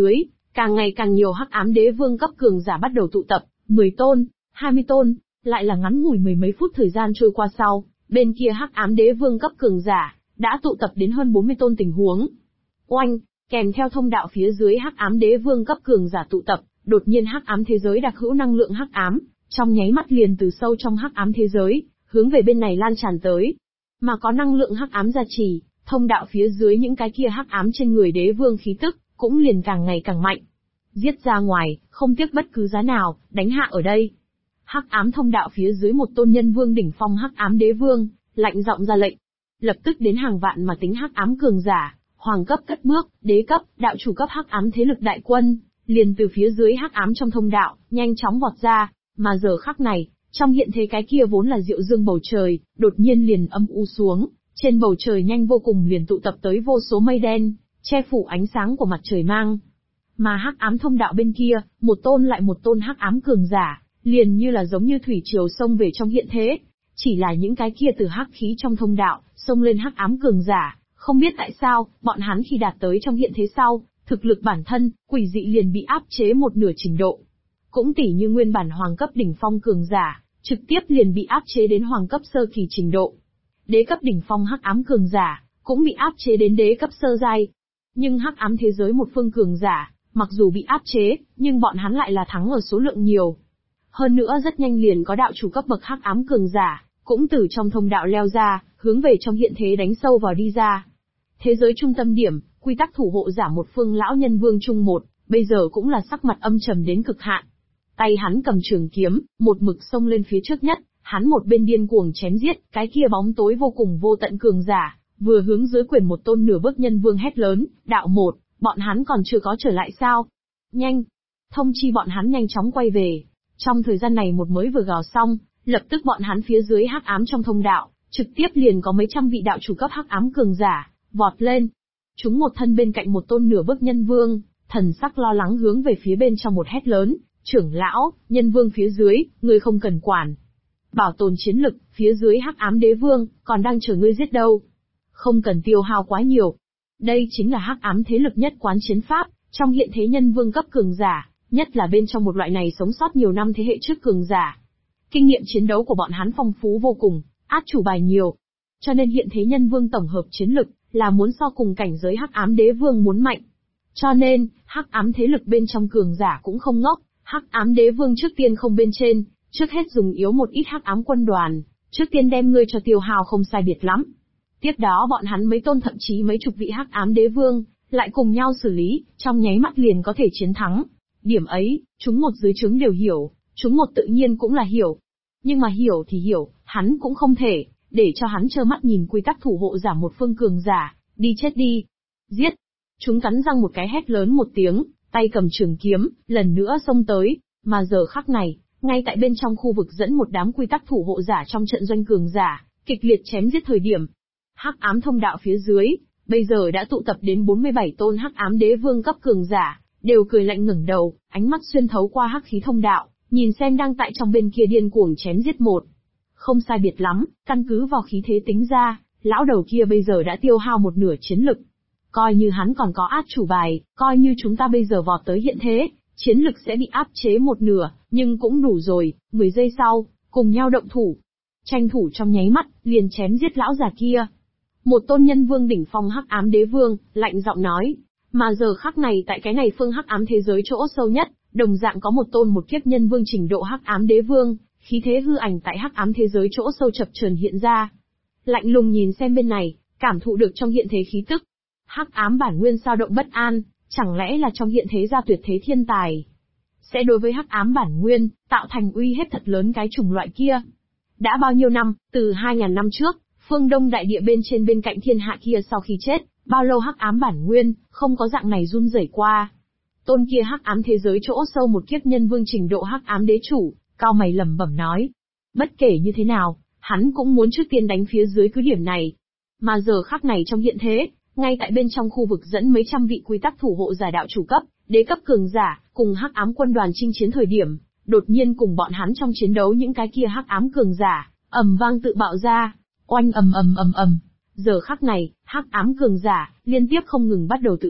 A: Càng ngày càng nhiều hắc ám đế vương cấp cường giả bắt đầu tụ tập, 10 tôn, 20 tôn, lại là ngắn ngủi mười mấy phút thời gian trôi qua sau, bên kia hắc ám đế vương cấp cường giả đã tụ tập đến hơn 40 tôn tình huống. Oanh, kèm theo thông đạo phía dưới hắc ám đế vương cấp cường giả tụ tập, đột nhiên hắc ám thế giới đặc hữu năng lượng hắc ám, trong nháy mắt liền từ sâu trong hắc ám thế giới, hướng về bên này lan tràn tới. Mà có năng lượng hắc ám gia trì, thông đạo phía dưới những cái kia hắc ám trên người đế vương khí tức, cũng liền càng ngày càng mạnh. Giết ra ngoài, không tiếc bất cứ giá nào, đánh hạ ở đây. Hắc ám thông đạo phía dưới một tôn nhân vương đỉnh phong hắc ám đế vương, lạnh giọng ra lệnh. Lập tức đến hàng vạn mà tính hắc ám cường giả, hoàng cấp cất bước, đế cấp, đạo chủ cấp hắc ám thế lực đại quân, liền từ phía dưới hắc ám trong thông đạo, nhanh chóng vọt ra, mà giờ khắc này, trong hiện thế cái kia vốn là diệu dương bầu trời, đột nhiên liền âm u xuống, trên bầu trời nhanh vô cùng liền tụ tập tới vô số mây đen, che phủ ánh sáng của mặt trời mang. Mà hắc ám thông đạo bên kia, một tôn lại một tôn hắc ám cường giả, liền như là giống như thủy triều xông về trong hiện thế, chỉ là những cái kia từ hắc khí trong thông đạo, xông lên hắc ám cường giả, không biết tại sao, bọn hắn khi đạt tới trong hiện thế sau, thực lực bản thân, quỷ dị liền bị áp chế một nửa trình độ. Cũng tỉ như nguyên bản hoàng cấp đỉnh phong cường giả, trực tiếp liền bị áp chế đến hoàng cấp sơ kỳ trình độ. Đế cấp đỉnh phong hắc ám cường giả, cũng bị áp chế đến đế cấp sơ giai. Nhưng hắc ám thế giới một phương cường giả, mặc dù bị áp chế, nhưng bọn hắn lại là thắng ở số lượng nhiều. Hơn nữa rất nhanh liền có đạo chủ cấp bậc hắc ám cường giả, cũng từ trong thông đạo leo ra, hướng về trong hiện thế đánh sâu vào đi ra. Thế giới trung tâm điểm, quy tắc thủ hộ giả một phương lão nhân vương trung một, bây giờ cũng là sắc mặt âm trầm đến cực hạn. Tay hắn cầm trường kiếm, một mực xông lên phía trước nhất, hắn một bên điên cuồng chém giết, cái kia bóng tối vô cùng vô tận cường giả, vừa hướng dưới quyền một tôn nửa bước nhân vương hét lớn, đạo một, bọn hắn còn chưa có trở lại sao? Nhanh! Thông chi bọn hắn nhanh chóng quay về. Trong thời gian này một mới vừa gào xong, lập tức bọn hắn phía dưới hắc ám trong thông đạo, trực tiếp liền có mấy trăm vị đạo chủ cấp hắc ám cường giả, vọt lên. Chúng một thân bên cạnh một tôn nửa bước nhân vương, thần sắc lo lắng hướng về phía bên trong một hét lớn, trưởng lão, nhân vương phía dưới, ngươi không cần quản. Bảo tồn chiến lực, phía dưới hắc ám đế vương, còn đang chờ ngươi giết đâu. Không cần tiêu hao quá nhiều. Đây chính là hắc ám thế lực nhất quán chiến pháp, trong hiện thế nhân vương cấp cường giả, nhất là bên trong một loại này sống sót nhiều năm thế hệ trước cường giả. Kinh nghiệm chiến đấu của bọn hắn phong phú vô cùng, át chủ bài nhiều. Cho nên hiện thế nhân vương tổng hợp chiến lực, là muốn so cùng cảnh giới hắc ám đế vương muốn mạnh. Cho nên, hắc ám thế lực bên trong cường giả cũng không ngốc, hắc ám đế vương trước tiên không bên trên, trước hết dùng yếu một ít hắc ám quân đoàn, trước tiên đem ngươi cho tiêu hào không sai biệt lắm. Tiếp đó bọn hắn mấy tôn thậm chí mấy chục vị hắc ám đế vương, lại cùng nhau xử lý, trong nháy mắt liền có thể chiến thắng. Điểm ấy, chúng một dưới trướng đều hiểu, chúng một tự nhiên cũng là hiểu. Nhưng mà hiểu thì hiểu, hắn cũng không thể, để cho hắn trơ mắt nhìn quy tắc thủ hộ giả một phương cường giả, đi chết đi. Giết! Chúng cắn răng một cái hét lớn một tiếng, tay cầm trường kiếm, lần nữa xông tới, mà giờ khắc này, ngay tại bên trong khu vực dẫn một đám quy tắc thủ hộ giả trong trận doanh cường giả, kịch liệt chém giết thời điểm. Hắc ám thông đạo phía dưới, bây giờ đã tụ tập đến 47 tôn hắc ám đế vương cấp cường giả, đều cười lạnh ngẩng đầu, ánh mắt xuyên thấu qua hắc khí thông đạo, nhìn xem đang tại trong bên kia điên cuồng chém giết một. Không sai biệt lắm, căn cứ vào khí thế tính ra, lão đầu kia bây giờ đã tiêu hao một nửa chiến lực. Coi như hắn còn có át chủ bài, coi như chúng ta bây giờ vọt tới hiện thế, chiến lực sẽ bị áp chế một nửa, nhưng cũng đủ rồi, 10 giây sau, cùng nhau động thủ. Tranh thủ trong nháy mắt, liền chém giết lão già kia. Một tôn nhân vương đỉnh phong hắc ám đế vương, lạnh giọng nói. Mà giờ khắc này tại cái này phương hắc ám thế giới chỗ sâu nhất, đồng dạng có một tôn một kiếp nhân vương trình độ hắc ám đế vương, khí thế hư ảnh tại hắc ám thế giới chỗ sâu chập chờn hiện ra. Lạnh lùng nhìn xem bên này, cảm thụ được trong hiện thế khí tức. Hắc ám bản nguyên sao động bất an, chẳng lẽ là trong hiện thế ra tuyệt thế thiên tài. Sẽ đối với hắc ám bản nguyên, tạo thành uy hiếp thật lớn cái chủng loại kia. Đã bao nhiêu năm, từ 2000 năm trước, phương Đông đại địa bên trên bên cạnh thiên hạ kia sau khi chết, bao lâu hắc ám bản nguyên, không có dạng này run rẩy qua. Tôn kia hắc ám thế giới chỗ sâu một kiếp nhân vương trình độ hắc ám đế chủ, cao mày lẩm bẩm nói. Bất kể như thế nào, hắn cũng muốn trước tiên đánh phía dưới cứ điểm này. Mà giờ khắc này trong hiện thế, ngay tại bên trong khu vực dẫn mấy trăm vị quy tắc thủ hộ giả đạo chủ cấp, đế cấp cường giả, cùng hắc ám quân đoàn chinh chiến thời điểm, đột nhiên cùng bọn hắn trong chiến đấu những cái kia hắc ám cường giả, ầm vang tự bạo ra, oanh ầm ầm ầm ầm. Giờ khắc này, hắc ám cường giả liên tiếp không ngừng bắt đầu tự bạo,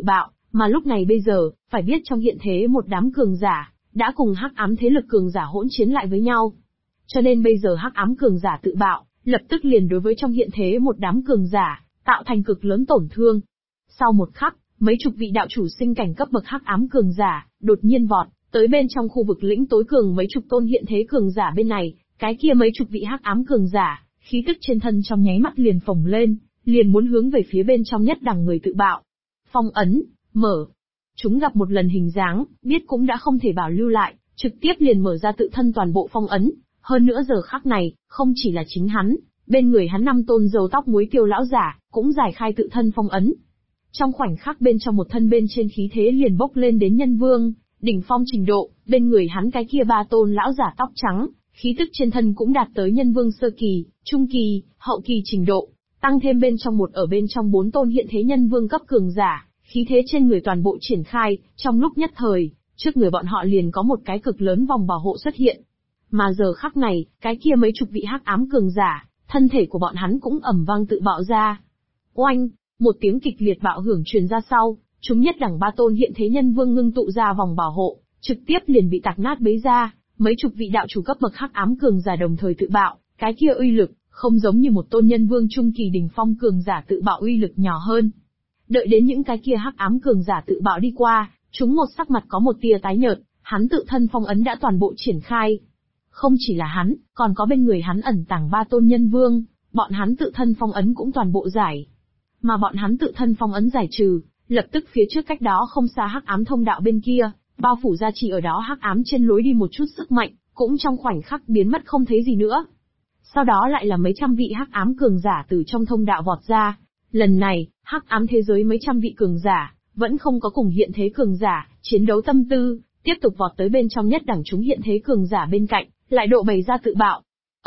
A: Mà lúc này bây giờ, phải biết trong hiện thế một đám cường giả, đã cùng hắc ám thế lực cường giả hỗn chiến lại với nhau. Cho nên bây giờ hắc ám cường giả tự bạo, lập tức liền đối với trong hiện thế một đám cường giả, tạo thành cực lớn tổn thương. Sau một khắc, mấy chục vị đạo chủ sinh cảnh cấp bậc hắc ám cường giả, đột nhiên vọt, tới bên trong khu vực lĩnh tối cường mấy chục tôn hiện thế cường giả bên này, cái kia mấy chục vị hắc ám cường giả, khí tức trên thân trong nháy mắt liền phồng lên, liền muốn hướng về phía bên trong nhất đẳng người tự bạo. Phong ấn, mở. Chúng gặp một lần hình dáng, biết cũng đã không thể bảo lưu lại, trực tiếp liền mở ra tự thân toàn bộ phong ấn. Hơn nữa giờ khắc này, không chỉ là chính hắn, bên người hắn 5 tôn râu tóc muối tiêu lão giả, cũng giải khai tự thân phong ấn. Trong khoảnh khắc bên trong một thân bên trên khí thế liền bốc lên đến nhân vương, đỉnh phong trình độ, bên người hắn cái kia 3 tôn lão giả tóc trắng, khí tức trên thân cũng đạt tới nhân vương sơ kỳ, trung kỳ, hậu kỳ trình độ, tăng thêm bên trong một ở bên trong 4 tôn hiện thế nhân vương cấp cường giả, khí thế trên người toàn bộ triển khai, trong lúc nhất thời, trước người bọn họ liền có một cái cực lớn vòng bảo hộ xuất hiện. Mà giờ khắc này, cái kia mấy chục vị hắc ám cường giả, thân thể của bọn hắn cũng ầm vang tự bạo ra. Oanh, một tiếng kịch liệt bạo hưởng truyền ra sau, chúng nhất đẳng 3 tôn hiện thế nhân vương ngưng tụ ra vòng bảo hộ, trực tiếp liền bị tạc nát bấy ra, mấy chục vị đạo chủ cấp bậc hắc ám cường giả đồng thời tự bạo, cái kia uy lực, không giống như một tôn nhân vương trung kỳ đỉnh phong cường giả tự bạo uy lực nhỏ hơn. Đợi đến những cái kia hắc ám cường giả tự bạo đi qua, chúng một sắc mặt có một tia tái nhợt, hắn tự thân phong ấn đã toàn bộ triển khai. Không chỉ là hắn, còn có bên người hắn ẩn tàng 3 tôn nhân vương, bọn hắn tự thân phong ấn cũng toàn bộ giải. Mà bọn hắn tự thân phong ấn giải trừ, lập tức phía trước cách đó không xa hắc ám thông đạo bên kia, bao phủ ra chỉ ở đó hắc ám trên lối đi một chút sức mạnh, cũng trong khoảnh khắc biến mất không thấy gì nữa. Sau đó lại là mấy trăm vị hắc ám cường giả từ trong thông đạo vọt ra. Lần này, hắc ám thế giới mấy trăm vị cường giả, vẫn không có cùng hiện thế cường giả, chiến đấu tâm tư, tiếp tục vọt tới bên trong nhất đẳng chúng hiện thế cường giả bên cạnh, lại độ bày ra tự bạo.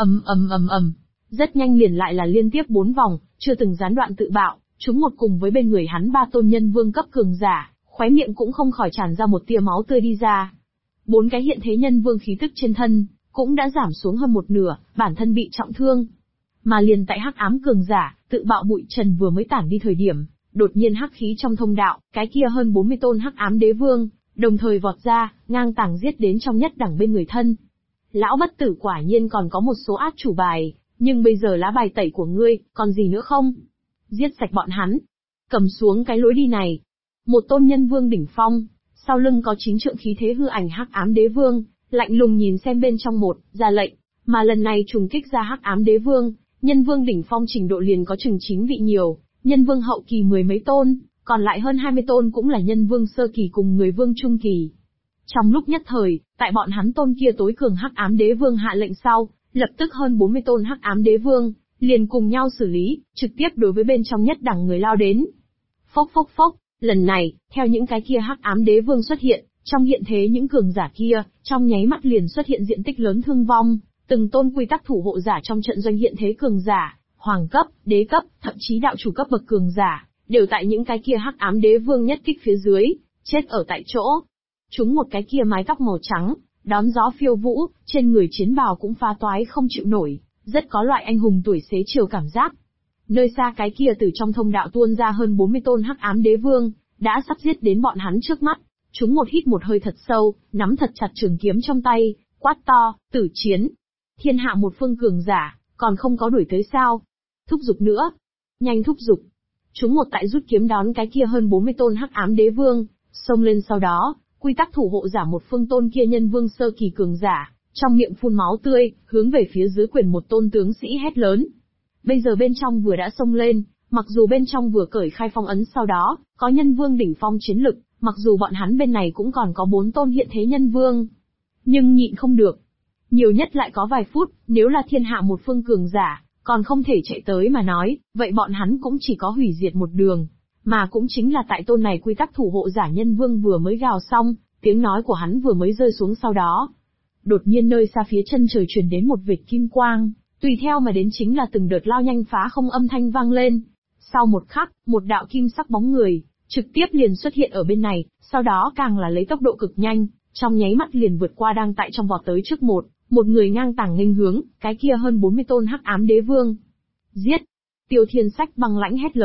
A: Rất nhanh liền lại là liên tiếp 4 vòng, chưa từng gián đoạn tự bạo, chúng một cùng với bên người hắn 3 tôn nhân vương cấp cường giả, khóe miệng cũng không khỏi tràn ra một tia máu tươi đi ra. 4 cái hiện thế nhân vương khí tức trên thân, cũng đã giảm xuống hơn một nửa, bản thân bị trọng thương. Mà liền tại hắc ám cường giả, tự bạo bụi trần vừa mới tản đi thời điểm, đột nhiên hắc khí trong thông đạo, cái kia hơn 40 tôn hắc ám đế vương, đồng thời vọt ra, ngang tàng giết đến trong nhất đẳng bên người thân. Lão bất tử quả nhiên còn có một số át chủ bài, nhưng bây giờ lá bài tẩy của ngươi, còn gì nữa không? Giết sạch bọn hắn. Cầm xuống cái lối đi này. Một tôn nhân vương đỉnh phong, sau lưng có 9 trượng khí thế hư ảnh hắc ám đế vương, lạnh lùng nhìn xem bên trong một, ra lệnh, mà lần này trùng kích ra hắc ám đế vương, nhân vương đỉnh phong trình độ liền có chừng 9 vị nhiều, nhân vương hậu kỳ 10 mấy tôn, còn lại hơn 20 tôn cũng là nhân vương sơ kỳ cùng người vương trung kỳ. Trong lúc nhất thời, tại bọn hắn tôn kia tối cường hắc ám đế vương hạ lệnh sau, lập tức hơn 40 tôn hắc ám đế vương, liền cùng nhau xử lý, trực tiếp đối với bên trong nhất đẳng người lao đến. Phốc phốc phốc, lần này, theo những cái kia hắc ám đế vương xuất hiện, trong hiện thế những cường giả kia, trong nháy mắt liền xuất hiện diện tích lớn thương vong, từng tôn quy tắc thủ hộ giả trong trận doanh hiện thế cường giả, hoàng cấp, đế cấp, thậm chí đạo chủ cấp bậc cường giả, đều tại những cái kia hắc ám đế vương nhất kích phía dưới, chết ở tại chỗ. Chúng một cái kia mái tóc màu trắng, đón gió phiêu vũ, trên người chiến bào cũng phá toái không chịu nổi, rất có loại anh hùng tuổi xế chiều cảm giác. Nơi xa cái kia từ trong thông đạo tuôn ra hơn 40 tôn hắc ám đế vương, đã sắp giết đến bọn hắn trước mắt. Chúng một hít một hơi thật sâu, nắm thật chặt trường kiếm trong tay, quát to, tử chiến. Thiên hạ một phương cường giả, còn không có đuổi tới sao? Thúc giục nữa. Nhanh thúc giục. Chúng một tại rút kiếm đón cái kia hơn 40 tôn hắc ám đế vương, xông lên sau đó, quy tắc thủ hộ giả một phương tôn kia nhân vương sơ kỳ cường giả, trong miệng phun máu tươi, hướng về phía dưới quyền một tôn tướng sĩ hét lớn. Bây giờ bên trong vừa đã xông lên, mặc dù bên trong vừa cởi khai phong ấn sau đó, có nhân vương đỉnh phong chiến lực, mặc dù bọn hắn bên này cũng còn có 4 tôn hiện thế nhân vương. Nhưng nhịn không được. Nhiều nhất lại có vài phút, nếu là thiên hạ một phương cường giả, còn không thể chạy tới mà nói, vậy bọn hắn cũng chỉ có hủy diệt một đường. Mà cũng chính là tại tôn này quy tắc thủ hộ giả nhân vương vừa mới gào xong, tiếng nói của hắn vừa mới rơi xuống sau đó. Đột nhiên nơi xa phía chân trời truyền đến một vệt kim quang, tùy theo mà đến chính là từng đợt lao nhanh phá không âm thanh vang lên. Sau một khắc, một đạo kim sắc bóng người, trực tiếp liền xuất hiện ở bên này, sau đó càng là lấy tốc độ cực nhanh, trong nháy mắt liền vượt qua đang tại trong vọt tới trước một người ngang tàng nghênh hướng, cái kia hơn 40 tôn hắc ám đế vương. Giết! Tiêu Thiên Sách băng lãnh hét lớn,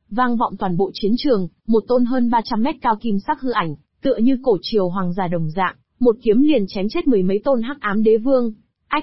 A: vang vọng toàn bộ chiến trường, một tôn hơn 300 mét cao kim sắc hư ảnh, tựa như cổ triều hoàng giả đồng dạng, một kiếm liền chém chết mười mấy tôn hắc ám đế vương. Ách,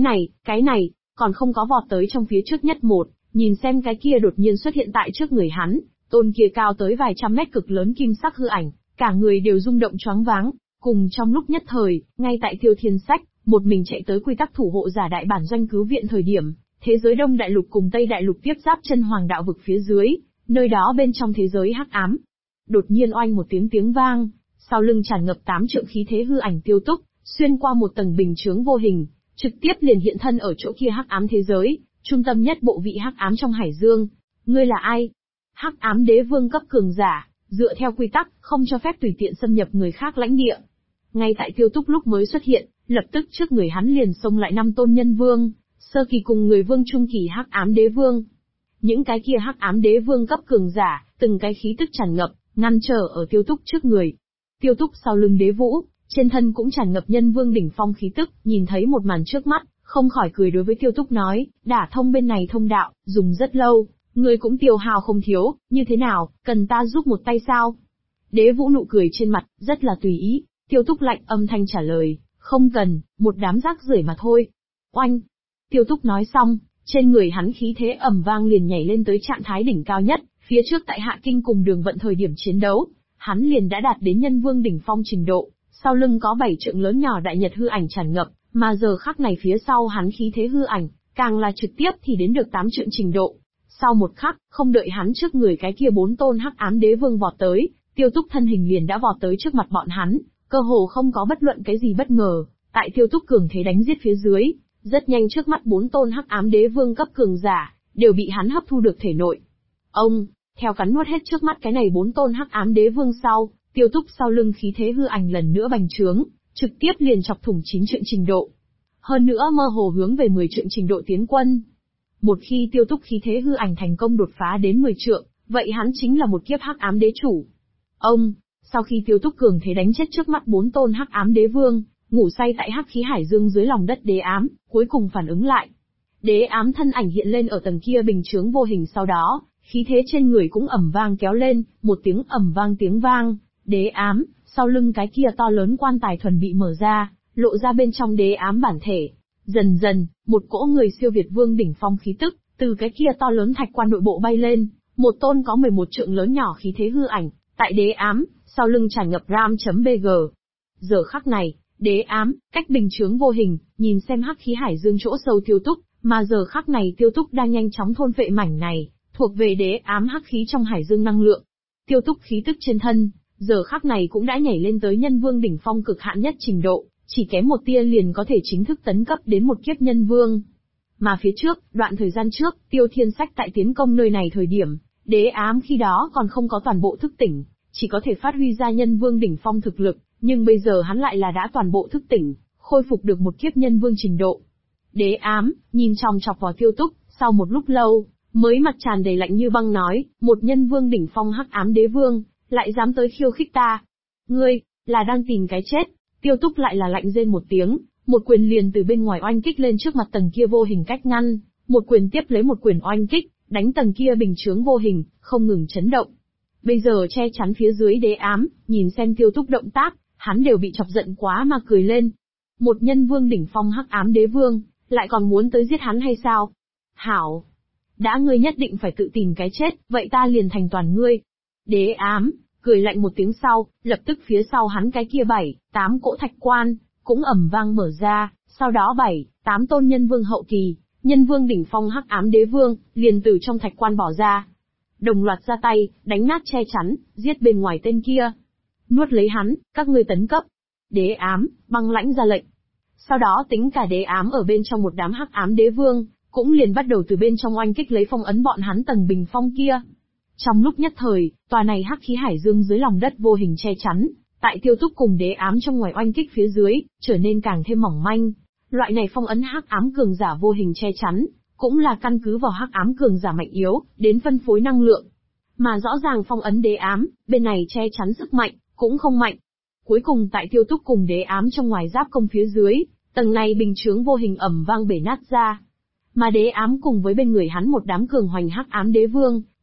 A: cái này, còn không có vọt tới trong phía trước nhất một, nhìn xem cái kia đột nhiên xuất hiện tại trước người hắn, tôn kia cao tới vài trăm mét cực lớn kim sắc hư ảnh, cả người đều rung động choáng váng. Cùng trong lúc nhất thời, ngay tại Tiêu Thiên Sách, một mình chạy tới quy tắc thủ hộ giả đại bản doanh cứu viện thời điểm, thế giới Đông Đại Lục cùng Tây Đại Lục tiếp giáp chân hoàng đạo vực phía dưới, nơi đó bên trong thế giới hắc ám. Đột nhiên oanh một tiếng vang, sau lưng tràn ngập 8 trượng khí thế hư ảnh Tiêu Túc, xuyên qua một tầng bình chướng vô hình, trực tiếp liền hiện thân ở chỗ kia hắc ám thế giới, trung tâm nhất bộ vị hắc ám trong hải dương. Ngươi là ai? Hắc ám đế vương cấp cường giả, dựa theo quy tắc, không cho phép tùy tiện xâm nhập người khác lãnh địa. Ngay tại Tiêu Túc lúc mới xuất hiện, lập tức trước người hắn liền xông lại 5 tôn nhân vương, sơ kỳ cùng người vương trung kỳ hắc ám đế vương. Những cái kia hắc ám đế vương cấp cường giả, từng cái khí tức tràn ngập, ngăn trở ở Tiêu Túc trước người. Tiêu Túc sau lưng đế vũ, trên thân cũng tràn ngập nhân vương đỉnh phong khí tức, nhìn thấy một màn trước mắt, không khỏi cười đối với Tiêu Túc nói, đả thông bên này thông đạo, dùng rất lâu, người cũng tiêu hao không thiếu, như thế nào, cần ta giúp một tay sao? Đế vũ nụ cười trên mặt, rất là tùy ý. Tiêu Túc lạnh âm thanh trả lời, không cần, một đám rác rưởi mà thôi. Oanh! Tiêu Túc nói xong, trên người hắn khí thế ầm vang liền nhảy lên tới trạng thái đỉnh cao nhất, phía trước tại Hạ Kinh cùng Đường Vận thời điểm chiến đấu, hắn liền đã đạt đến nhân vương đỉnh phong trình độ, sau lưng có 7 trượng lớn nhỏ đại nhật hư ảnh tràn ngập, mà giờ khắc này phía sau hắn khí thế hư ảnh, càng là trực tiếp thì đến được 8 trượng trình độ. Sau một khắc, không đợi hắn trước người cái kia 4 tôn hắc ám đế vương vọt tới, Tiêu Túc thân hình liền đã vọt tới trước mặt bọn hắn. Cơ hồ không có bất luận cái gì bất ngờ, tại Tiêu Túc cường thế đánh giết phía dưới, rất nhanh trước mắt 4 tôn hắc ám đế vương cấp cường giả, đều bị hắn hấp thu được thể nội. Ông, theo cắn nuốt hết trước mắt cái này 4 tôn hắc ám đế vương sau, Tiêu Túc sau lưng khí thế hư ảnh lần nữa bành trướng, trực tiếp liền chọc thủng 9 trượng trình độ. Hơn nữa mơ hồ hướng về 10 trượng trình độ tiến quân. Một khi Tiêu Túc khí thế hư ảnh thành công đột phá đến 10 trượng, vậy hắn chính là một kiếp hắc ám đế chủ. Ông, sau khi Tiêu Túc cường thế đánh chết trước mắt 4 tôn hắc ám đế vương, ngủ say tại hắc khí hải dương dưới lòng đất đế ám, cuối cùng phản ứng lại. Đế ám thân ảnh hiện lên ở tầng kia bình chướng vô hình, sau đó, khí thế trên người cũng ầm vang kéo lên, một tiếng ầm vang tiếng vang, đế ám, sau lưng cái kia to lớn quan tài thuần bị mở ra, lộ ra bên trong đế ám bản thể. Dần dần, một cỗ người siêu việt vương đỉnh phong khí tức, từ cái kia to lớn thạch quan nội bộ bay lên, một tôn có 11 trượng lớn nhỏ khí thế hư ảnh, tại đế ám, sau lưng tràn ngập ram.bg. Giờ khắc này, đế ám, cách bình chướng vô hình, nhìn xem hắc khí hải dương chỗ sâu Tiêu Túc, mà giờ khắc này Tiêu Túc đang nhanh chóng thôn phệ mảnh này, thuộc về đế ám hắc khí trong hải dương năng lượng. Tiêu Túc khí tức trên thân, giờ khắc này cũng đã nhảy lên tới nhân vương đỉnh phong cực hạn nhất trình độ, chỉ kém một tia liền có thể chính thức tấn cấp đến một kiếp nhân vương. Mà phía trước, đoạn thời gian trước, Tiêu Thiên Sách tại tiến công nơi này thời điểm, đế ám khi đó còn không có toàn bộ thức tỉnh, chỉ có thể phát huy ra nhân vương đỉnh phong thực lực, nhưng bây giờ hắn lại là đã toàn bộ thức tỉnh, khôi phục được một kiếp nhân vương trình độ. Đế ám, nhìn chòng chọc vào Tiêu Túc, sau một lúc lâu, mới mặt tràn đầy lạnh như băng nói, một nhân vương đỉnh phong hắc ám đế vương, lại dám tới khiêu khích ta. Ngươi, là đang tìm cái chết. Tiêu Túc lại là lạnh rên một tiếng, một quyền liền từ bên ngoài oanh kích lên trước mặt tầng kia vô hình cách ngăn, một quyền tiếp lấy một quyền oanh kích, đánh tầng kia bình chướng vô hình, không ngừng chấn động. Bây giờ che chắn phía dưới đế ám, nhìn xem Tiêu Túc động tác, hắn đều bị chọc giận quá mà cười lên. Một nhân vương đỉnh phong hắc ám đế vương, lại còn muốn tới giết hắn hay sao? Hảo! Đã ngươi nhất định phải tự tìm cái chết, vậy ta liền thành toàn ngươi. Đế ám, cười lạnh một tiếng sau, lập tức phía sau hắn cái kia 7-8 cỗ thạch quan, cũng ầm vang mở ra, sau đó 7-8 tôn nhân vương hậu kỳ, nhân vương đỉnh phong hắc ám đế vương, liền từ trong thạch quan bỏ ra. Đồng loạt ra tay, đánh nát che chắn, giết bên ngoài tên kia. Nuốt lấy hắn, các ngươi tấn cấp. Đế ám, băng lãnh ra lệnh. Sau đó tính cả đế ám ở bên trong một đám hắc ám đế vương, cũng liền bắt đầu từ bên trong oanh kích lấy phong ấn bọn hắn tầng bình phong kia. Trong lúc nhất thời, tòa này hắc khí hải dương dưới lòng đất vô hình che chắn, tại Tiêu Túc cùng đế ám trong ngoài oanh kích phía dưới, trở nên càng thêm mỏng manh. Loại này phong ấn hắc ám cường giả vô hình che chắn, cũng là căn cứ vào hắc ám cường giả mạnh yếu, đến phân phối năng lượng. Mà rõ ràng phong ấn đế ám, bên này che chắn sức mạnh, cũng không mạnh. Cuối cùng tại Tiêu Túc cùng đế ám trong ngoài giáp công phía dưới, tầng này bình chướng vô hình ầm vang bể nát ra. Mà đế ám cùng với bên người hắn một đám cường hoành hắc ám đế vương,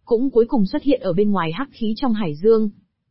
A: cũng cuối cùng xuất hiện ở bên ngoài hắc khí trong hải dương.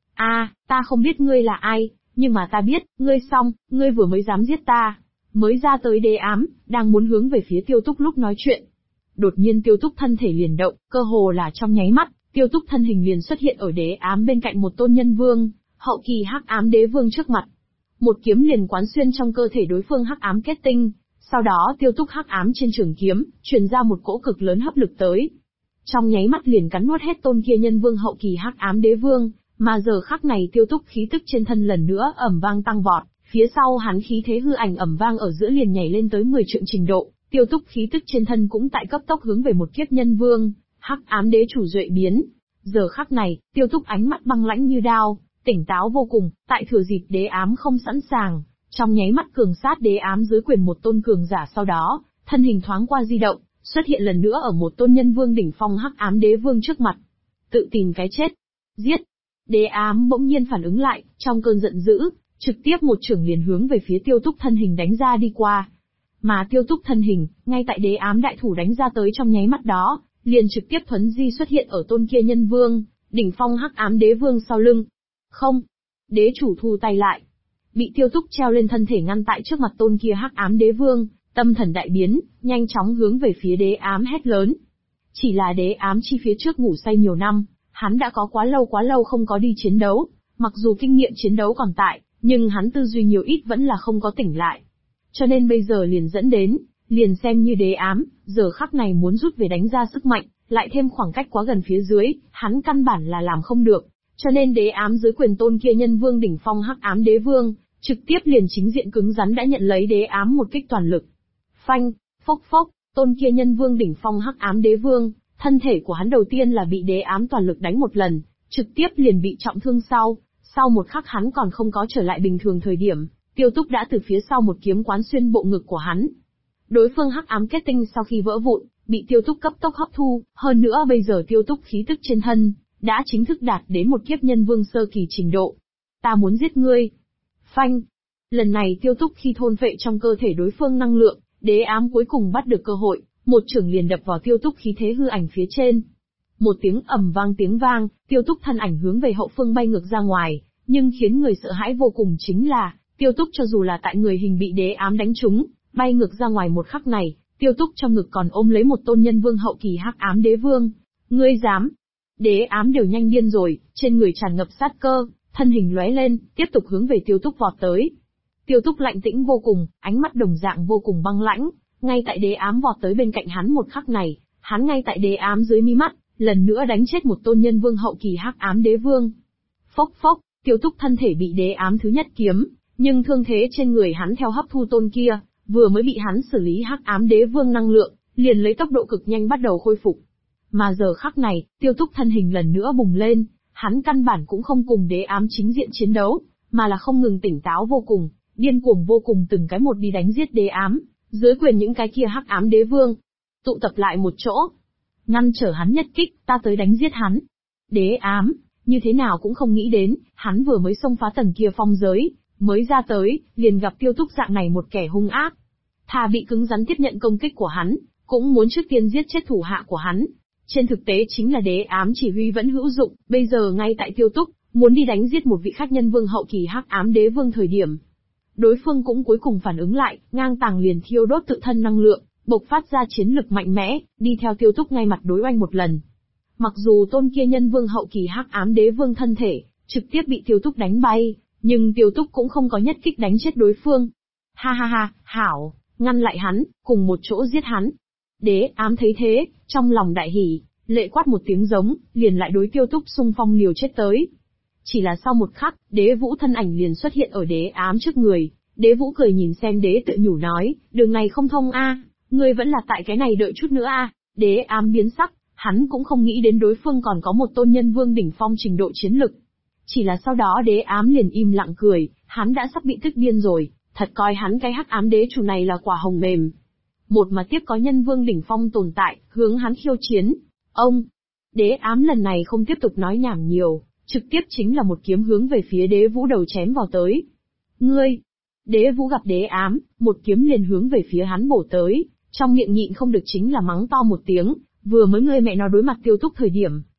A: Ta không biết ngươi là ai, nhưng mà ta biết, ngươi vừa mới dám giết ta. Mới ra tới đế ám, đang muốn hướng về phía Tiêu Túc lúc nói chuyện. Đột nhiên Tiêu Túc thân thể liền động, cơ hồ là trong nháy mắt, Tiêu Túc thân hình liền xuất hiện ở đế ám bên cạnh một tôn nhân vương, hậu kỳ hắc ám đế vương trước mặt. Một kiếm liền quán xuyên trong cơ thể đối phương hắc ám kết tinh, sau đó Tiêu Túc hắc ám trên trường kiếm, truyền ra một cỗ cực lớn hấp lực tới. Trong nháy mắt liền cắn nuốt hết tôn kia nhân vương hậu kỳ hắc ám đế vương, mà giờ khắc này Tiêu Túc khí tức trên thân lần nữa ầm vang tăng vọt, phía sau hắn khí thế hư ảnh ầm vang ở giữa liền nhảy lên tới 10 trượng trình độ, Tiêu Túc khí tức trên thân cũng tại cấp tốc hướng về một kiếp nhân vương, hắc ám đế chủ duệ biến. Giờ khắc này, Tiêu Túc ánh mắt băng lãnh như đao, tỉnh táo vô cùng, tại thừa dịp đế ám không sẵn sàng, trong nháy mắt cường sát đế ám dưới quyền một tôn cường giả, sau đó, thân hình thoáng qua di động, xuất hiện lần nữa ở một tôn nhân vương đỉnh phong hắc ám đế vương trước mặt. Tự tìm cái chết. Giết. Đế ám bỗng nhiên phản ứng lại, trong cơn giận dữ, trực tiếp một chưởng liền hướng về phía Tiêu Túc thân hình đánh ra đi qua. Mà Tiêu Túc thân hình, ngay tại đế ám đại thủ đánh ra tới trong nháy mắt đó, liền trực tiếp thuấn di xuất hiện ở tôn kia nhân vương, đỉnh phong hắc ám đế vương sau lưng. Không. Đế chủ thu tay lại. Bị Tiêu Túc treo lên thân thể ngăn tại trước mặt tôn kia hắc ám đế vương, tâm thần đại biến, nhanh chóng hướng về phía đế ám hét lớn. Chỉ là đế ám chi phía trước ngủ say nhiều năm, hắn đã có quá lâu không có đi chiến đấu, mặc dù kinh nghiệm chiến đấu còn tại, nhưng hắn tư duy nhiều ít vẫn là không có tỉnh lại. Cho nên bây giờ liền dẫn đến, liền xem như đế ám, giờ khắc này muốn rút về đánh ra sức mạnh, lại thêm khoảng cách quá gần phía dưới, hắn căn bản là làm không được. Cho nên đế ám dưới quyền tôn kia nhân vương đỉnh phong hắc ám đế vương, trực tiếp liền chính diện cứng rắn đã nhận lấy đế ám một kích toàn lực. Phanh, phốc phốc, tôn kia nhân vương đỉnh phong hắc ám đế vương, thân thể của hắn đầu tiên là bị đế ám toàn lực đánh một lần, trực tiếp liền bị trọng thương sau một khắc hắn còn không có trở lại bình thường thời điểm, Tiêu Túc đã từ phía sau một kiếm quán xuyên bộ ngực của hắn. Đối phương hắc ám kết tinh sau khi vỡ vụn, bị Tiêu Túc cấp tốc hấp thu, hơn nữa bây giờ Tiêu Túc khí tức trên thân đã chính thức đạt đến một kiếp nhân vương sơ kỳ trình độ. Ta muốn giết ngươi. Phanh. Lần này Tiêu Túc khi thôn phệ trong cơ thể đối phương năng lượng, đế ám cuối cùng bắt được cơ hội, một chưởng liền đập vào Tiêu Túc khí thế hư ảnh phía trên. Một tiếng ầm vang Tiêu Túc thân ảnh hướng về hậu phương bay ngược ra ngoài, nhưng khiến người sợ hãi vô cùng chính là, Tiêu Túc cho dù là tại người hình bị đế ám đánh trúng, bay ngược ra ngoài một khắc này, Tiêu Túc trong ngực còn ôm lấy một tôn nhân vương hậu kỳ hắc ám đế vương. Ngươi dám? Đế ám đều nhanh điên rồi, trên người tràn ngập sát cơ, thân hình lóe lên, tiếp tục hướng về Tiêu Túc vọt tới. Tiêu Túc lạnh tĩnh vô cùng, ánh mắt đồng dạng vô cùng băng lãnh, ngay tại đế ám vọt tới bên cạnh hắn một khắc này, hắn ngay tại đế ám dưới mi mắt, lần nữa đánh chết một tôn nhân vương hậu kỳ hắc ám đế vương. Phốc phốc, Tiêu Túc thân thể bị đế ám thứ nhất kiếm, nhưng thương thế trên người hắn theo hấp thu tôn kia, vừa mới bị hắn xử lý hắc ám đế vương năng lượng, liền lấy tốc độ cực nhanh bắt đầu khôi phục. Mà giờ khắc này, Tiêu Túc thân hình lần nữa bùng lên, hắn căn bản cũng không cùng đế ám chính diện chiến đấu, mà là không ngừng tỉnh táo vô cùng, điên cuồng vô cùng từng cái một đi đánh giết đế ám, dưới quyền những cái kia hắc ám đế vương. Tụ tập lại một chỗ, ngăn trở hắn nhất kích, ta tới đánh giết hắn. Đế ám, như thế nào cũng không nghĩ đến, hắn vừa mới xông phá tầng kia phong giới, mới ra tới, liền gặp Tiêu Túc dạng này một kẻ hung ác. Thà bị cứng rắn tiếp nhận công kích của hắn, cũng muốn trước tiên giết chết thủ hạ của hắn. Trên thực tế chính là đế ám chỉ huy vẫn hữu dụng, bây giờ ngay tại Tiêu Túc, muốn đi đánh giết một vị khách nhân vương hậu kỳ hắc ám đế vương thời điểm. Đối phương cũng cuối cùng phản ứng lại, ngang tàng liền thiêu đốt tự thân năng lượng, bộc phát ra chiến lực mạnh mẽ, đi theo Tiêu Túc ngay mặt đối oanh một lần. Mặc dù tôn kia nhân vương hậu kỳ hắc ám đế vương thân thể, trực tiếp bị Tiêu Túc đánh bay, nhưng Tiêu Túc cũng không có nhất kích đánh chết đối phương. Ha, hảo, ngăn lại hắn, cùng một chỗ giết hắn. Đế ám thấy thế, trong lòng đại hỉ, lệ quát một tiếng giống, liền lại đối Tiêu Túc xung phong liều chết tới. Chỉ là sau một khắc, đế vũ thân ảnh liền xuất hiện ở đế ám trước người, đế vũ cười nhìn xem đế tự nhủ nói, đường này không thông a, ngươi vẫn là tại cái này đợi chút nữa a. Đế ám biến sắc, hắn cũng không nghĩ đến đối phương còn có một tôn nhân vương đỉnh phong trình độ chiến lực. Chỉ là sau đó đế ám liền im lặng cười, hắn đã sắp bị tức điên rồi, thật coi hắn cái hắc ám đế chủ này là quả hồng mềm. Một mà tiếp có nhân vương đỉnh phong tồn tại, hướng hắn khiêu chiến. Ông! Đế ám lần này không tiếp tục nói nhảm nhiều, trực tiếp chính là một kiếm hướng về phía đế vũ đầu chém vào tới. Ngươi! Đế vũ gặp đế ám, một kiếm liền hướng về phía hắn bổ tới, trong miệng nhịn không được chính là mắng to một tiếng, vừa mới ngươi mẹ nó đối mặt Tiêu Túc thời điểm,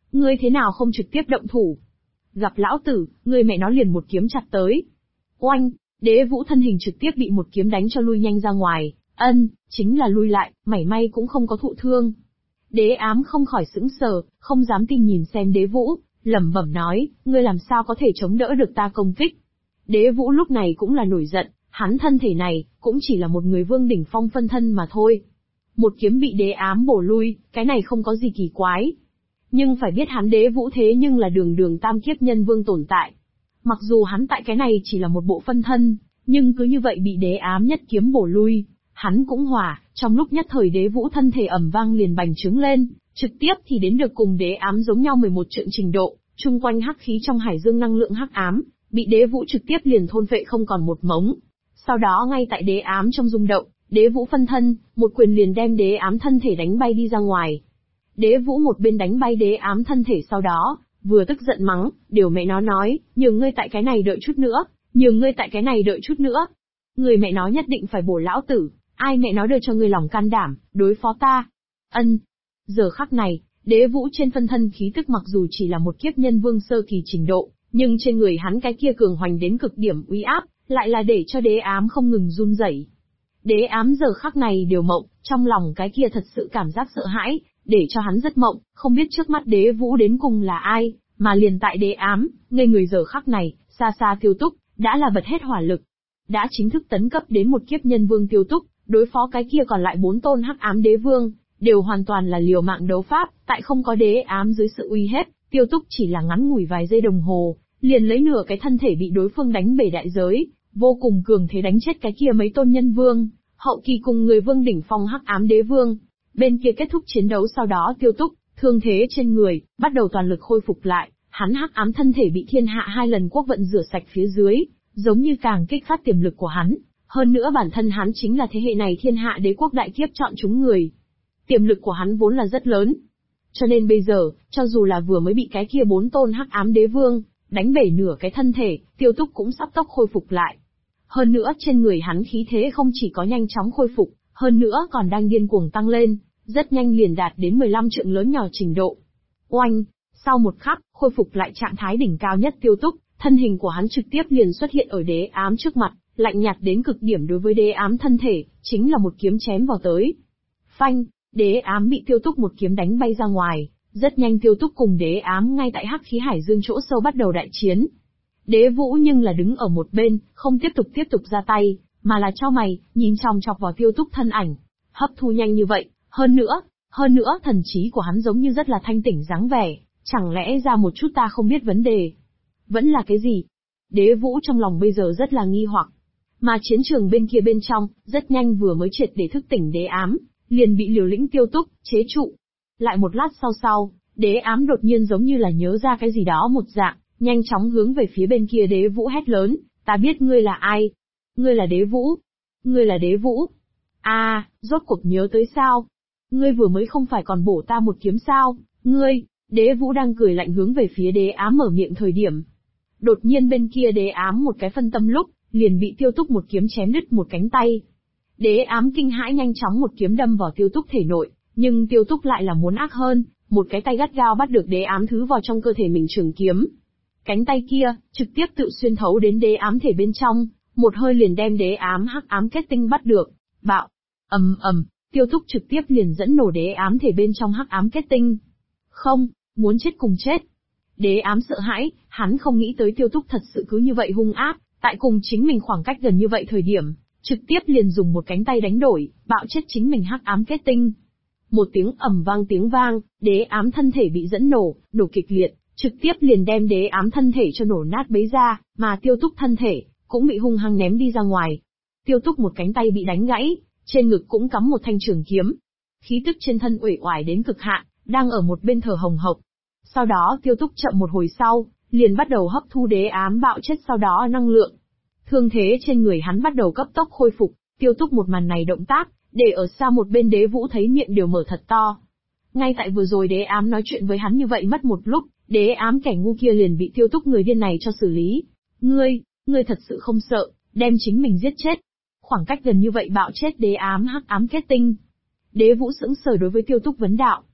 A: ngươi thế nào không trực tiếp động thủ? Gặp lão tử, ngươi mẹ nó liền một kiếm chặt tới. Oanh, Đế Vũ thân hình trực tiếp bị một kiếm đánh cho lui nhanh ra ngoài, chính là lui lại, mảy may cũng không có thụ thương. Đế Ám không khỏi sững sờ, không dám tin nhìn xem Đế Vũ, lẩm bẩm nói, ngươi làm sao có thể chống đỡ được ta công kích? Đế Vũ lúc này cũng là nổi giận, hắn thân thể này, cũng chỉ là một người vương đỉnh phong phân thân mà thôi. Một kiếm bị Đế Ám bổ lui, cái này không có gì kỳ quái. Nhưng phải biết hắn Đế Vũ thế nhưng là đường tam kiếp nhân vương tồn tại. Mặc dù hắn tại cái này chỉ là một bộ phân thân, nhưng cứ như vậy bị Đế Ám nhất kiếm bổ lui, hắn cũng hỏa, trong lúc nhất thời Đế Vũ thân thể ầm vang liền bành trướng lên, trực tiếp thì đến được cùng Đế Ám giống nhau 11 trượng trình độ, chung quanh hắc khí trong hải dương năng lượng hắc ám, bị Đế Vũ trực tiếp liền thôn phệ không còn một mống. Sau đó ngay tại Đế Ám trong rung động, Đế Vũ phân thân, một quyền liền đem Đế Ám thân thể đánh bay đi ra ngoài. Đế Vũ một bên đánh bay Đế Ám thân thể sau đó, vừa tức giận mắng, điều mẹ nó nói, nhường ngươi tại cái này đợi chút nữa, nhường ngươi tại cái này đợi chút nữa. Người mẹ nó nhất định phải bổ lão tử, ai mẹ nó đưa cho ngươi lòng can đảm, đối phó ta. Giờ khắc này, Đế Vũ trên phân thân khí tức mặc dù chỉ là một kiếp nhân vương sơ kỳ trình độ, nhưng trên người hắn cái kia cường hoành đến cực điểm uy áp, lại là để cho Đế Ám không ngừng run rẩy. Đế Ám giờ khắc này đều mộng, trong lòng cái kia thật sự cảm giác sợ hãi, để cho hắn rất mộng, không biết trước mắt Đế Vũ đến cùng là ai, mà liền tại Đế Ám, ngây người giờ khắc này, xa xa Tiêu Túc, đã là bật hết hỏa lực. Đã chính thức tấn cấp đến một kiếp nhân vương Tiêu Túc, đối phó cái kia còn lại 4 tôn hắc ám đế vương, đều hoàn toàn là liều mạng đấu pháp, tại không có Đế Ám dưới sự uy hiếp, Tiêu Túc chỉ là ngắn ngủi vài giây đồng hồ, liền lấy nửa cái thân thể bị đối phương đánh bể đại giới, vô cùng cường thế đánh chết cái kia mấy tôn nhân vương, hậu kỳ cùng người vương đỉnh phong hắc ám đế vương. Bên kia kết thúc chiến đấu sau đó Tiêu Túc, thương thế trên người, bắt đầu toàn lực khôi phục lại, hắn hắc ám thân thể bị thiên hạ 2 lần quốc vận rửa sạch phía dưới, giống như càng kích phát tiềm lực của hắn. Hơn nữa bản thân hắn chính là thế hệ này thiên hạ đế quốc đại kiếp chọn chúng người. Tiềm lực của hắn vốn là rất lớn. Cho nên bây giờ, cho dù là vừa mới bị cái kia 4 tôn hắc ám đế vương đánh bể nửa cái thân thể, Tiêu Túc cũng sắp tốc khôi phục lại. Hơn nữa trên người hắn khí thế không chỉ có nhanh chóng khôi phục, hơn nữa còn đang điên cuồng tăng lên, rất nhanh liền đạt đến 15 trượng lớn nhỏ trình độ. Oanh, sau một khắc, khôi phục lại trạng thái đỉnh cao nhất Tiêu Túc, thân hình của hắn trực tiếp liền xuất hiện ở Đế Ám trước mặt, lạnh nhạt đến cực điểm đối với Đế Ám thân thể, chính là một kiếm chém vào tới. Phanh, Đế Ám bị Tiêu Túc một kiếm đánh bay ra ngoài, rất nhanh Tiêu Túc cùng Đế Ám ngay tại hắc khí hải dương chỗ sâu bắt đầu đại chiến. Đế Vũ nhưng là đứng ở một bên, không tiếp tục ra tay, mà là chau mày, nhìn chòng chọc vào Tiêu Túc thân ảnh, hấp thu nhanh như vậy, hơn nữa thần trí của hắn giống như rất là thanh tỉnh dáng vẻ, chẳng lẽ ra một chút ta không biết vấn đề? Vẫn là cái gì? Đế Vũ trong lòng bây giờ rất là nghi hoặc. Mà chiến trường bên kia bên trong, rất nhanh vừa mới triệt để thức tỉnh Đế Ám, liền bị liều lĩnh Tiêu Túc chế trụ. Lại một lát sau, Đế Ám đột nhiên giống như là nhớ ra cái gì đó một dạng, nhanh chóng hướng về phía bên kia Đế Vũ hét lớn, ta biết ngươi là ai? Ngươi là Đế Vũ? Ngươi là Đế Vũ? Rốt cuộc nhớ tới sao? Ngươi vừa mới không phải còn bổ ta một kiếm sao? Ngươi, Đế Vũ đang cười lạnh hướng về phía Đế Ám mở miệng thời điểm. Đột nhiên bên kia Đế Ám một cái phân tâm lúc, liền bị Tiêu Túc một kiếm chém đứt một cánh tay. Đế Ám kinh hãi nhanh chóng một kiếm đâm vào Tiêu Túc thể nội, nhưng Tiêu Túc lại là muốn ác hơn, một cái tay gắt gao bắt được Đế Ám thứ vào trong cơ thể mình trường kiếm. Cánh tay kia, trực tiếp tự xuyên thấu đến Đế Ám thể bên trong, một hơi liền đem Đế Ám hắc ám kết tinh bắt được. Bạo, Tiêu Túc trực tiếp liền dẫn nổ Đế Ám thể bên trong hắc ám kết tinh. Không, muốn chết cùng chết. Đế Ám sợ hãi, hắn không nghĩ tới Tiêu Túc thật sự cứ như vậy hung ác, tại cùng chính mình khoảng cách gần như vậy thời điểm, trực tiếp liền dùng một cánh tay đánh đổi, bạo chết chính mình hắc ám kết tinh. Một tiếng tiếng vang, Đế Ám thân thể bị dẫn nổ kịch liệt, trực tiếp liền đem Đế Ám thân thể cho nổ nát bấy ra, mà Tiêu Túc thân thể cũng bị hung hăng ném đi ra ngoài. Tiêu Túc một cánh tay bị đánh gãy, trên ngực cũng cắm một thanh trường kiếm. Khí tức trên thân uể oải đến cực hạn, đang ở một bên thở hồng hộc. Sau đó Tiêu Túc chậm một hồi sau, liền bắt đầu hấp thu Đế Ám bạo chết sau đó năng lượng. Thương thế trên người hắn bắt đầu cấp tốc khôi phục, Tiêu Túc một màn này động tác, để ở xa một bên Đế Vũ thấy miệng đều mở thật to. Ngay tại vừa rồi Đế Ám nói chuyện với hắn như vậy mất một lúc, Đế Ám kẻ ngu kia liền bị Tiêu Túc người điên này cho xử lý. Ngươi thật sự không sợ, đem chính mình giết chết. Khoảng cách gần như vậy bạo chết Đế Ám hắc ám kết tinh. Đế Vũ sững sờ đối với Tiêu Túc vấn đạo.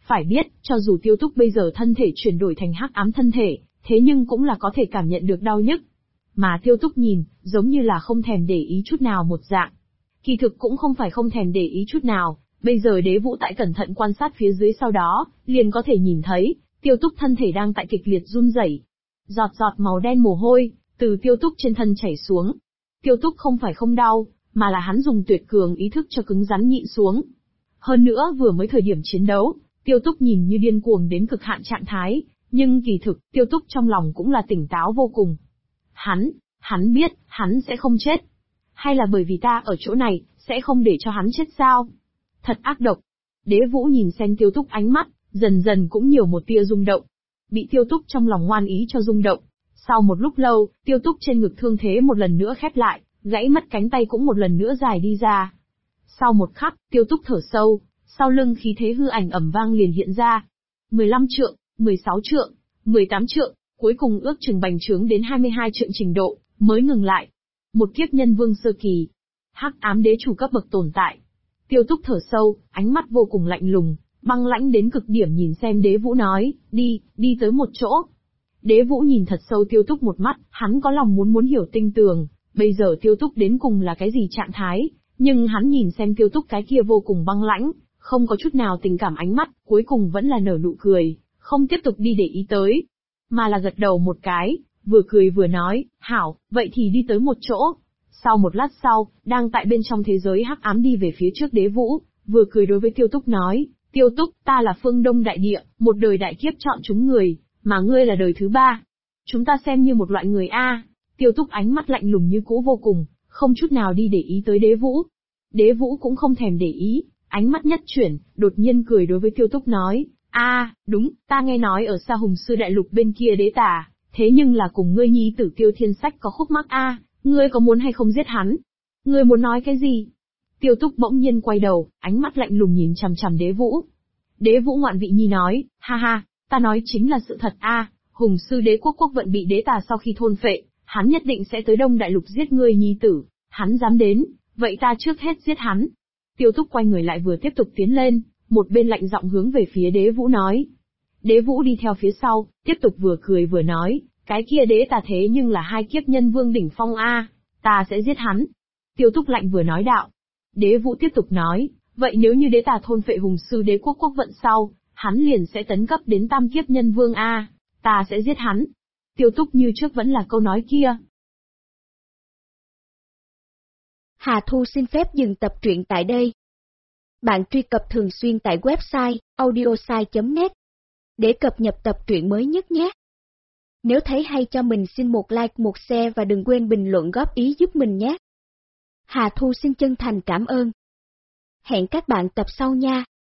A: Phải biết, cho dù Tiêu Túc bây giờ thân thể chuyển đổi thành hắc ám thân thể, thế nhưng cũng là có thể cảm nhận được đau nhức. Mà Tiêu Túc nhìn, giống như là không thèm để ý chút nào một dạng. Kỳ thực cũng không phải không thèm để ý chút nào, bây giờ Đế Vũ tại cẩn thận quan sát phía dưới sau đó, liền có thể nhìn thấy, Tiêu Túc thân thể đang tại kịch liệt run rẩy. Giọt giọt màu đen mồ hôi, từ Tiêu Túc trên thân chảy xuống. Tiêu Túc không phải không đau, mà là hắn dùng tuyệt cường ý thức cho cứng rắn nhịn xuống. Hơn nữa vừa mới thời điểm chiến đấu, Tiêu Túc nhìn như điên cuồng đến cực hạn trạng thái, nhưng kỳ thực, Tiêu Túc trong lòng cũng là tỉnh táo vô cùng. Hắn biết, hắn sẽ không chết. Hay là bởi vì ta ở chỗ này, sẽ không để cho hắn chết sao? Thật ác độc. Đế Vũ nhìn xem Tiêu Túc ánh mắt, dần dần cũng nhiều một tia rung động. Bị Tiêu Túc trong lòng ngoan ý cho rung động. Sau một lúc lâu, Tiêu Túc trên ngực thương thế một lần nữa khép lại, gãy mất cánh tay cũng một lần nữa dài đi ra. Sau một khắc, Tiêu Túc thở sâu, sau lưng khí thế hư ảnh ầm vang liền hiện ra. 15 trượng, 16 trượng, 18 trượng, cuối cùng ước chừng bành trướng đến 22 trượng trình độ, mới ngừng lại. Một kiếp nhân vương sơ kỳ. Hắc ám đế chủ cấp bậc tồn tại. Tiêu Túc thở sâu, ánh mắt vô cùng lạnh lùng, băng lãnh đến cực điểm nhìn xem Đế Vũ nói, đi tới một chỗ. Đế Vũ nhìn thật sâu Tiêu Túc một mắt, hắn có lòng muốn hiểu tinh tường, bây giờ Tiêu Túc đến cùng là cái gì trạng thái, nhưng hắn nhìn xem Tiêu Túc cái kia vô cùng băng lãnh, không có chút nào tình cảm ánh mắt, cuối cùng vẫn là nở nụ cười, không tiếp tục đi để ý tới, mà là gật đầu một cái, vừa cười vừa nói, hảo, vậy thì đi tới một chỗ. Sau một lát sau, đang tại bên trong thế giới hắc ám đi về phía trước Đế Vũ, vừa cười đối với Tiêu Túc nói, Tiêu Túc, ta là phương Đông đại địa, một đời đại kiếp chọn chúng người, mà ngươi là đời thứ ba. Chúng ta xem như một loại người a. Tiêu Túc ánh mắt lạnh lùng như cũ vô cùng, không chút nào đi để ý tới Đế Vũ. Đế Vũ cũng không thèm để ý, ánh mắt nhất chuyển, đột nhiên cười đối với Tiêu Túc nói, đúng, ta nghe nói ở Sa Hùng Sư Đại Lục bên kia đế tà, thế nhưng là cùng ngươi nhi tử Tiêu Thiên Sách có khúc mắc ngươi có muốn hay không giết hắn? Ngươi muốn nói cái gì? Tiêu Túc bỗng nhiên quay đầu, ánh mắt lạnh lùng nhìn chằm chằm Đế Vũ. Đế Vũ ngoạn vị nhi nói, ha, ta nói chính là sự thật Hùng Sư Đế quốc vận bị đế tà sau khi thôn phệ, hắn nhất định sẽ tới Đông Đại Lục giết ngươi nhi tử, hắn dám đến, vậy ta trước hết giết hắn. Tiêu Túc quay người lại vừa tiếp tục tiến lên, một bên lạnh giọng hướng về phía Đế Vũ nói. Đế Vũ đi theo phía sau, tiếp tục vừa cười vừa nói, cái kia đế tà thế nhưng là 2 kiếp nhân vương đỉnh phong ta sẽ giết hắn. Tiêu Túc lạnh vừa nói đạo. Đế Vũ tiếp tục nói, vậy nếu như đế tà thôn phệ Hùng Sư Đế quốc vận sau, hắn liền sẽ tấn cấp đến tam kiếp nhân vương ta sẽ giết hắn. Tiêu Túc như trước vẫn là câu nói kia.
B: Hà Thu xin phép dừng tập truyện tại đây. Bạn truy cập thường xuyên tại website audiosai.net để cập nhật tập truyện mới nhất nhé. Nếu thấy hay cho mình xin một like, một share và đừng quên bình luận góp ý giúp mình nhé. Hà Thu xin chân thành cảm ơn. Hẹn các bạn tập sau nha.